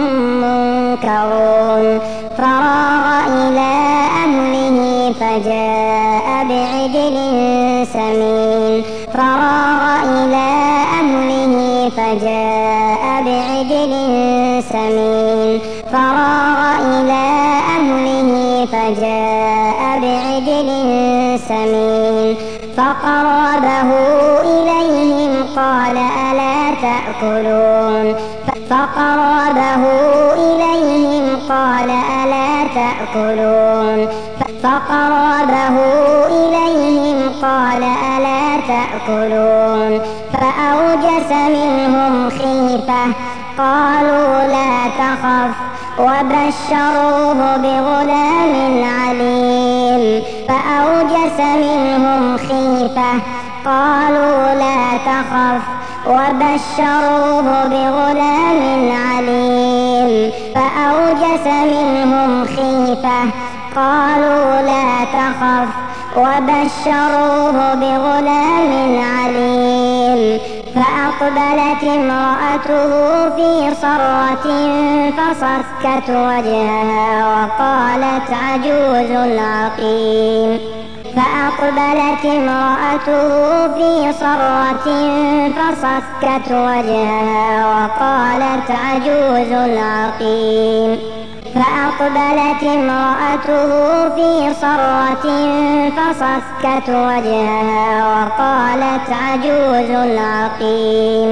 منكرون فراغ إلى أهله فجاء بعجل سمين فراغ إلى أهله فجاء بعجل سمين فراغ إلى أهله فجاء بعجل سمين فقربه إليهم قال ألا تأكلون فقربه إليهم قال ألا تأكلون فقربه إليهم قال ألا تأكلون فأوجس منهم خيفة قالوا لا تخف وبشروه بغلام عليم فأوجس منهم خيفة قالوا لا تخف وبشروه بغلام عليم فأوجس منهم خيفة قالوا لا تخف وبشروه بغلام عليم فأقبلت امرأته في صرة فصكت وجهها وقالت عجوز عقيم فأقبلت امرأته في صرة فصكت وجهها وقالت عجوز عقيم فأقبلت امرأته في صرة فصكت وجهها وقالت عجوز عقيم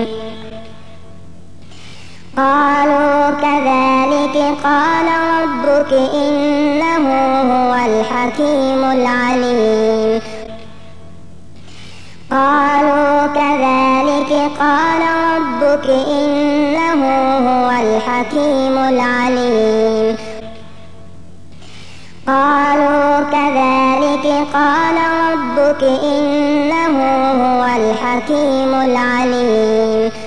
قالوا كذلك قال ربك إنه هو الحكيم العليم قالوا كذلك قال ربك إنه هو الحكيم العليم قالوا كذلك قال ربك إنه هو الحكيم العليم